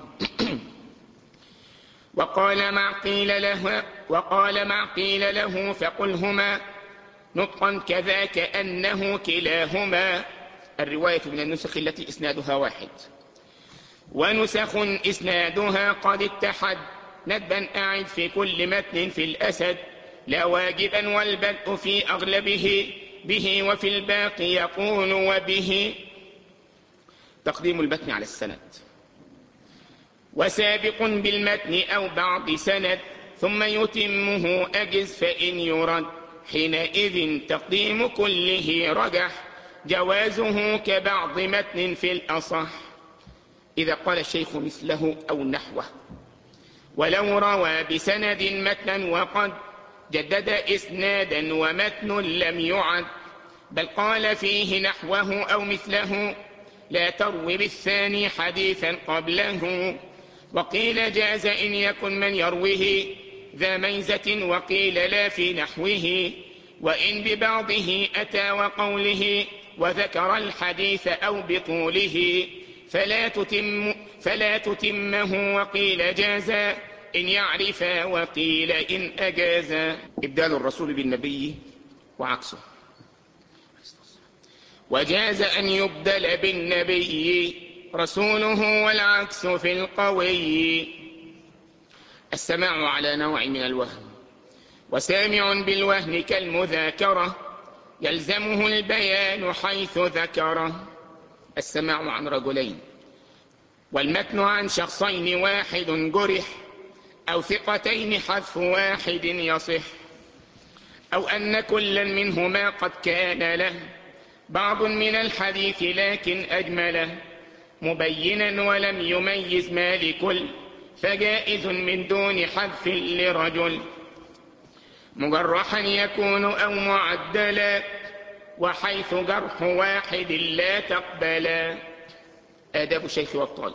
وقال ما قيل له وقال ما قيل له فقلهما نطقا كذاك أنه كلاهما. الرواية من النسخ التي إسنادها واحد. ونسخ إسنادها قد اتحد ندبا أعد في كل متن في الأسد لا واجبا والبدء في أغلبه به وفي الباقي يقول وبه. تقديم المتن على السند. وسابق بالمتن أو بعض سند ثم يتمه أجز فإن يرد حينئذ تقديم كله رجح جوازه كبعض متن في الأصح. إذا قال الشيخ مثله أو نحوه. ولو روى بسند متنا وقد جدد إسنادا ومتن لم يعد بل قال فيه نحوه أو مثله لا تروي بالثاني حديثا قبله. وقيل جاز إن يكن من يرويه ذا ميزة وقيل لا في نحوه. وإن ببعضه أتى وقوله وذكر الحديث أو بطوله فلا تتم فلا تتمه وقيل جازا إن يعرفا وقيل إن أجازا. إبدال الرسول بالنبي وعكسه. وجاز أن يبدل بالنبي رسوله والعكس في القوي. السماع على نوع من الوهم. وسامع بالوهن كالمذاكرة يلزمه البيان حيث ذكره. السماع عن رجلين والمتن عن شخصين واحد جرح أو ثقتين حذف واحد يصح أو أن كلا منهما قد كان له بعض من الحديث لكن أجمله مبينا ولم يميز ما لكل فجائز من دون حذف لرجل مجرحا يكون أو معدلا وحيث جرح واحد لا تقبلا. آداب الشيخ والطالب.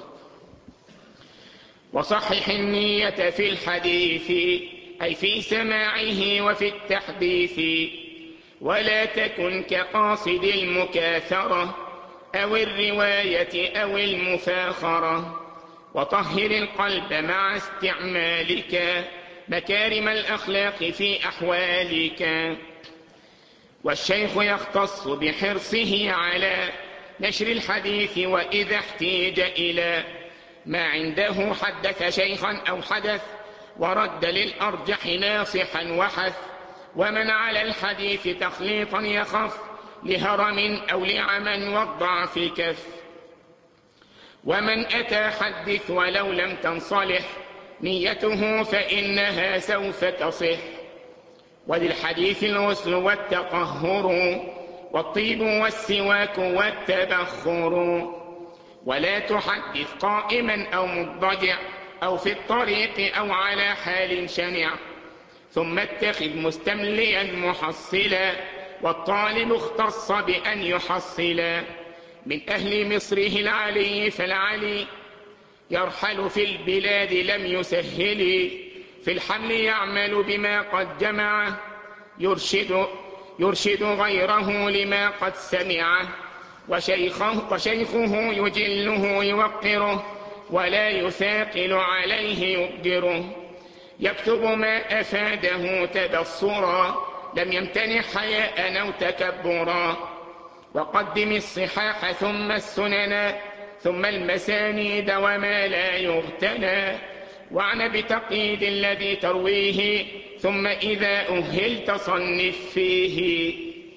وصحح النية في الحديث أي في سماعه وفي التحديث ولا تكن كقاصد المكاثرة أو الرواية أو المفاخرة. وطهر القلب مع استعمالك مكارم الأخلاق في أحوالك. والشيخ يختص بحرصه على نشر الحديث وإذا احتيج إلى ما عنده حدث شيخا أو حدث ورد للأرجح ناصحا وحث. ومن على الحديث تخليطا يخف لهرم أو لعمى والضعف كف. ومن أتى حدث ولو لم تنصلح نيته فإنها سوف تصح. وللحديث الغسل والتطهر والطيب والسواك والتبخر. ولا تحدث قائما أو مضطجع أو في الطريق أو على حال شنع. ثم اتخذ مستمليا محصلا والطالب اختص بأن يحصلا. من أهل مصره العلي فالعلي يرحل في البلاد لم يسهل في الحمل يعمل بما قد جمعه يرشد, يرشد غيره لما قد سمعه. وشيخه, وشيخه يجله يوقره ولا يثاقل عليه يقدره. يكتب ما أفاده تبصرا لم يمتنع حياء أو تكبرا. وقدم الصحاح ثم السننا ثم المسانيد وما لا يغتنى. وعن بتقييد الذي ترويه ثم إذا أهلت صنف فيه.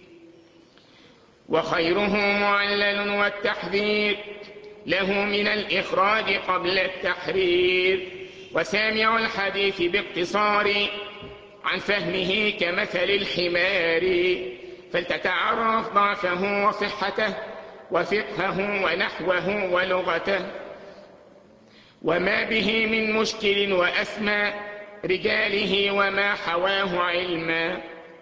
وخيره معلل والتحذير له من الإخراج قبل التحرير. وسامع الحديث باقتصار عن فهمه كمثل الحمار فلتتعرف ضعفه وصحته وفقهه ونحوه ولغته وما به من مشكل وأسمى رجاله وما حواه علما.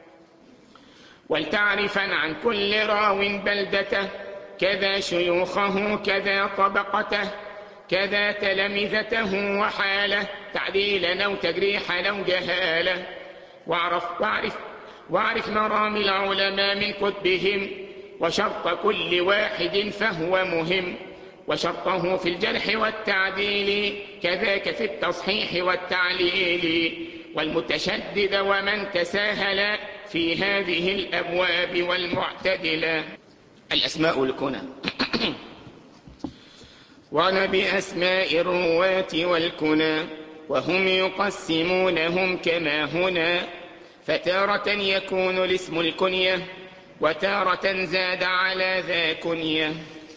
ولتعرفا عن كل راو بلدته كذا شيوخه كذا طبقته كذا تلامذته وحاله تعديلا أو تجريحا أو جهاله. واعرف, واعرف, واعرف مرام العلماء من كتبهم وشرط كل واحد فهو مهم. وشرطه في الجرح والتعديل كذاك في التصحيح والتعليل. والمتشدد ومن تساهل في هذه الأبواب والمعتدلة. الأسماء والكنى. وعن بأسماء الرواة والكنى وهم يقسمونهم كما هنا، فتارة يكون الاسم الكنية وتارة زاد على ذا كنية.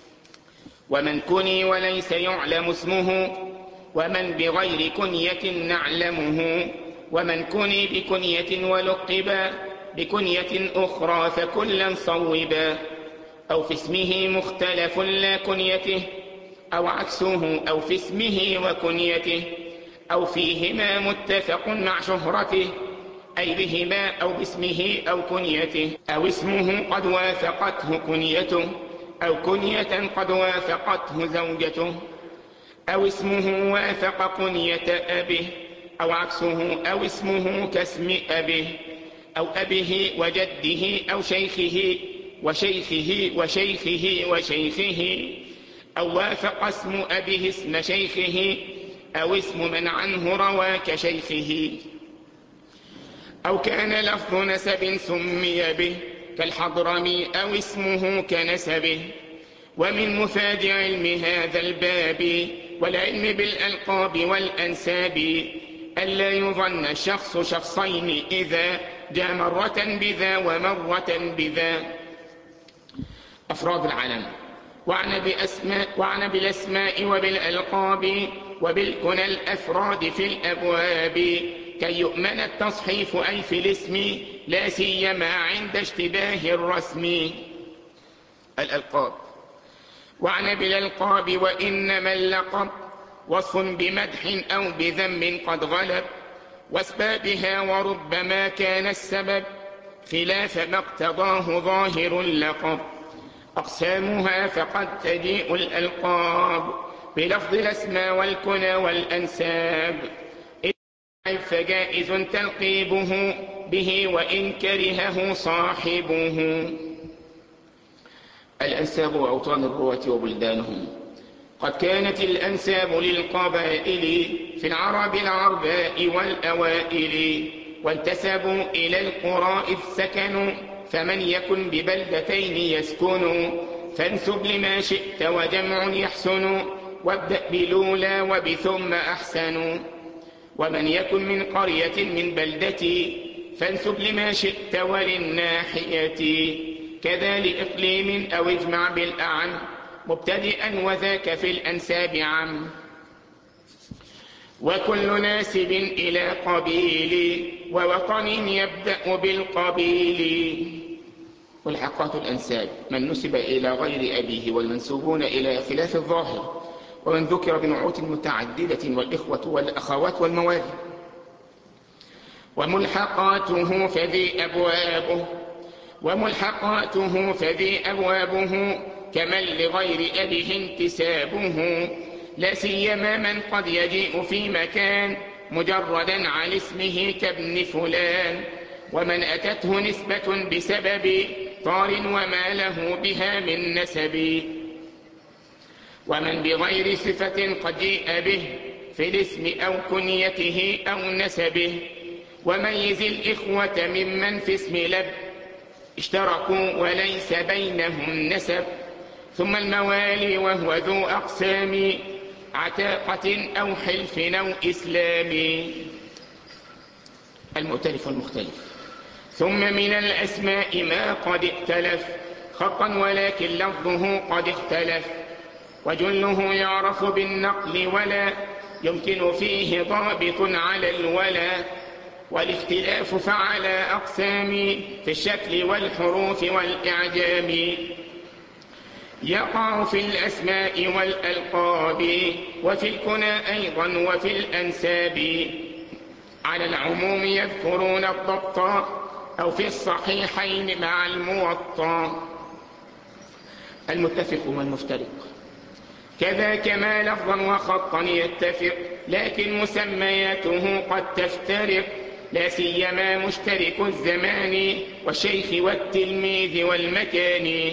ومن كني وليس يعلم اسمه، ومن بغير كنية نعلمه، ومن كني بكنية ولقبا بكنية أخرى فكلا صوبا، أو في اسمه مختلف لا كنيته، أو عكسه، أو في اسمه وكنيته، أو فيهما متفق مع شهرته، أي بهما أو باسمه أو كنيته، أو اسمه قد وافقته كنيته، أو كنية قد وافقته زوجته، أو اسمه وافق كنية أبيه، أو عكسه، أو اسمه كاسم أبيه، أو أبيه وجده، أو شيخه وشيخه وشيخه وشيخه، أو وافق اسم أبيه اسم شيخه، أو اسم من عنه روى كشيخه، أو كان لفظ نسب سمي به كالحضرمي، أو اسمه كنسبه. ومن مفاد علم هذا الباب والعلم بالألقاب والأنساب ألا يظن الشخص شخصين إذا جاء مرة بذا ومرة بذا. أفراد العلم وعن بأسماء وعن بالأسماء وبالألقاب وبالكنى الأفراد في الأبواب، كي يؤمن التصحيف أي في الاسم لا سيما عند اشتباه الرسم. الألقاب وعن بالألقاب وإنما اللقب وصف بمدح أو بذم قد غلب، واسبابها وربما كان السبب خلاف ما اقتضاه ظاهر اللقب. أقسامها فقد تجيء الألقاب بلفظ الأسماء والكنى والأنساب، فجائز تلقيبه به وإن كرهه صاحبه. الأنساب وأوطان الرواة وبلدانهم. قد كانت الأنساب للقبائل في العرب العرباء والأوائل، وانتسبوا إلى القرى إذ سكنوا، فمن يكن ببلدتين يسكن فانسب لما شئت وجمع يحسن، وابدأ بلولا وبثم أحسن. ومن يكن من قرية من بلدتي فانسب لما شئت وللناحية، كذا لإقليم أو اجمع بالأعم مبتدئا وذاك في الأنساب عم. وكل ناسب إلى قبيل ووطن يبدأ بالقبيل. والحقات الأنساب من نسب إلى غير أبيه، والمنسوبون إلى خلاف الظاهر، ومن ذكر بنعوت متعددة والإخوة والأخوات والموالي. وملحقاته فذي أبوابه وملحقاته فذي أبوابه كمن لغير أبيه انتسابه، لا سيما من قد يجيء في مكان مجردا عن اسمه كابن فلان، ومن أتته نسبة بسبب طار وما له بها من نسب. ومن بغير صفة قد جيء به في الاسم أو كنيته أو نسبه، وميز الإخوة ممن في اسم لب اشتركوا وليس بينهم نسب. ثم الموالي وهو ذو أقسام عتاقة أو حلف أو إسلام. المؤتلف والمختلف. ثم من الأسماء ما قد ائتلف خطا ولكن لفظه قد اختلف، وجله يعرف بالنقل ولا يمكن فيه ضابط على الولا. والاختلاف فعلى أقسام في الشكل والحروف والإعجام، يقع في الأسماء والألقاب وفي الكنى أيضا وفي الأنساب. على العموم يذكرون الضبط أو في الصحيحين مع الموطى. المتفق والمفترق. كذا كما لفظا وخطا يتفق، لكن مسمياته قد تفترق، لا سيما مشترك الزمان والشيخ والتلميذ والمكان.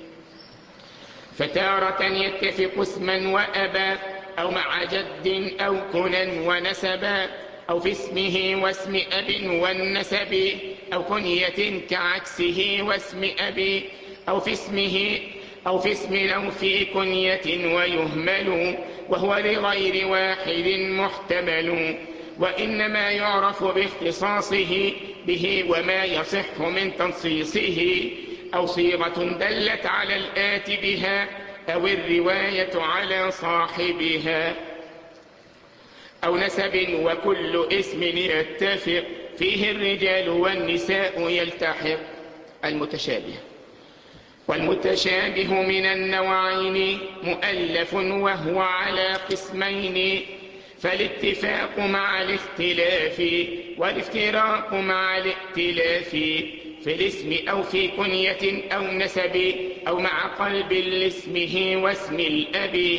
فتارة يتفق اسما وأبا أو مع جد أو كنا ونسبا، أو في اسمه واسم أب والنسب، أو كنية كعكسه واسم أبي، أو في اسمه أو في اسم أو في كنية ويهمل وهو لغير واحد محتمل، وإنما يعرف باختصاصه به وما يصح من تنصيصه، أو صيغة دلت على الآت بها، أو الرواية على صاحبها، أو نسب وكل اسم يتفق فيه الرجال والنساء يلتحق. المتشابه. والمتشابه من النوعين مؤلف وهو على قسمين، فالاتفاق مع الاختلاف والافتراق مع الائتلاف، في الاسم أو في كنية أو نسب، أو مع قلب لاسمه واسم الأب.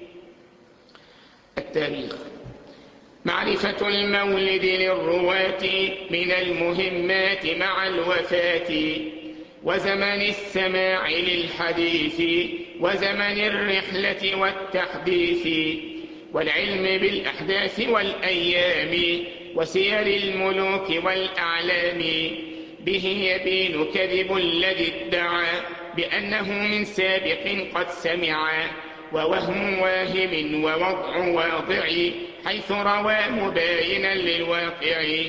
التاريخ. معرفة المولد للرواة من المهمات مع الوفاة، وزمن السماع للحديث، وزمن الرحلة والتحديث، والعلم بالأحداث والأيام، وسير الملوك والأعلام. به يبين كذب الذي ادعى بأنه من سابق قد سمع، ووهم واهم ووضع واضع حيث روى مباينا للواقع.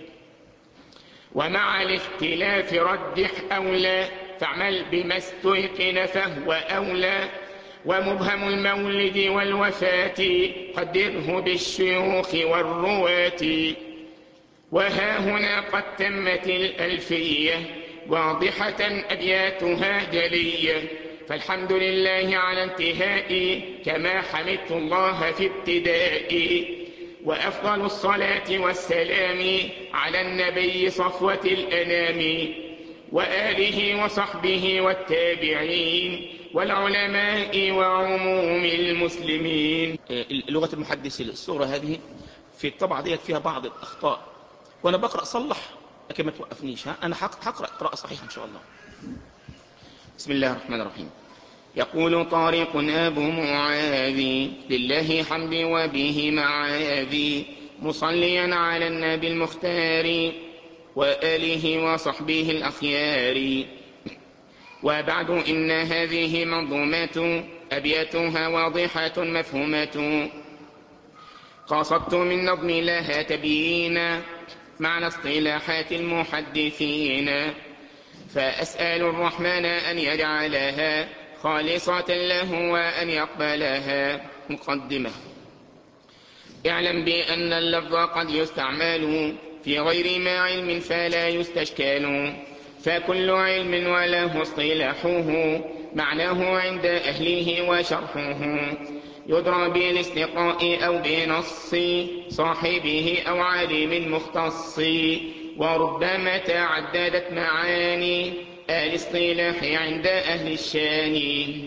ومع الاختلاف رجح أولى، فاعمل بما استيقن فهو أولى. ومبهم المولد والوفاة قدره بالشيوخ والرواة. وها هنا قد تمت الألفية واضحة أبياتها جلية، فالحمد لله على انتهاء كما حمدت الله في ابتداء. وأفضل الصلاة والسلام على النبي صفوة الأنام، وآله وصحبه والتابعين والعلماء وعموم المسلمين. لغة المحدث الصورة هذه في الطبعة ديت فيها بعض الأخطاء، وأنا بقرأ صلح لكن ما توقفنيش. ها أنا هقرأ قراءة صحيحة إن شاء الله. بسم الله الرحمن الرحيم. يقول طارق أبو معاذ لله حمد وبه معاذي، مصليا على النبي المختار وآله وصحبه الأخيار. وبعد إن هذه منظومة أبياتها واضحة مفهومة، قصدت من نظم لها تبيينا معنى اصطلاحات المحدثين، فأسأل الرحمن أن يجعلها خالصة له وأن يقبلها. مقدمة. اعلم بأن اللفظ قد يستعمل في غير ما علم فلا يستشكال، فكل علم وله اصطلاحه معناه عند أهله وشرحه، يدرى بالاستقاء أو بنص صاحبه أو عالم مختص، وربما تعددت معاني الاصطلاح عند أهل الشان.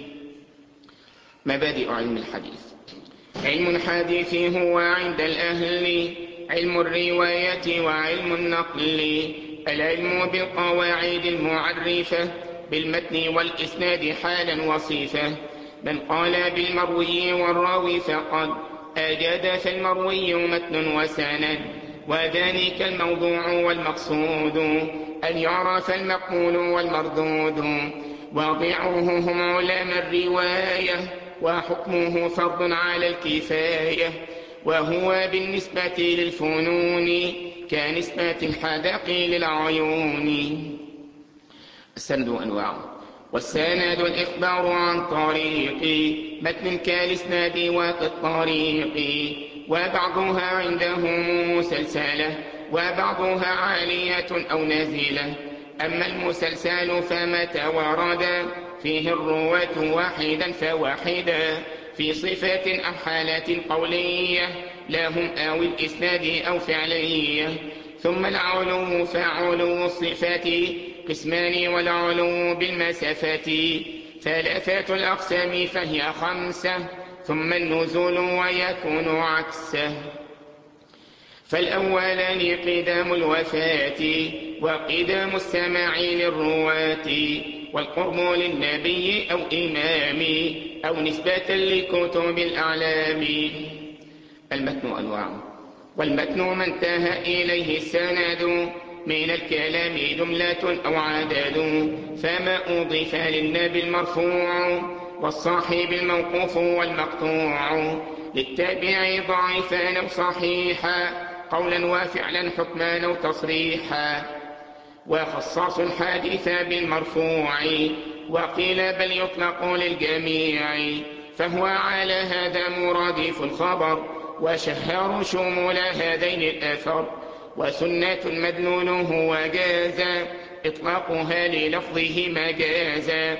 مبادئ علم الحديث. علم الحديث هو عند الأهل علم الرواية وعلم النقل، العلم بالقواعد المعرفة بالمتن والإسناد حالا وصيفة. من قال بالمروي والراوي فقد أجاد، فالمروي متن وسند، وذلك الموضوع والمقصود أن يعرف المقبول والمردود. واضعوه هم علماء الرواية، وحكمه فرض على الكفاية، وهو بالنسبة للفنون كنسبة الحدق للعيون. السند أنواع. والسند الإخبار عن طريق متن كالإسناد وكالطريق، وبعضها عندهم مسلسلة وبعضها عالية أو نازلة. أما المسلسل فمتى ورد فيه الرواة واحدا فواحدا، في صفات أو حالات قولية لهم أو الإسناد أو فعلية. ثم العلو فعلو الصفات قسمان، والعلو بالمسافة ثلاثة الأقسام فهي خمسة، ثم النزول ويكون عكسه. فالأولان قدام الوفاة وقدام السماع للرواة، والقرب للنبي أو إمام أو نسبة لكتب الأعلام. المتن أنواع. والمتن ما انتهى إليه السند من الكلام جملة أو عدد، فما أضيف للنبي المرفوع والصاحب الموقوف والمقطوع للتابع ضعيفا أو صحيحا قولا وفعلا حكما أو تصريحا. وخصاص الحادث بالمرفوع وقيل بل يطلق للجميع فهو على هذا مرادف الخبر وشهر شمول هذين الأثر. وسنة مدلوله وجازا إطلاقها للفظه مجازا.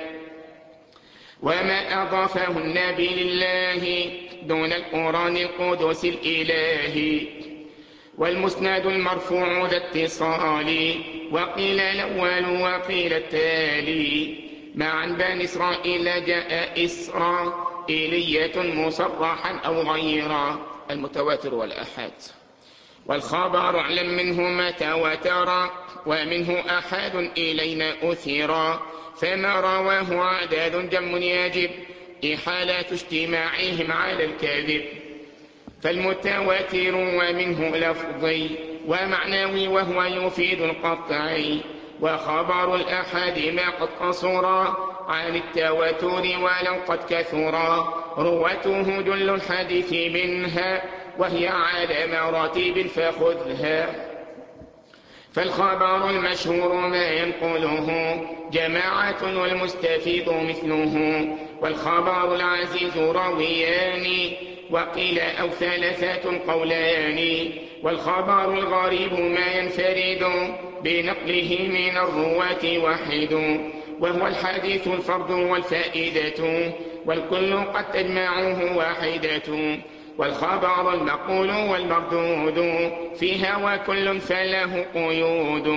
وما أضافه النبي لله دون القرآن القدس الإلهي. والمسند المرفوع ذا اتصال وقيل الأول وقيل التالي معا بني إسرائيل جاء إسرائيلية مصرحا أو غيرا المتواتر والأحاد. والخبر اعلم منه ما تواتر ومنه أحد إلينا أثيرا فما رواه عدد جم يجب إحالة اجتماعهم على الكذب. فالمتواتر ومنه لفظي ومعنوي وهو يفيد القطعي. وخبر الأحد ما قد قصرا عن التواتر ولو قد كثرا رواته جل الحديث منها وهي على مراتب فخذها. فالخبر المشهور ما ينقله جماعة والمستفيد مثله. والخبر العزيز راويان وقيل أو ثلاثة قولان. والخبر الغريب ما ينفرد بنقله من الرواة واحد وهو الحديث الفرد والفائدة والكل قد تجمعه واحدة. والخبر المقول والمردود فيها وكل فله قيود.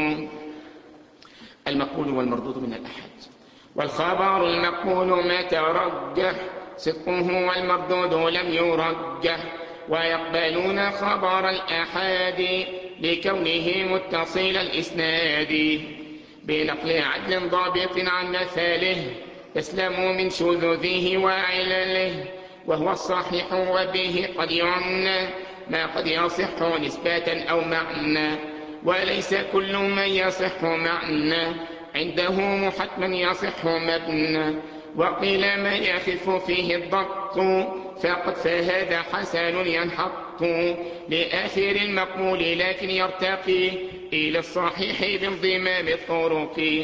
المقول والمردود من الأحد. والخبر المقول ما ترجح صدقه والمردود لم يرجح. ويقبلون خبر الأحاد لكونه متصل الإسناد بنقل عدل ضابط عن مثاله يسلم من شذوذه وعلله وهو الصحيح وبه قد يعنى ما قد يصح نسبة أو معنى. وليس كل من يصح معنى عنده محتما يصح مبنى. وقيل ما يخف فيه الضبط فقد فهذا حسن ينحط لآخر المقول لكن يرتقي إلى الصحيح بانضمام الطرق.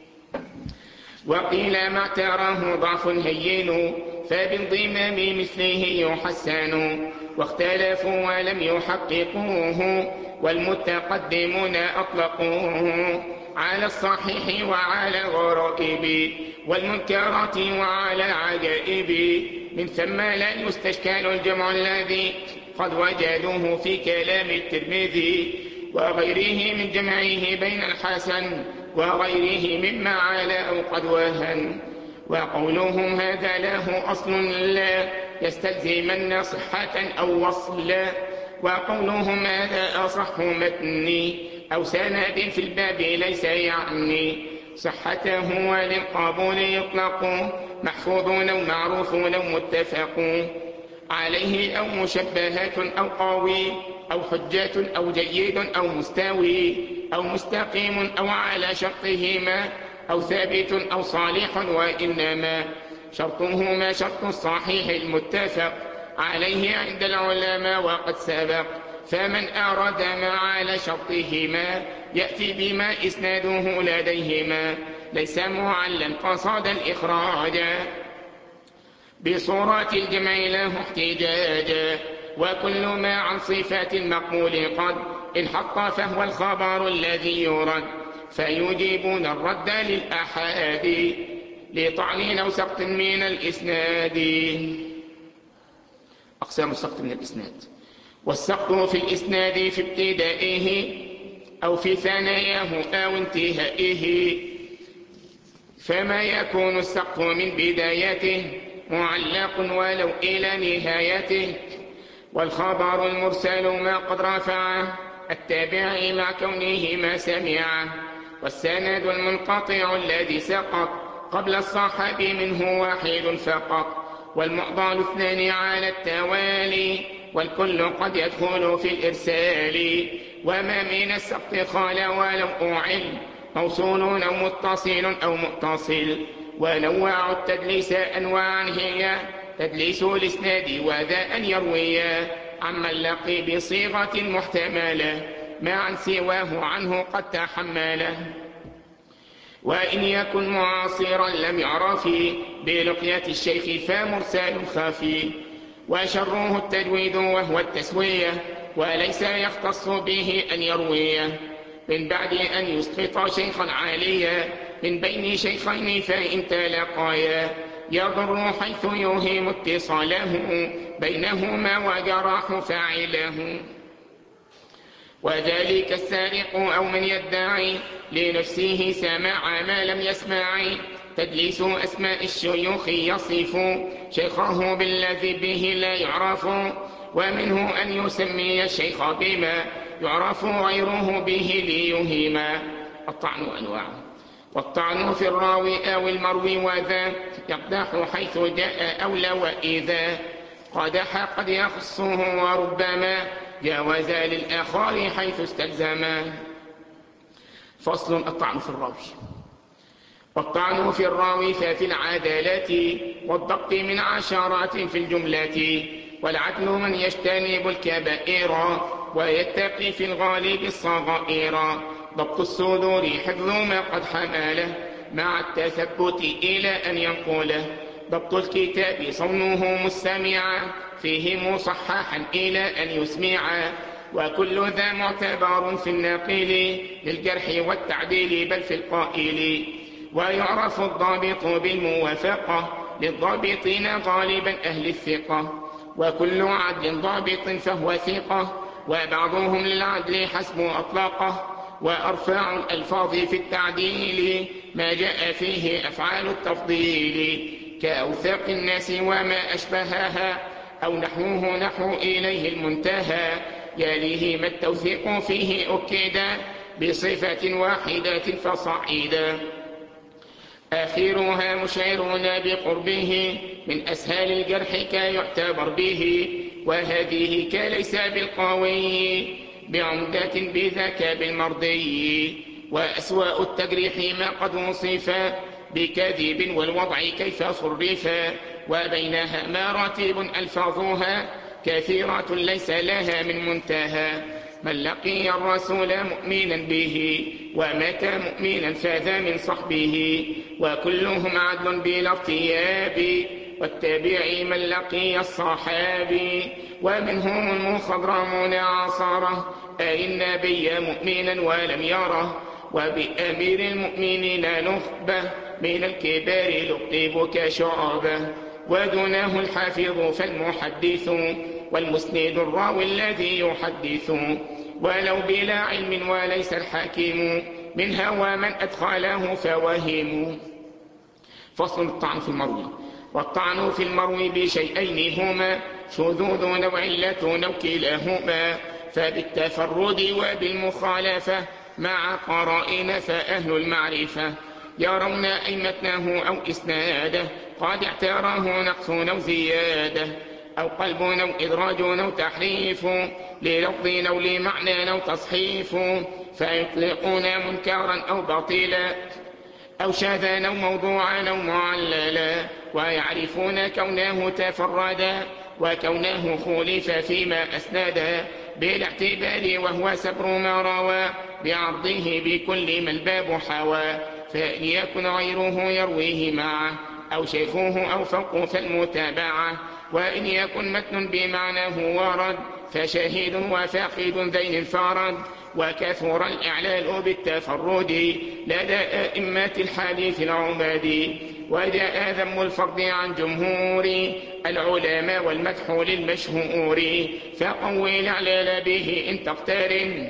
وقيل ما اعتراه ضعف هين فبانضمام مثله يحسن. واختلفوا ولم يحققوه والمتقدمون أطلقوه على الصحيح وعلى الغرائب والمنكرات وعلى العجائب. من ثم لا يستشكال الجمع الذي قد وجدوه في كلام الترمذي وغيره من جمعه بين الحسن وغيره مما على أو قد وهن. وقولهم هذا له أصل لا يستلزمن صحة أو وصلا. وقولهم هذا أصح متني أو سند في الباب ليس يعني صحته وللقبول يطلق محفوظون أو معروفون أو متفق عليه أو مشبهات أو قوي أو حجات أو جيد أو مستوي أو مستقيم أو على شرطهما أو ثابت أو صالح. وإنما شرطهما شرط الصحيح المتفق عليه عند العلماء وقد سبق. فمن أراد ما على شرطهما يأتي بما إسناده لديهما ليس معلا قصد الإخراج بصورة الجمع له احتجاجا. وكل ما عن صفات المقول قد انحط فهو الخبر الذي يرد فيجيبون الرد للأحاد لطعن أو سقط من الإسناد. أقسام السقط من الإسناد. والسقط في الإسناد في ابتدائه أو في ثناياه أو انتهائه. فما يكون السقط من بدايته معلق ولو إلى نهايته. والخبر المرسل ما قد رفعه التابع مع كونه ما سمعه. والسند المنقطع الذي سقط قبل الصحاب منه واحد فقط. والمعضل اثنان على التوالي والكل قد يدخل في الإرسال. وما من السقط خال ولو أعل موصول أو متصل أو متصل ونوع التدليس أنواعا هي تدليس الإسناد وذا أن يروي عمن لقي بصيغة محتملة ما عن سواه عنه قد تحمله. وإن يكن معاصرا لم يعرف بلقية الشيخ فمرسال خفي. وشره التجويد وهو التسوية وليس يختص به أن يرويه من بعد أن يسقط شيخا عاليا من بين شيخين فإن تلاقيا يضر حيث يوهم اتصاله بينهما وجراح فاعله. وذلك السارق أو من يدعي لنفسه سماع ما لم يسمع تدليس أسماء الشيوخ يصف شيخه بالذي به لا يعرف. ومنه أن يسمي الشيخ بما يعرف غيره به ليهما. الطعن أنواع. والطعن في الراوي أو المروي وذا يقدح حيث جاء أولى وإذا قدح قد يخصه وربما جاوز للآخر حيث استلزما. فصل. الطعن في الراوي. والطعن في الراوي ففي العدالة والضبط من عشرات في الجملة. والعدل من يجتنب الكبائر ويتقي في الغالب الصغائر. ضبط الصدور حفظ ما قد حمله مع التثبت إلى أن ينقله. ضبط الكتاب صونه مستمعا فيه مصححا إلى أن يسمعا. وكل ذا معتبر في الناقل للجرح والتعديل بل في القائل. ويعرف الضابط بالموافقة للضابطين غالبا أهل الثقة. وكل عدل ضابط فهو ثقة وبعضهم للعدل حسب أطلاقه. وأرفع الألفاظ في التعديل ما جاء فيه أفعال التفضيل كأوثاق الناس وما أشبهها أو نحوه نحو إليه المنتهى. يليه ما التوثيق فيه أكدا بصفة واحدة فصعيدا. آخرها مشعرون بقربه من أسهال الجرح كيعتبر به. وهذه كليس بالقوي بعمدة بذاك بالمرضي. وأسواء التجريح ما قد وصف بكذب والوضع كيف صرفا. وبينها مراتب ألفاظها كثيرة ليس لها من منتهى. من لقي الرسول مؤمنا به ومات مؤمنا فذا من صحبه. وكلهم عدل بلا ارتياب والتابعي من لقي الصحابي. ومنهم المخضرمون عصره أي النبي مؤمنا ولم يره. وبأمير المؤمنين نخبة من الكبار لقب كشعبة. ودونه الحافظ فالمحدث والمسند الراوي الذي يحدث ولو بلا علم وليس الحاكم من هوى من أدخله فوهم. فصل. الطعن في المروي. والطعن في المروي بشيئين هما شذوذ أو علة أو كلاهما. فبالتفرد وبالمخالفة مع قرائن فأهل المعرفة يرون أي متنه أو إسناده قد اعتراه نقص أو زيادة أو قلب أو إدراج أو تحريف للفظ أو لمعنى أو تصحيف. فيطلقون منكرا أو باطلا أو شاذا أو موضوعا أو معللا. ويعرفون كونه تفردا وكونه خولف فيما أسندا بالاعتبار وهو سبر ما روى بعرضه بكل ما الباب حوى. فإن يكن غيره يرويه معه أو شيخه أو فوق فالمتابعة. وإن يكن متن بمعناه ورد فشهيد وفاقد ذين انفرد. وكثر الإعلال بالتفرد لدى أئمة الحديث العباد. وجاء ذم الفرد عن جمهور العلماء والمدح للمشهور. فقوي الإعلال به إن تقترن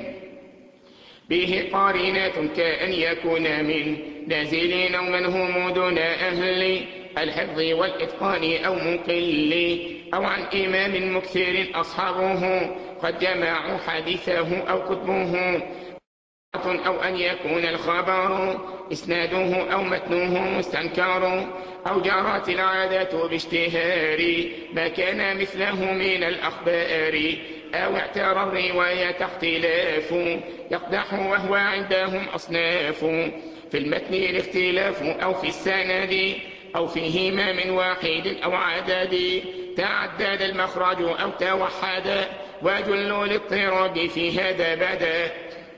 به قارنات كأن يكون من نازلين أو من هم دون أهل الحفظ والإتقان أو مقل. أو عن إمام مكثر أصحابه قد جمعوا حديثه أو كتبه. أو أن يكون الخبر إسناده أو متنه مستنكر. أو جرت العادة باشتهار ما كان مثله من الأخبار أو اعترى الرواية اختلاف يقدح وهو عندهم أصناف. في المتن الاختلاف أو في السند أو فيهما من واحد أو عدد، تعدد المخرج أو توحد، وجل الاضطراب في هذا بدا.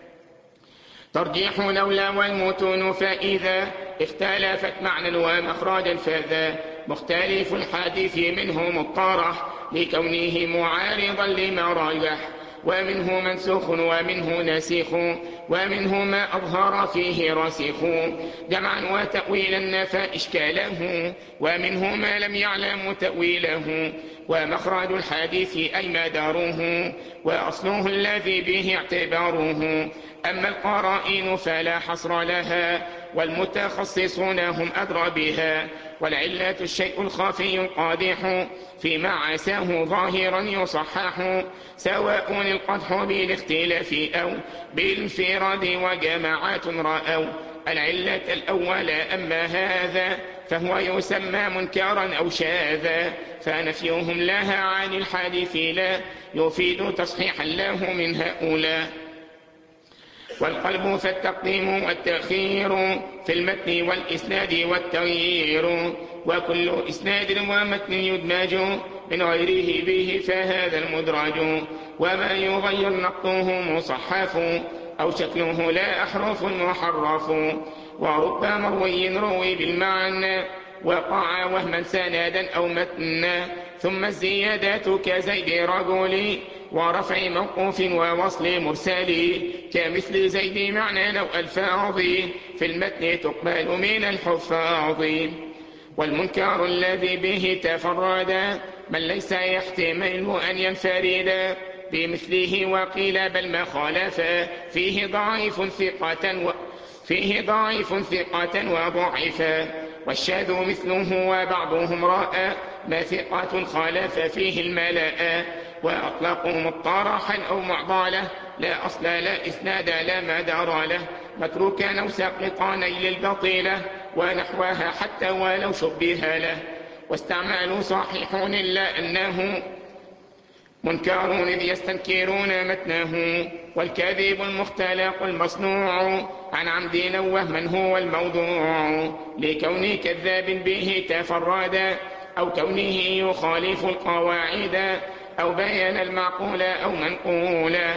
ترجيح لولا والمتون فإذا اختلفت معنى ومخرجا فذا مختلف الحديث منه مضطرح لكونه معارضا لما رجح، ومنه منسوخ ومنه نسيخ ومنه ما أظهر فيه راسخ، جمعا وتأويلا نفى إشكاله ومنه ما لم يعلم تأويله. ومخرج الحديث أي مداره وأصله الذي به اعتباره، أما القرائن فلا حصر لها والمتخصصون هم أدرى بها. والعلة الشيء الخفي القادح فيما عساه ظاهرا يصحح، سواء القدح بالاختلاف أو بالانفراد وجماعات رأوا العلة الأول. أما هذا فهو يسمى منكرا أو شاذا، فنفيهم لها عن الحديث لا يفيد تصحيحا له من هؤلاء. والقلب فالتقديم والتأخير في المتن والإسناد والتغيير، وكل إسناد ومتن يدمج من غيره به فهذا المدرج. وما يغير نقطه مصحف أو شكله لا أحرف محرف، ورب مروي روي بالمعنى وقع وهما سندا أو متنا. ثم الزيادات كزيد رجل ورفع موقوف ووصل مرسل، كمثل زيد معنى أو ألفاظ في المتن تقبل من الحفاظ. والمنكر الذي به تفرد من ليس يحتمل أن ينفرد بمثله، وقيل بل ما خالف فيه ضعيف ثقة و فيه ضعيف ثقة وضعفا. والشاذ مثله وبعضهم رأى ما ثقة خالف فيه الملاء، وأطلقوا مطرحا أو معضلة لا أصل لا إسناد لا مدار له، متروكا أو ساقطا نيل البطيلة ونحوها حتى ولو شبه له. واستعملوا صحيحون إلا أنه منكر إذ يستنكرون متنه، والكذب المختلق المصنوع عن عمد أو وهما هو الموضوع، لكون كذاب به تفرد أو كونه يخالف القواعد أو بيان المعقول أو منقولا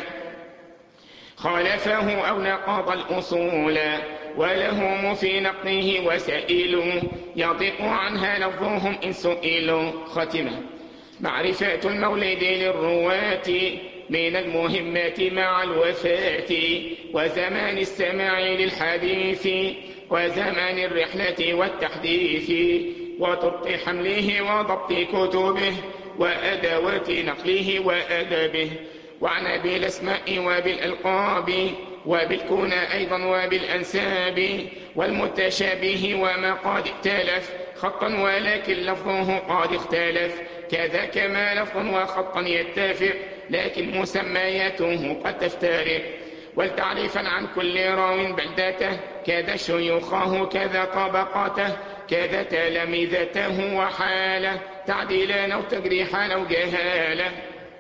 خالفه أو نقض الأصول. ولهم في نقضه وسائل يضيق عنها لفظهم إن سئلوا. ختمة. معرفة المولد للرواة من المهمات مع الوفاة، وزمان السماع للحديث وزمان الرحلة والتحديث، وطرق حمله وضبط كتبه وأدوات نقله وأدبه، وعن بالأسماء وبالألقاب وبالكنى أيضا وبالأنساب، والمتشابه وما قد ائتلف خطا ولكن لفظه قد اختلف، كذا كما لفظا وخطا يتفق لكن مسمياته قد تفترق. والتعريفا عن كل راو بعدته كذا شيوخه كذا طبقاته كذا تلامذته وحاله تعديلا أو تجريحا أو جهاله.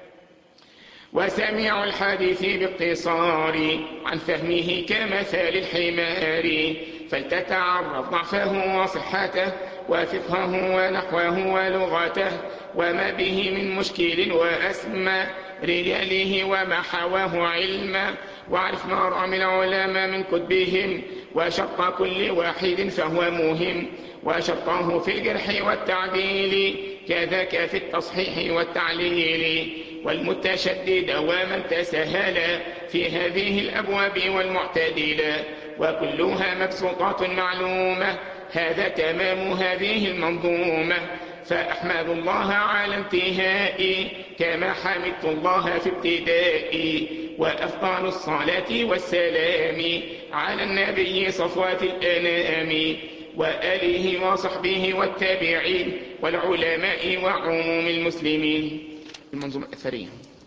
وسميع الحديث باقتصار عن فهمه كمثال الحمار، فلتتعرف ضعفه وصحته وفقهه ونحوه ولغته وما به من مشكل وأسمى رجاله وما حواه علما، واعرف ما رأى العلماء من كتبهم وشرط كل واحد فهو مهم، وشرطه في الجرح والتعديل كذاك في التصحيح والتعليل. والمتشدد ومن تسهل في هذه الأبواب والمعتدلة وكلها مبسوطات معلومة، هذا تمام هذه المنظومة. فأحمد الله على انتهائي كما حمدت الله في ابتدائي، وأفضل الصلاة والسلام على النبي صفوة الأنام وآله وصحبه والتابعين والعلماء وعموم المسلمين. المنظومة الأثرية.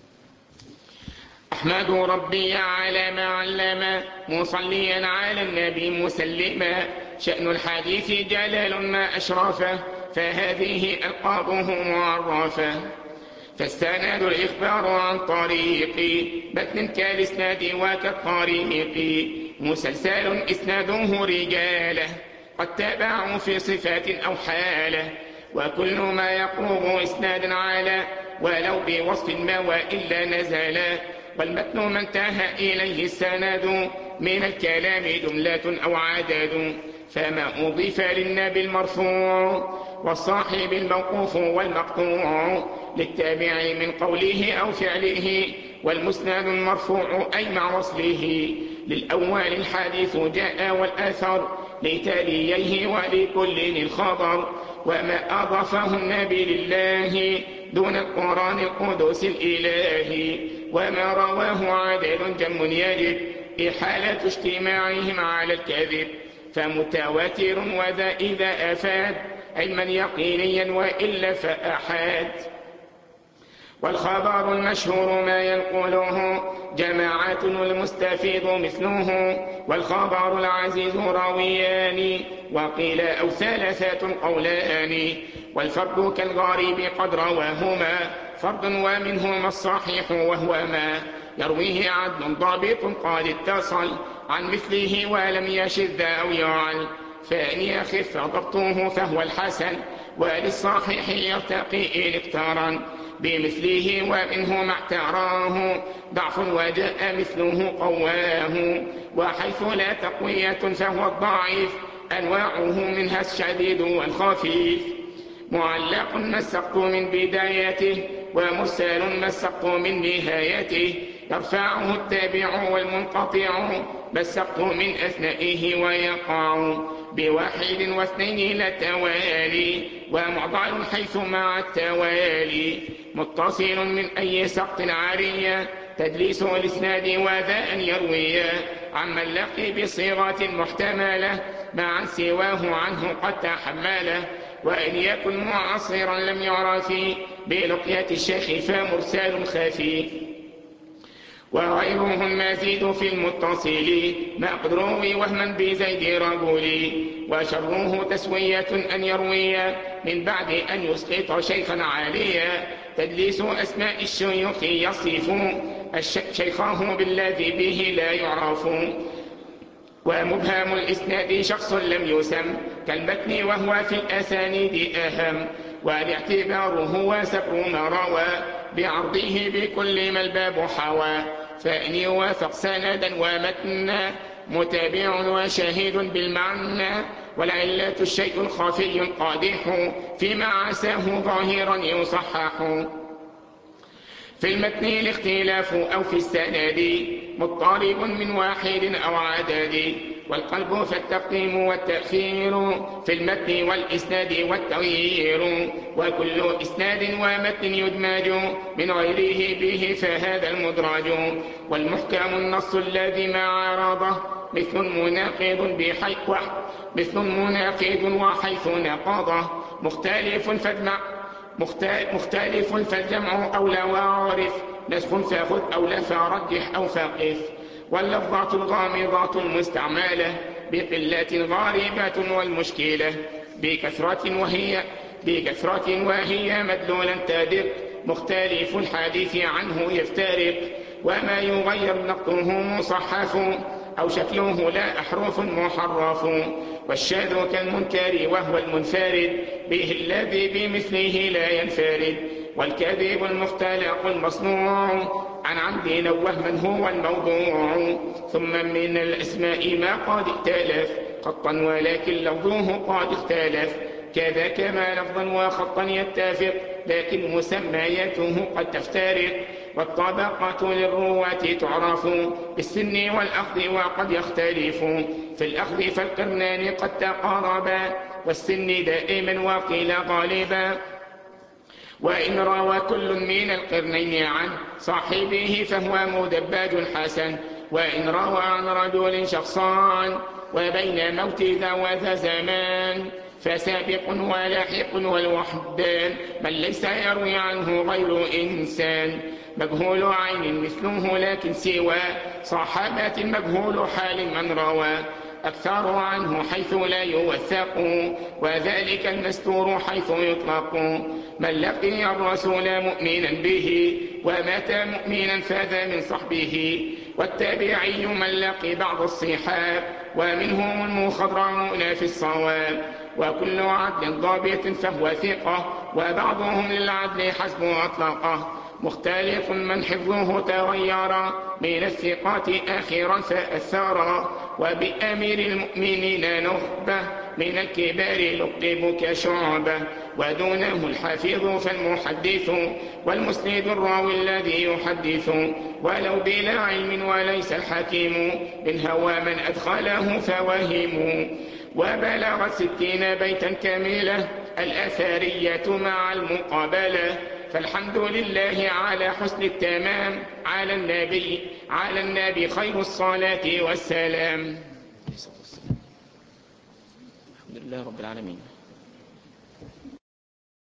أحمد ربي على ما علم مصليا على النبي مسلما، شأن الحديث جلال ما أشرفه فهذه ألقابه معرفة. فالسند الإخبار عن طريق متن كالإسناد وكالطريق مسلسل إسناده رجاله قد تابعوا في صفات أو حاله وكل ما يقوم إسنادا على ولو بوصف ما وإلا نزلا والمتن ما انتهى إليه السند من الكلام جملة أو عدد فما أضيف للنبي المرفوع والصاحب الموقوف والمقطوع للتابع من قوله أو فعله والمسند المرفوع أي مع وصله للأول الحديث جاء والأثر لتاليه ولكل الخبر وما أضافه النبي لله دون القرآن القدس الإلهي وما رواه عدد جم يجب إحالة اجتماعهم على الكذب فمتواتر وذا إذا أفاد علما يقينيا وإلا فأحاد والخبر المشهور ما ينقله جماعات والمستفيد مثله والخبر العزيز راويان وقيل أو ثلاثة قولان والفرد كالغريب قد رواهما فرد ومنهما الصحيح وهو ما يرويه عدل ضابط قد اتصل عن مثله ولم يشذ أو يعل فإن يخف ضبطه فهو الحسن وللصحيح يرتقي إن اقترن بمثله ومنه ما اعتراه ضعف وجاء مثله قواه وحيث لا تقوية فهو الضعيف أنواعه منها الشديد والخفيف معلق مسقت من بدايته ومرسل مسقت من نهايته يرفعه التابع والمنقطع مسقت من أثنائه ويقع بواحد واثنين لا توالي ومعضل حيث مع التوالي متصل من أي سقط عارية تدليس الإسناد وذا أن يروي عمن لقي بصيغة محتملة مع سواه عنه قد تحمله وإن يكن معاصرا لم يعرف بلقية الشيخ فمرسال خفي وغيره المزيد في المتصل ما قد روي وهما بزيد رجل وشره تسوية أن يروي من بعد أن يسقط شيخا عاليا تدليس أسماء الشيوخ يصف شيخه بالذي به لا يعرف ومبهم الإسناد شخص لم يسم كالمتن وهو في الأسانيد أهم والاعتبار هو سبر ما روى بعرضه بكل ما الباب حوى فإن يوافق سندا ومتنا متابع وشاهد بالمعنى والعلة الشيء الخفي قادح فيما عساه ظاهرا يصحح في المتن الاختلاف أو في السند مضطرب من واحد أو عدد والقلب فالتقديم والتأخير في المتن والإسناد والتغيير وكل إسناد ومتن يدمج من غيره به فهذا المدرج والمحكم النص الذي ما عارضه مثل مناقض بحيث مثل مناقض وحيث نقضه مختلف فاجمع مختلف فالجمع أولى وعرف نسخ فاخذ أولى فرجح أو فقف واللفظات الغامضات المستعملة بقلة غاربة والمشكلة بكثرة وهي بكثرة وهي مدلولا تادق مختلف الحديث عنه يفترق وما يغير نقطه مصحف أو شكله لا أحرف محرف والشاذ كالمنكر وهو المنفرد به الذي بمثله لا ينفرد والكذب المختلق المصنوع عن عمد أو وهما هو الموضوع ثم من الأسماء ما قد ائتلف خطا ولكن لفظه قد اختلف كذا كما لفظا وخطا يتفق لكن مسمياته قد تفترق والطبقة للرواة تعرف بالسن والأخذ وقد يختلف في الأخذ فالقرنان قد تقاربا والسن دائما وقيل غالبا وإن روى كل من القرنين عن صاحبه فهو مدباج حسن وإن روى عن رجل شخصان وبين موت ذا وذا زمان فسابق ولاحق والوحدان من ليس يروي عنه غير إنسان مجهول عين مثله لكن سوى صحابة مجهول حال من روى أكثر عنه حيث لا يوثق، وذلك المستور حيث يطلق. من لقي الرسول مؤمنا به ومات مؤمنا فاز من صحبه، والتابعي من لقي بعض الصحاب ومنهم المخضرمون في الصواب. وكل عدل ضابط فهو ثقة، وبعضهم للعدل حسب أطلقه. مختلف من حفظه تغير من الثقات آخرا فأثارا، وبأمير المؤمنين نخبة من الكبار لقب كشعبة. ودونه الحافظ فالمحدث، والمسند الراوي الذي يحدث، ولو بلا علم وليس الحكيم من هوى من أدخله فوهم. وبلغت ستين بيتا كاملة الأثرية مع المقابلة، فالحمد لله على حسن التمام، على النبي على النبي خير الصلاة والسلام. الحمد لله رب العالمين.